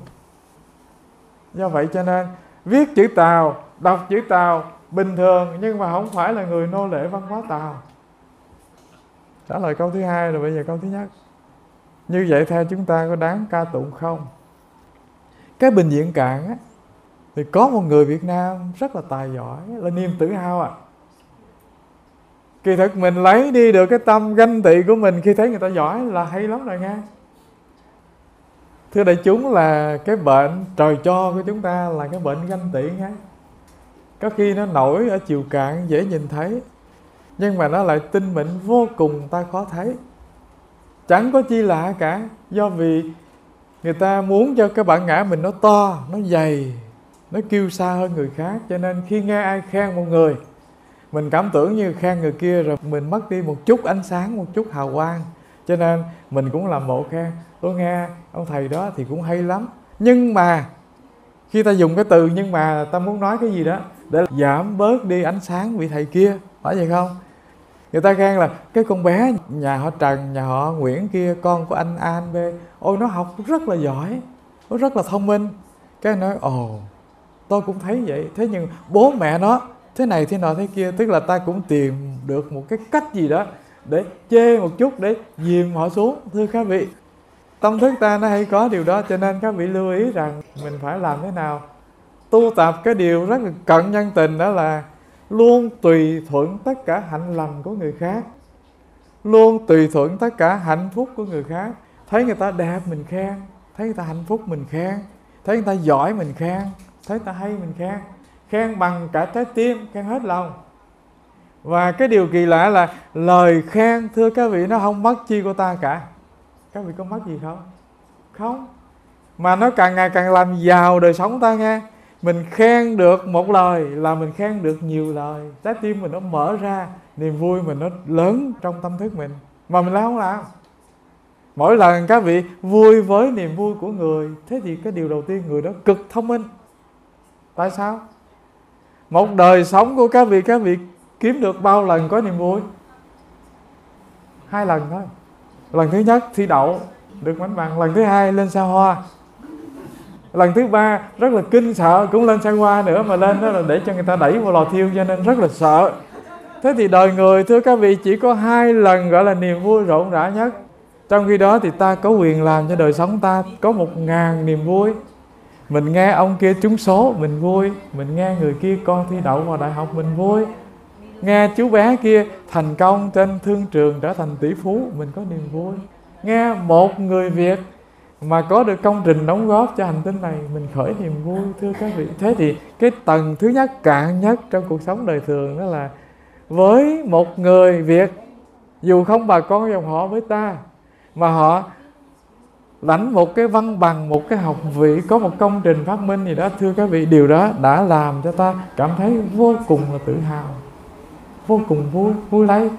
Do vậy cho nên viết chữ Tàu, đọc chữ Tàu bình thường, nhưng mà không phải là người nô lệ văn hóa Tàu. Trả lời câu thứ hai rồi, bây giờ câu thứ nhất. Như vậy theo chúng ta có đáng ca tụng không? Cái Bình Diện Cạn á, thì có một người Việt Nam rất là tài giỏi, là niềm tự hào à. Kỳ thực mình lấy đi được cái tâm ganh tị của mình khi thấy người ta giỏi là hay lắm rồi nha. Thưa đại chúng, là cái bệnh trời cho của chúng ta là cái bệnh ganh tị nha. Có khi nó nổi ở chiều cạn dễ nhìn thấy, nhưng mà nó lại tinh mịn vô cùng ta khó thấy. Chẳng có chi lạ cả, do vì người ta muốn cho cái bản ngã mình nó to, nó dày, nó kiêu sa hơn người khác. Cho nên khi nghe ai khen một người, mình cảm tưởng như khen người kia rồi mình mất đi một chút ánh sáng, một chút hào quang. Cho nên mình cũng làm bộ khen, tôi nghe ông thầy đó thì cũng hay lắm. Nhưng mà khi ta dùng cái từ nhưng mà ta muốn nói cái gì đó để giảm bớt đi ánh sáng vị thầy kia, phải vậy không? Người ta khen là cái con bé nhà họ Trần, nhà họ Nguyễn kia, con của anh A, anh B, ôi nó học rất là giỏi, nó rất là thông minh. Cái nói ồ, tôi cũng thấy vậy. Thế nhưng bố mẹ nó thế này thế nọ thế kia. Tức là ta cũng tìm được một cái cách gì đó để chê một chút, để dìm họ xuống. Thưa các vị, tâm thức ta nó hay có điều đó. Cho nên các vị lưu ý rằng mình phải làm thế nào tu tập cái điều rất là cận nhân tình, đó là luôn tùy thuận tất cả hạnh lành của người khác, luôn tùy thuận tất cả hạnh phúc của người khác. Thấy người ta đẹp mình khen, thấy người ta hạnh phúc mình khen, thấy người ta giỏi mình khen, thấy người ta hay mình khen. Khen bằng cả trái tim, khen hết lòng. Và cái điều kỳ lạ là lời khen, thưa các vị, nó không mất chi của ta cả. Các vị có mất gì không? Không. Mà nó càng ngày càng làm giàu đời sống ta nghe. Mình khen được một lời là mình khen được nhiều lời. Trái tim mình nó mở ra, niềm vui mình nó lớn trong tâm thức mình. Mà mình lại không làm. Mỗi lần các vị vui với niềm vui của người, thế thì cái điều đầu tiên người đó cực thông minh. Tại sao? Một đời sống của các vị, các vị kiếm được bao lần có niềm vui? Hai lần thôi. Lần thứ nhất thi đậu được bánh bằng, lần thứ hai lên sao hoa, lần thứ ba rất là kinh sợ cũng lên sao hoa nữa, mà lên đó là để cho người ta đẩy vào lò thiêu, cho nên rất là sợ. Thế thì đời người, thưa các vị, chỉ có hai lần gọi là niềm vui rộn rã nhất. Trong khi đó thì ta có quyền làm cho đời sống ta có một ngàn niềm vui. Mình nghe ông kia trúng số mình vui, mình nghe người kia con thi đậu vào đại học mình vui, nghe chú bé kia thành công trên thương trường trở thành tỷ phú mình có niềm vui, nghe một người Việt mà có được công trình đóng góp cho hành tinh này mình khởi niềm vui. Thưa các vị, thế thì cái tầng thứ nhất cạn nhất trong cuộc sống đời thường đó là với một người Việt, dù không bà con dòng họ với ta, mà họ lãnh một cái văn bằng, một cái học vị, có một công trình phát minh gì đó, thưa các vị, điều đó đã làm cho ta cảm thấy vô cùng là tự hào, vô cùng vui, vui lấy.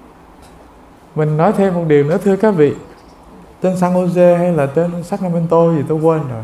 Mình nói thêm một điều nữa, thưa các vị, trên San Jose hay là trên Sacramento gì tôi quên rồi,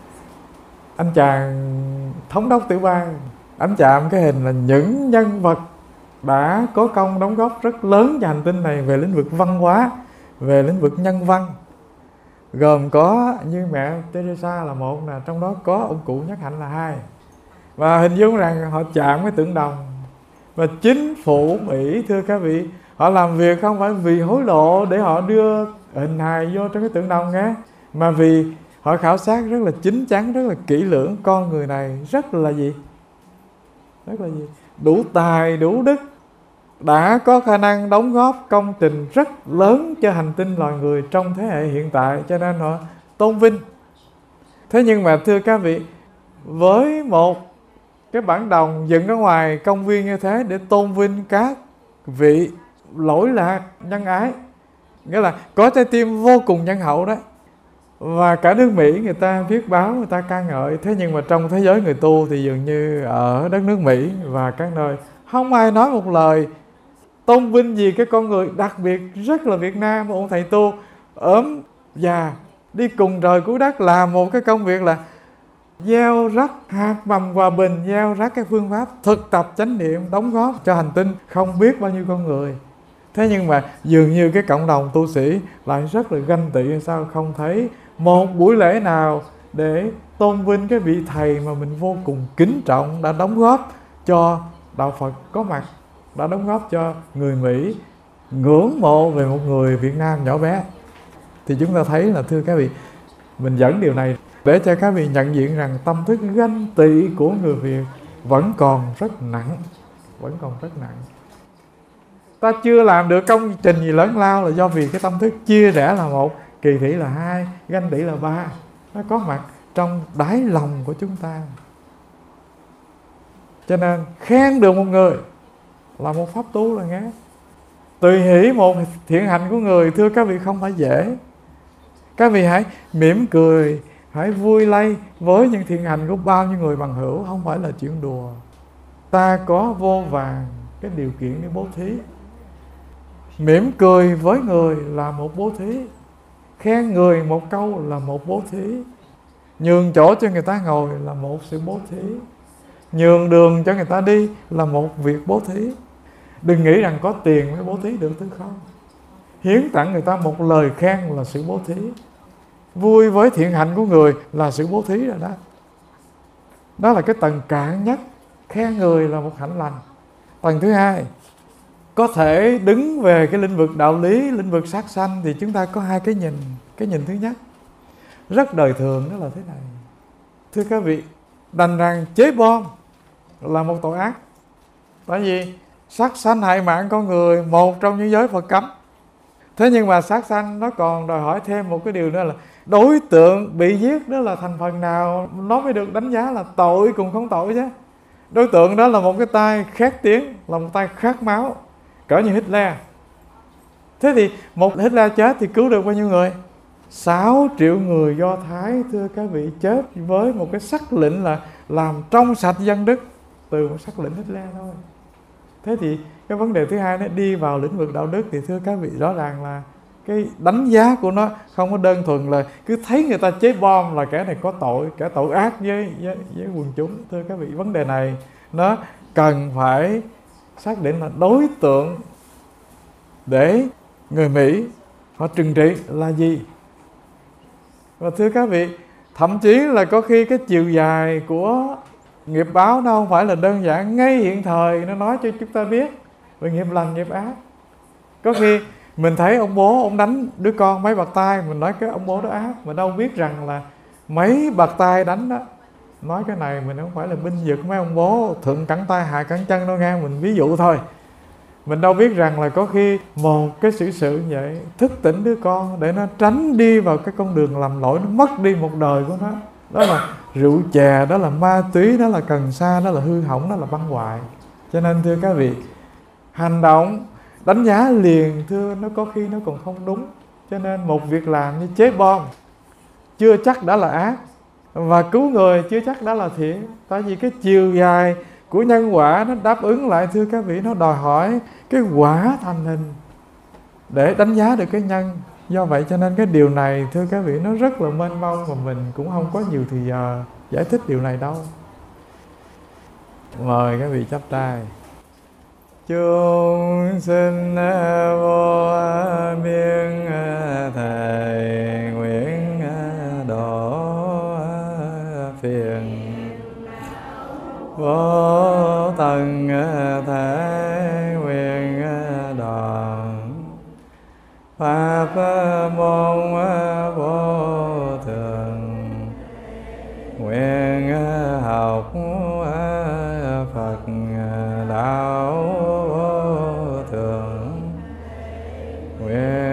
anh chàng thống đốc tiểu bang, anh chạm cái hình là những nhân vật đã có công đóng góp rất lớn cho hành tinh này về lĩnh vực văn hóa, về lĩnh vực nhân văn. Gồm có như mẹ Teresa là một nè, trong đó có ông cụ Nhất Hạnh là hai. Và hình dung rằng họ chạm cái tượng đồng. Và chính phủ Mỹ, thưa các vị, họ làm việc không phải vì hối lộ để họ đưa hình hài vô trong cái tượng đồng nghe, mà vì họ khảo sát rất là chín chắn, rất là kỹ lưỡng, con người này rất là gì? Rất là gì? Đủ tài, đủ đức, đã có khả năng đóng góp công trình rất lớn cho hành tinh loài người trong thế hệ hiện tại, cho nên họ tôn vinh. Thế nhưng mà thưa các vị, với một cái bản đồng dựng ở ngoài công viên như thế để tôn vinh các vị lỗi lạc, nhân ái, nghĩa là có trái tim vô cùng nhân hậu đó. Và cả nước Mỹ người ta viết báo, người ta ca ngợi. Thế nhưng mà trong thế giới người tu thì dường như ở đất nước Mỹ và các nơi không ai nói một lời tôn vinh gì cái con người đặc biệt rất là Việt Nam. Ông thầy tu ốm già đi cùng trời cứu đất làm một cái công việc là gieo rắc hạt mầm hòa bình, gieo rắc cái phương pháp thực tập chánh niệm, đóng góp cho hành tinh không biết bao nhiêu con người. Thế nhưng mà dường như cái cộng đồng tu sĩ lại rất là ganh tị, sao không thấy một buổi lễ nào để tôn vinh cái vị thầy mà mình vô cùng kính trọng, đã đóng góp cho đạo Phật có mặt, đã đóng góp cho người Mỹ ngưỡng mộ về một người Việt Nam nhỏ bé. Thì chúng ta thấy là, thưa các vị, mình dẫn điều này để cho các vị nhận diện rằng tâm thức ganh tị của người Việt vẫn còn rất nặng, vẫn còn rất nặng. Ta chưa làm được công trình gì lớn lao là do vì cái tâm thức chia rẽ là một, kỳ thị là hai, ganh tị là ba. Nó có mặt trong đáy lòng của chúng ta. Cho nên khen được một người là một pháp tu là nghe. Tùy hỷ một thiện hành của người, thưa các vị, không phải dễ. Các vị hãy mỉm cười, hãy vui lây với những thiện hành của bao nhiêu người bằng hữu, không phải là chuyện đùa. Ta có vô vàn cái điều kiện để bố thí. Mỉm cười với người là một bố thí, khen người một câu là một bố thí, nhường chỗ cho người ta ngồi là một sự bố thí, nhường đường cho người ta đi là một việc bố thí. Đừng nghĩ rằng có tiền mới bố thí được, thứ không. Hiến tặng người ta một lời khen là sự bố thí. Vui với thiện hạnh của người là sự bố thí rồi đó. Đó là cái tầng cạn nhất. Khen người là một hạnh lành. Tầng thứ hai, có thể đứng về cái lĩnh vực đạo lý, lĩnh vực sát sanh thì chúng ta có hai cái nhìn. Cái nhìn thứ nhất rất đời thường, đó là thế này. Thưa các vị, đành rằng chế bom là một tội ác. Tại vì sát sanh hại mạng con người, một trong những giới Phật cấm. Thế nhưng mà sát sanh nó còn đòi hỏi thêm một cái điều nữa là đối tượng bị giết đó là thành phần nào, nó mới được đánh giá là tội cùng không tội chứ. Đối tượng đó là một cái tay khét tiếng, là một tay khát máu, cỡ như Hitler. Thế thì một Hitler chết thì cứu được bao nhiêu người? sáu triệu người Do Thái, thưa các vị, chết với một cái sắc lệnh là làm trong sạch dân Đức từ một sắc lệnh Hitler thôi. Thế thì cái vấn đề thứ hai nó đi vào lĩnh vực đạo đức thì thưa các vị, rõ ràng là cái đánh giá của nó không có đơn thuần là cứ thấy người ta chế bom là kẻ này có tội, kẻ tội ác với, với, với quần chúng. Thưa các vị, vấn đề này nó cần phải xác định là đối tượng để người Mỹ họ trừng trị là gì. Và thưa các vị, thậm chí là có khi cái chiều dài của nghiệp báo nó không phải là đơn giản ngay hiện thời nó nói cho chúng ta biết về nghiệp lành nghiệp ác. Có khi mình thấy ông bố ông đánh đứa con mấy bạt tay, mình nói cái ông bố đó ác, mà đâu biết rằng là mấy bạt tay đánh đó. Nói cái này mình không phải là binh vực mấy ông bố thượng cẳng tay hạ cẳng chân đâu nghe, mình ví dụ thôi. Mình đâu biết rằng là có khi một cái sự sự như vậy thức tỉnh đứa con để nó tránh đi vào cái con đường lầm lỗi, nó mất đi một đời của nó. Đó là rượu chè, đó là ma túy, đó là cần sa, đó là hư hỏng, đó là băng hoại. Cho nên thưa các vị, hành động đánh giá liền thưa nó có khi nó còn không đúng. Cho nên một việc làm như chế bom chưa chắc đã là ác, và cứu người chưa chắc đã là thiện. Tại vì cái chiều dài của nhân quả nó đáp ứng lại, thưa các vị, nó đòi hỏi cái quả thành hình để đánh giá được cái nhân. Do vậy cho nên cái điều này, thưa các vị, nó rất là mênh mông và mình cũng không có nhiều thời giờ giải thích điều này đâu. Mời các vị chắp tay. Chúng sinh vô biên thầy nguyện độ phiền, vô tận thể nguyện đoàn pháp môn vô thường, nguyện học Phật đạo vô thường, nguyện